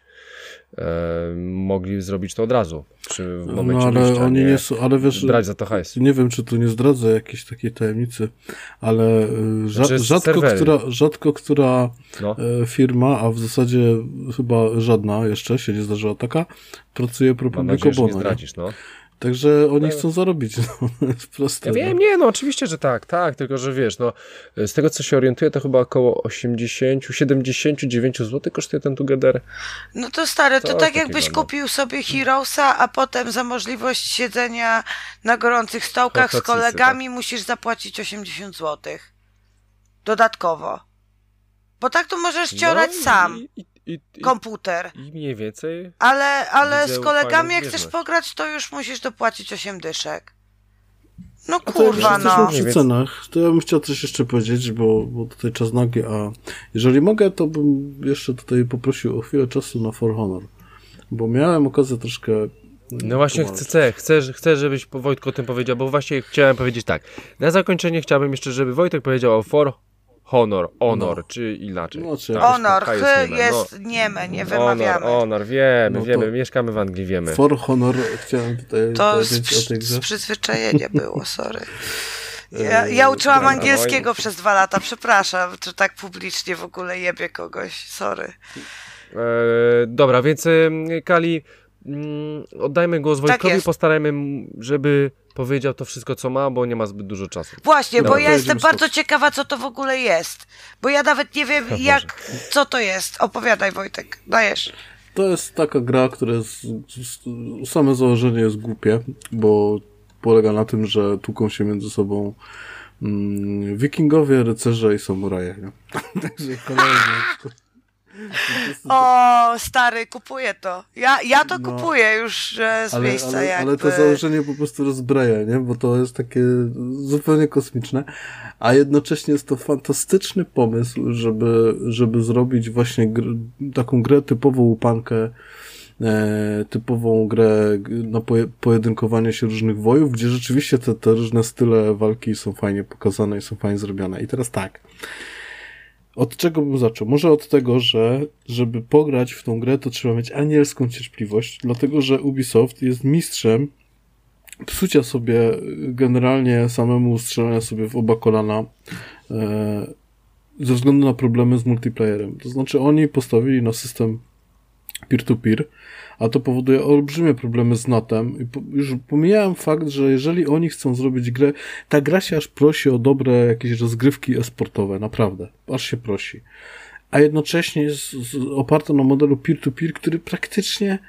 Mogli zrobić to od razu. Czy w momencie ale wyjścia, oni nie są, ale wiesz, brać za to hajs. Nie wiem, czy tu nie zdradzę jakiejś takiej tajemnicy, ale rzadko która firma, a w zasadzie chyba żadna jeszcze się nie zdarzyła taka, pracuje pro publico bono. Nie zdradzisz, no. Także oni chcą zarobić, no, jest proste. Ja wiem, nie, no oczywiście, że tak, tylko że wiesz, no z tego co się orientuję, to chyba około 79 zł kosztuje ten Together. No to stary, to tak jakbyś takiego, kupił sobie Heroesa, a potem za możliwość siedzenia na gorących stołkach z kolegami musisz zapłacić 80 zł. Dodatkowo. Bo tak to możesz ciorać sam. Komputer. I mniej więcej. Ale z kolegami jak chcesz pograć, to już musisz dopłacić 8 dyszek. No kurwa, no. Przy cenach, to ja bym chciał coś jeszcze powiedzieć, bo tutaj czas nagi, a jeżeli mogę, to bym jeszcze tutaj poprosił o chwilę czasu na For Honor, bo miałem okazję troszkę... No właśnie chcę, żebyś Wojtku o tym powiedział, bo właśnie chciałem powiedzieć tak. Na zakończenie chciałbym jeszcze, żeby Wojtek powiedział o For Honor, czy inaczej. Honor, jest nieme, nie wymawiamy. Honor, wiemy, mieszkamy w Anglii, wiemy. For Honor, chciałem tutaj powiedzieć o tej grze. To z przyzwyczajenia było, sorry. Ja uczyłam angielskiego przez 2 lata, przepraszam, czy tak publicznie w ogóle jebie kogoś, sorry. Dobra, więc Kali, oddajmy głos Wojtkowi, tak postarajmy, żeby powiedział to wszystko, co ma, bo nie ma zbyt dużo czasu. Właśnie, bo ja jestem bardzo ciekawa, co to w ogóle jest. Bo ja nawet nie wiem, co to jest. Opowiadaj, Wojtek, dajesz. To jest taka gra, która jest, same założenie jest głupie, bo polega na tym, że tłuką się między sobą wikingowie, rycerze i samuraje. Także kolejny... O, stary, kupuję to. Ja to kupuję już z miejsca jakby. Ale to założenie po prostu rozbraja, nie? Bo to jest takie zupełnie kosmiczne, a jednocześnie jest to fantastyczny pomysł, żeby zrobić właśnie taką grę typową łupankę, typową grę na pojedynkowanie się różnych wojów, gdzie rzeczywiście te różne style walki są fajnie pokazane i są fajnie zrobione. I teraz tak. Od czego bym zaczął? Może od tego, że żeby pograć w tą grę, to trzeba mieć anielską cierpliwość, dlatego że Ubisoft jest mistrzem psucia sobie generalnie samemu, strzelania sobie w oba kolana ze względu na problemy z multiplayerem. To znaczy oni postawili na system peer-to-peer, a to powoduje olbrzymie problemy z natem. I już pomijałem fakt, że jeżeli oni chcą zrobić grę, ta gra się aż prosi o dobre jakieś rozgrywki e-sportowe, naprawdę, aż się prosi. A jednocześnie jest oparta na modelu peer-to-peer, który praktycznie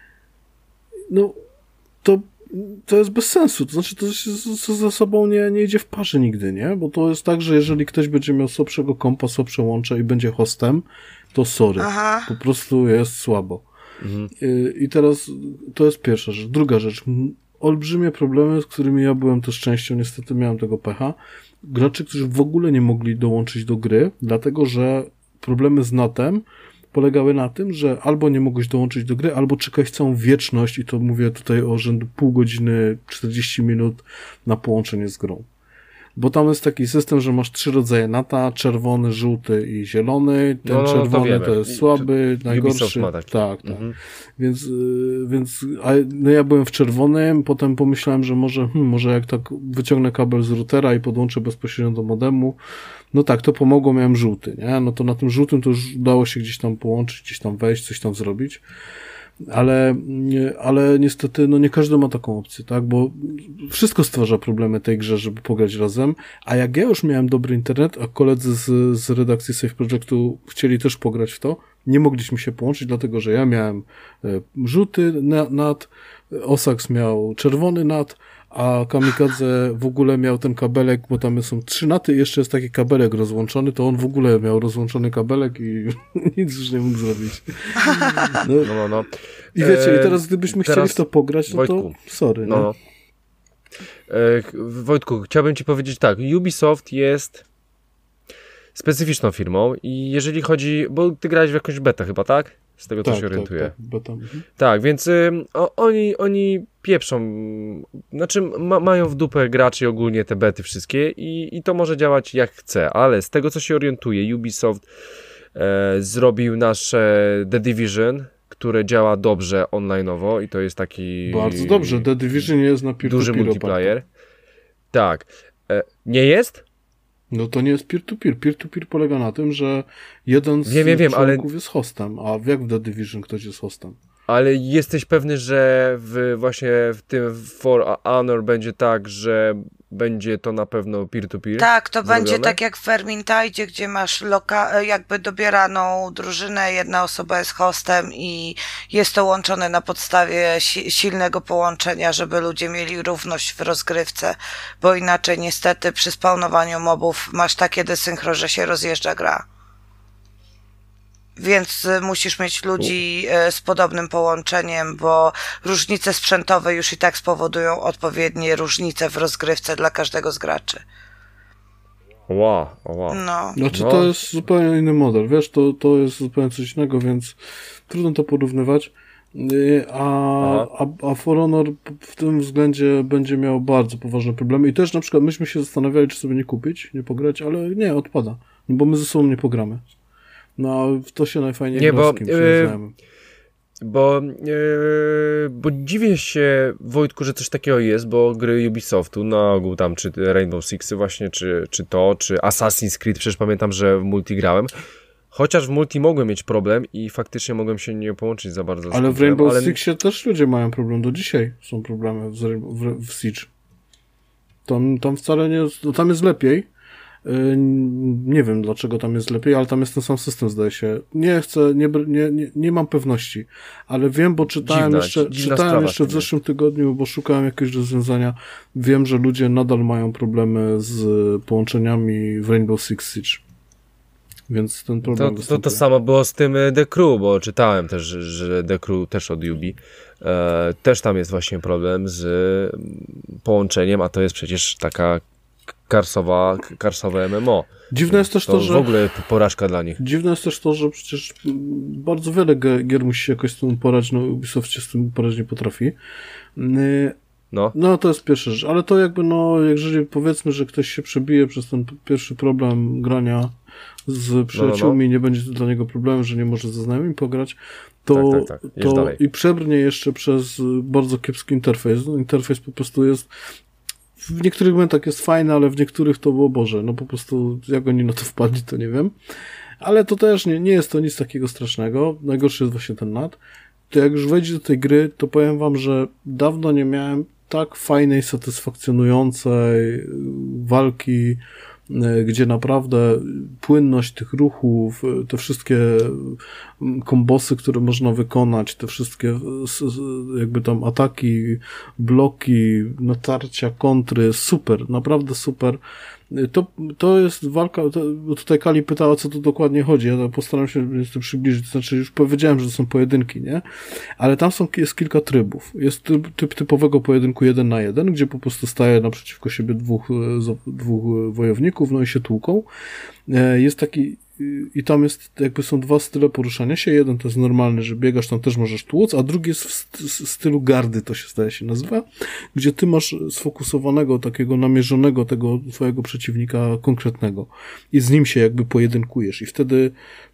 to jest bez sensu. To znaczy, to się ze sobą nie idzie w parze nigdy, nie? Bo to jest tak, że jeżeli ktoś będzie miał słabszego kompa, słabsze łącze i będzie hostem, to sorry. Aha. Po prostu jest słabo. I teraz to jest pierwsza rzecz. Druga rzecz. Olbrzymie problemy, z którymi ja byłem też częścią, niestety miałem tego pecha. Gracze, którzy w ogóle nie mogli dołączyć do gry, dlatego że problemy z natem polegały na tym, że albo nie mogłeś dołączyć do gry, albo czekałeś całą wieczność i to mówię tutaj o rzędu pół godziny, 40 minut na połączenie z grą. Bo tam jest taki system, że masz 3 rodzaje nata, czerwony, żółty i zielony. Ten czerwony to jest słaby, najgorszy. Tak. Więc ja byłem w czerwonym, potem pomyślałem, że może jak tak wyciągnę kabel z routera i podłączę bezpośrednio do modemu, no tak, to pomogło, miałem żółty, nie? No to na tym żółtym to już udało się gdzieś tam połączyć, gdzieś tam wejść, coś tam zrobić. Ale niestety, no nie każdy ma taką opcję, tak, bo wszystko stwarza problemy tej grze, żeby pograć razem, a jak ja już miałem dobry internet, a koledzy z redakcji Safe Projectu chcieli też pograć w to, nie mogliśmy się połączyć, dlatego, że ja miałem żółty NAT, Osax miał czerwony NAT, a Kamikadze w ogóle miał ten kabelek, bo tam są 3 naty i jeszcze jest taki kabelek rozłączony, to on w ogóle miał rozłączony kabelek i nic już nie mógł zrobić. No. I wiecie, i teraz gdybyśmy chcieli w to pograć, no Wojtku, to sorry. No. Wojtku, chciałbym ci powiedzieć tak, Ubisoft jest specyficzną firmą i jeżeli chodzi, bo ty grałeś w jakąś betę chyba, tak? Z tego to się orientuję. Tak, beta. Tak, więc oni pieprzą, znaczy mają w dupę graczy ogólnie te bety wszystkie i to może działać jak chce, ale z tego co się orientuję, Ubisoft zrobił nasze The Division, które działa dobrze online'owo i to jest taki... Bardzo dobrze, The Division jest na peer-to-peer duży multiplayer. Tak. Nie jest? No to nie jest peer-to-peer. Peer-to-peer polega na tym, że jeden z członków jest hostem, a jak w The Division ktoś jest hostem? Ale jesteś pewny, że właśnie w tym For Honor będzie tak, że będzie to na pewno peer-to-peer? Tak, to zrobione? będzie tak jak w Vermintide, gdzie masz jakby dobieraną drużynę, jedna osoba jest hostem i jest to łączone na podstawie silnego połączenia, żeby ludzie mieli równość w rozgrywce, bo inaczej niestety przy spawnowaniu mobów masz takie desynchro, że się rozjeżdża gra. Więc musisz mieć ludzi z podobnym połączeniem, bo różnice sprzętowe już i tak spowodują odpowiednie różnice w rozgrywce dla każdego z graczy. Wow. No. Znaczy to jest zupełnie inny model, wiesz, to jest zupełnie coś innego, więc trudno to porównywać. A For Honor w tym względzie będzie miał bardzo poważne problemy i też na przykład myśmy się zastanawiali, czy sobie nie kupić, nie pograć, ale nie, odpada, bo my ze sobą nie pogramy. No, to się najfajniej gra z kimś znajomym. Bo dziwię się, Wojtku, że coś takiego jest, bo gry Ubisoftu na ogół tam, czy Rainbow Sixy właśnie, czy Assassin's Creed, przecież pamiętam, że w multi grałem. Chociaż w multi mogłem mieć problem i faktycznie mogłem się nie połączyć za bardzo. Ale w Rainbow Sixie też ludzie mają problem, do dzisiaj są problemy w Siege. Tam wcale nie jest, no tam jest lepiej. Nie wiem, dlaczego tam jest lepiej, ale tam jest ten sam system, zdaje się. Nie chcę, nie mam pewności, ale wiem, bo czytałem jeszcze w zeszłym tygodniu, bo szukałem jakiegoś rozwiązania. Wiem, że ludzie nadal mają problemy z połączeniami w Rainbow Six Siege. Więc ten problem to samo było z tym The Crew, bo czytałem też, że The Crew też od Ubi też tam jest właśnie problem z połączeniem, a to jest przecież taka karsowe MMO. Dziwne jest też to, że w ogóle porażka dla nich. Dziwne jest też to, że przecież bardzo wiele gier musi się jakoś z tym uporać, no Ubisoft się z tym uporać nie potrafi. No to jest pierwsza rzecz, ale to jakby jeżeli powiedzmy, że ktoś się przebije przez ten pierwszy problem grania z przyjaciółmi, nie będzie to dla niego problemem, że nie może ze znajomymi pograć, to i przebrnie jeszcze przez bardzo kiepski interfejs. No, interfejs po prostu jest w niektórych momentach jest fajne, ale w niektórych to było Boże, no po prostu jak oni na to wpadli, to nie wiem. Ale to też nie jest to nic takiego strasznego. Najgorszy jest właśnie ten NAT. To jak już wejdzie do tej gry, to powiem wam, że dawno nie miałem tak fajnej, satysfakcjonującej walki, gdzie naprawdę płynność tych ruchów, te wszystkie kombosy, które można wykonać, te wszystkie jakby tam ataki, bloki, natarcia, kontry, super, naprawdę super. To jest walka, bo tutaj Kali pytała, co tu dokładnie chodzi, ja postaram się to przybliżyć, to znaczy już powiedziałem, że to są pojedynki, nie? Ale tam jest kilka trybów. Jest typ typowego pojedynku 1 na 1, gdzie po prostu staje naprzeciwko siebie dwóch wojowników, no i się tłuką. Jest taki i tam są dwa style poruszania się. Jeden to jest normalny, że biegasz, tam też możesz tłuc, a drugi jest w stylu gardy, to się zdaje się nazywa, gdzie ty masz sfokusowanego, takiego namierzonego tego twojego przeciwnika konkretnego i z nim się jakby pojedynkujesz i wtedy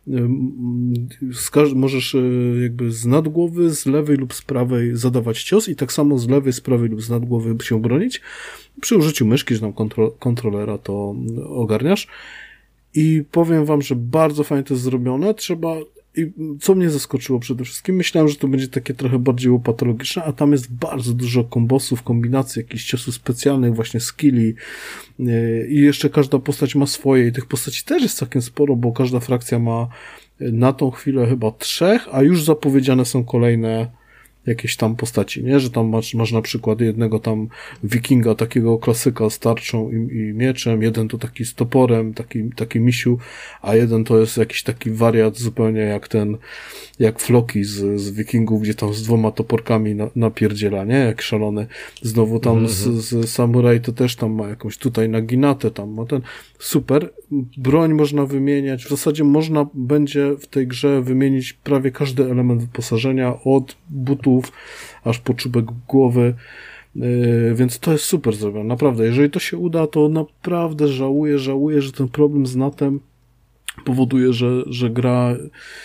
możesz jakby z nad głowy, z lewej lub z prawej zadawać cios i tak samo z lewej, z prawej lub z nad głowy się bronić. Przy użyciu myszki, czy tam kontrolera to ogarniasz. I powiem wam, że bardzo fajnie to jest zrobione. I co mnie zaskoczyło przede wszystkim, myślałem, że to będzie takie trochę bardziej łopatologiczne, a tam jest bardzo dużo kombosów, kombinacji, jakichś ciosów specjalnych, właśnie skilli i jeszcze każda postać ma swoje i tych postaci też jest całkiem sporo, bo każda frakcja ma na tą chwilę chyba 3, a już zapowiedziane są kolejne jakieś tam postaci, nie? Że tam masz na przykład jednego tam wikinga, takiego klasyka z tarczą i mieczem, jeden to taki z toporem, taki misiu, a jeden to jest jakiś taki wariat zupełnie jak Floki z wikingów, gdzie tam z 2 toporkami napierdziela, nie? Jak szalony. Znowu tam z samuraj to też tam ma jakąś tutaj naginatę, tam ma super. Broń można wymieniać, w zasadzie można będzie w tej grze wymienić prawie każdy element wyposażenia, od butów aż po czubek głowy, więc to jest super zrobione, naprawdę. Jeżeli to się uda, to naprawdę żałuję, że ten problem z natem powoduje, że gra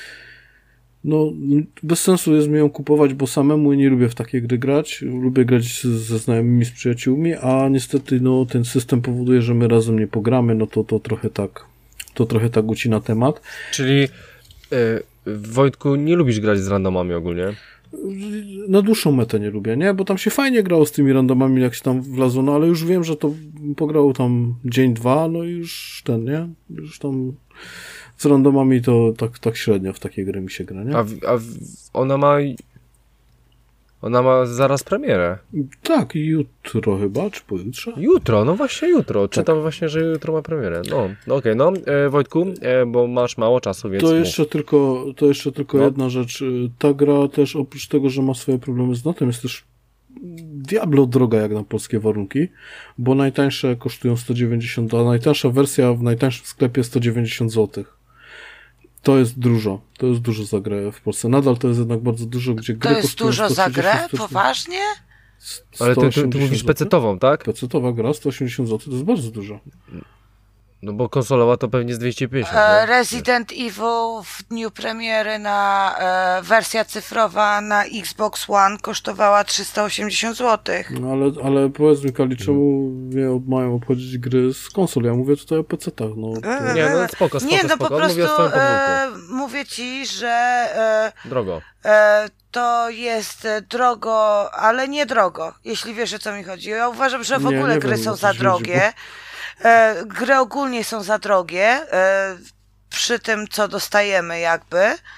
bez sensu jest mi ją kupować, bo samemu nie lubię w takie gry grać, lubię grać ze znajomymi, z przyjaciółmi, a niestety ten system powoduje, że my razem nie pogramy, to trochę tak ucina temat. Czyli Wojtku, nie lubisz grać z randomami ogólnie? Na dłuższą metę nie lubię, nie? Bo tam się fajnie grało z tymi randomami, jak się tam wlazło, ale już wiem, że to pograło tam dzień, 2, i już nie? Już tam z randomami to tak średnio w takie gry mi się gra, nie? Ona ma zaraz premierę. Tak, jutro chyba, czy pojutrze? Jutro, no właśnie jutro. Czytam właśnie, że jutro ma premierę. Okej, Wojtku, bo masz mało czasu, więc... To jeszcze tylko jedna rzecz. Ta gra też oprócz tego, że ma swoje problemy z notem, jest też diablo droga jak na polskie warunki, bo najtańsze kosztują 190, a najtańsza wersja w najtańszym sklepie 190 zł. To jest dużo za grę w Polsce. Nadal to jest jednak bardzo dużo, gdzie gry kosztują... To jest dużo za grę? Poważnie? Ale ty mówisz pecetową, tak? Pecetowa gra, 180 zł, to jest bardzo dużo. No bo konsolowa to pewnie z 250. Resident Evil w dniu premiery wersja cyfrowa na Xbox One kosztowała 380 zł. No ale powiedz mi, Kali, czemu mają obchodzić gry z konsol? Ja mówię tutaj o PC-tach. Spoko. Nie, po prostu mówię ci, że drogo. To jest drogo, ale nie drogo, jeśli wiesz, o co mi chodzi. Ja uważam, że w ogóle gry są za drogie. Gry ogólnie są za drogie przy tym, co dostajemy jakby.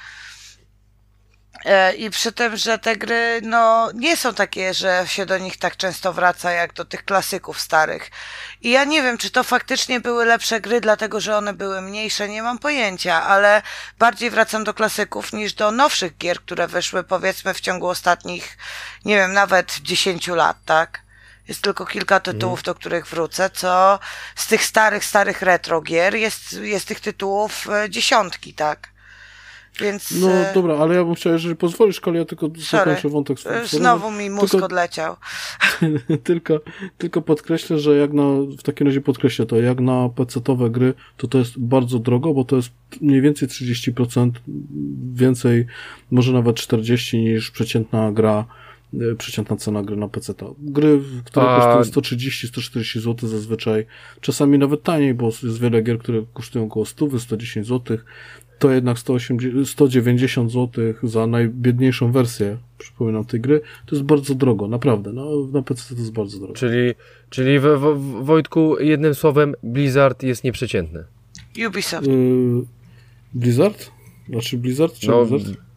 I przy tym, że te gry nie są takie, że się do nich tak często wraca jak do tych klasyków starych. I ja nie wiem, czy to faktycznie były lepsze gry, dlatego że one były mniejsze, nie mam pojęcia, ale bardziej wracam do klasyków niż do nowszych gier, które wyszły powiedzmy w ciągu ostatnich, nie wiem, nawet 10 lat, tak? Jest tylko kilka tytułów, do których wrócę, co z tych starych retro gier jest tych tytułów dziesiątki, tak? Więc... dobra, ale ja bym chciał, jeżeli pozwolisz, Kali, ja tylko zakończę wątek. Znowu mi mózg odleciał. tylko podkreślę, że w takim razie podkreślę to, jak na PC-towe gry, to jest bardzo drogo, bo to jest mniej więcej 30% więcej, może nawet 40% niż przeciętna cena gry na PC. Gry, które kosztują 130-140 zł zazwyczaj, czasami nawet taniej, bo jest wiele gier, które kosztują około 100-110 zł, to jednak 190 zł za najbiedniejszą wersję, przypominam, tej gry, to jest bardzo drogo, naprawdę. Na PC to jest bardzo drogo. Czyli Wojtku, jednym słowem, Blizzard jest nieprzeciętny. Ubisoft. Blizzard? Znaczy Blizzard? Czy Blizzard?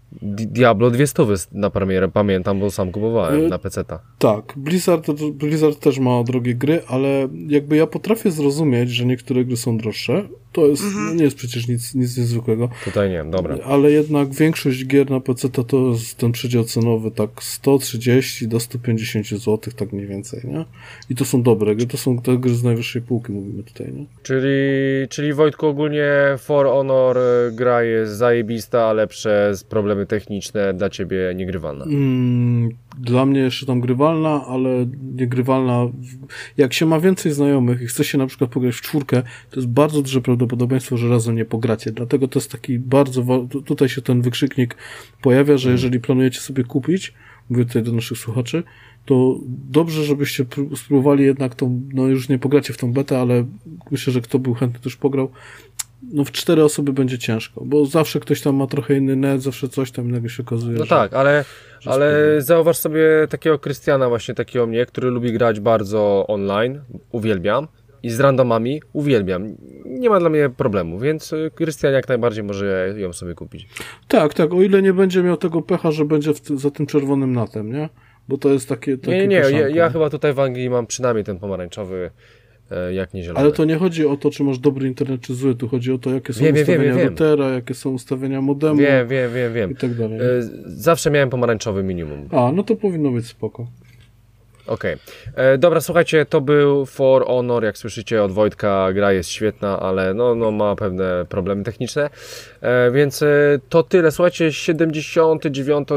Diablo 200 na premierę, pamiętam, bo sam kupowałem na PC-ta. Tak, Blizzard też ma drogie gry, ale jakby ja potrafię zrozumieć, że niektóre gry są droższe. To jest, nie jest przecież nic niezwykłego. Tutaj nie, dobra. Ale jednak większość gier na PC to jest ten przedział cenowy tak 130 do 150 zł, tak mniej więcej, nie? I to są dobre gry, to są te gry z najwyższej półki, mówimy tutaj, nie? Czyli Wojtku, ogólnie For Honor gra jest zajebista, ale przez problemy techniczne dla ciebie niegrywalna. Dla mnie jeszcze tam grywalna, ale niegrywalna. Jak się ma więcej znajomych i chce się na przykład pograć w 4, to jest bardzo duże prawdopodobieństwo, że razem nie pogracie. Dlatego to jest taki bardzo... Tutaj się ten wykrzyknik pojawia, że jeżeli planujecie sobie kupić, mówię tutaj do naszych słuchaczy, to dobrze, żebyście spróbowali jednak tą, no już nie pogracie w tą betę, ale myślę, że kto był chętny też pograł, no w 4 osoby będzie ciężko, bo zawsze ktoś tam ma trochę inny net, zawsze coś tam innego się okazuje. No tak, ale zauważ sobie takiego Krystiana, właśnie takiego mnie, który lubi grać bardzo online, uwielbiam, i z randomami uwielbiam. Nie ma dla mnie problemu, więc Krystian jak najbardziej może ją sobie kupić. Tak, o ile nie będzie miał tego pecha, że będzie za tym czerwonym natem, nie? Bo to jest takie Nie, ja chyba tutaj w Anglii mam przynajmniej ten pomarańczowy, jak nie zielony. Ale to nie chodzi o to, czy masz dobry internet, czy zły. Tu chodzi o to, jakie są ustawienia routera, jakie są ustawienia modemu. Wiem. I tak dalej. Zawsze miałem pomarańczowy minimum. No to powinno być spoko. Okej. Dobra, słuchajcie, to był For Honor, jak słyszycie od Wojtka, gra jest świetna, ale no ma pewne problemy techniczne, więc to tyle. Słuchajcie, 79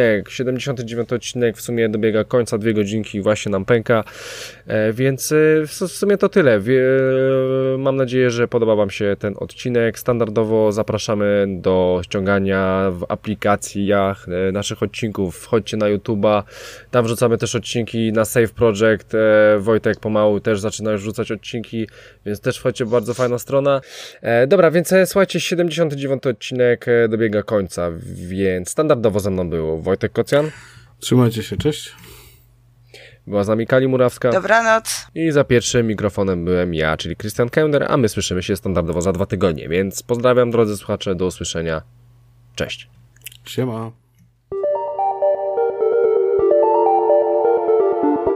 odcinek w sumie dobiega końca, 2 godzinki właśnie nam pęka, więc w sumie to tyle. Mam nadzieję, że podoba wam się ten odcinek. Standardowo zapraszamy do ściągania w aplikacjach naszych odcinków. Wchodźcie na YouTube'a, tam wrzucamy też odcinki na Save Project. Wojtek pomału też zaczyna już wrzucać odcinki, więc też wchodźcie, bardzo fajna strona. Dobra, więc słuchajcie, 79 odcinek dobiega końca, więc standardowo ze mną był Wojtek Kocjan. Trzymajcie się, cześć. Była z nami Kali Murawska. Dobranoc. I za pierwszym mikrofonem byłem ja, czyli Krystian Kender, a my słyszymy się standardowo za 2 tygodnie, więc pozdrawiam drodzy słuchacze, do usłyszenia. Cześć. Siema.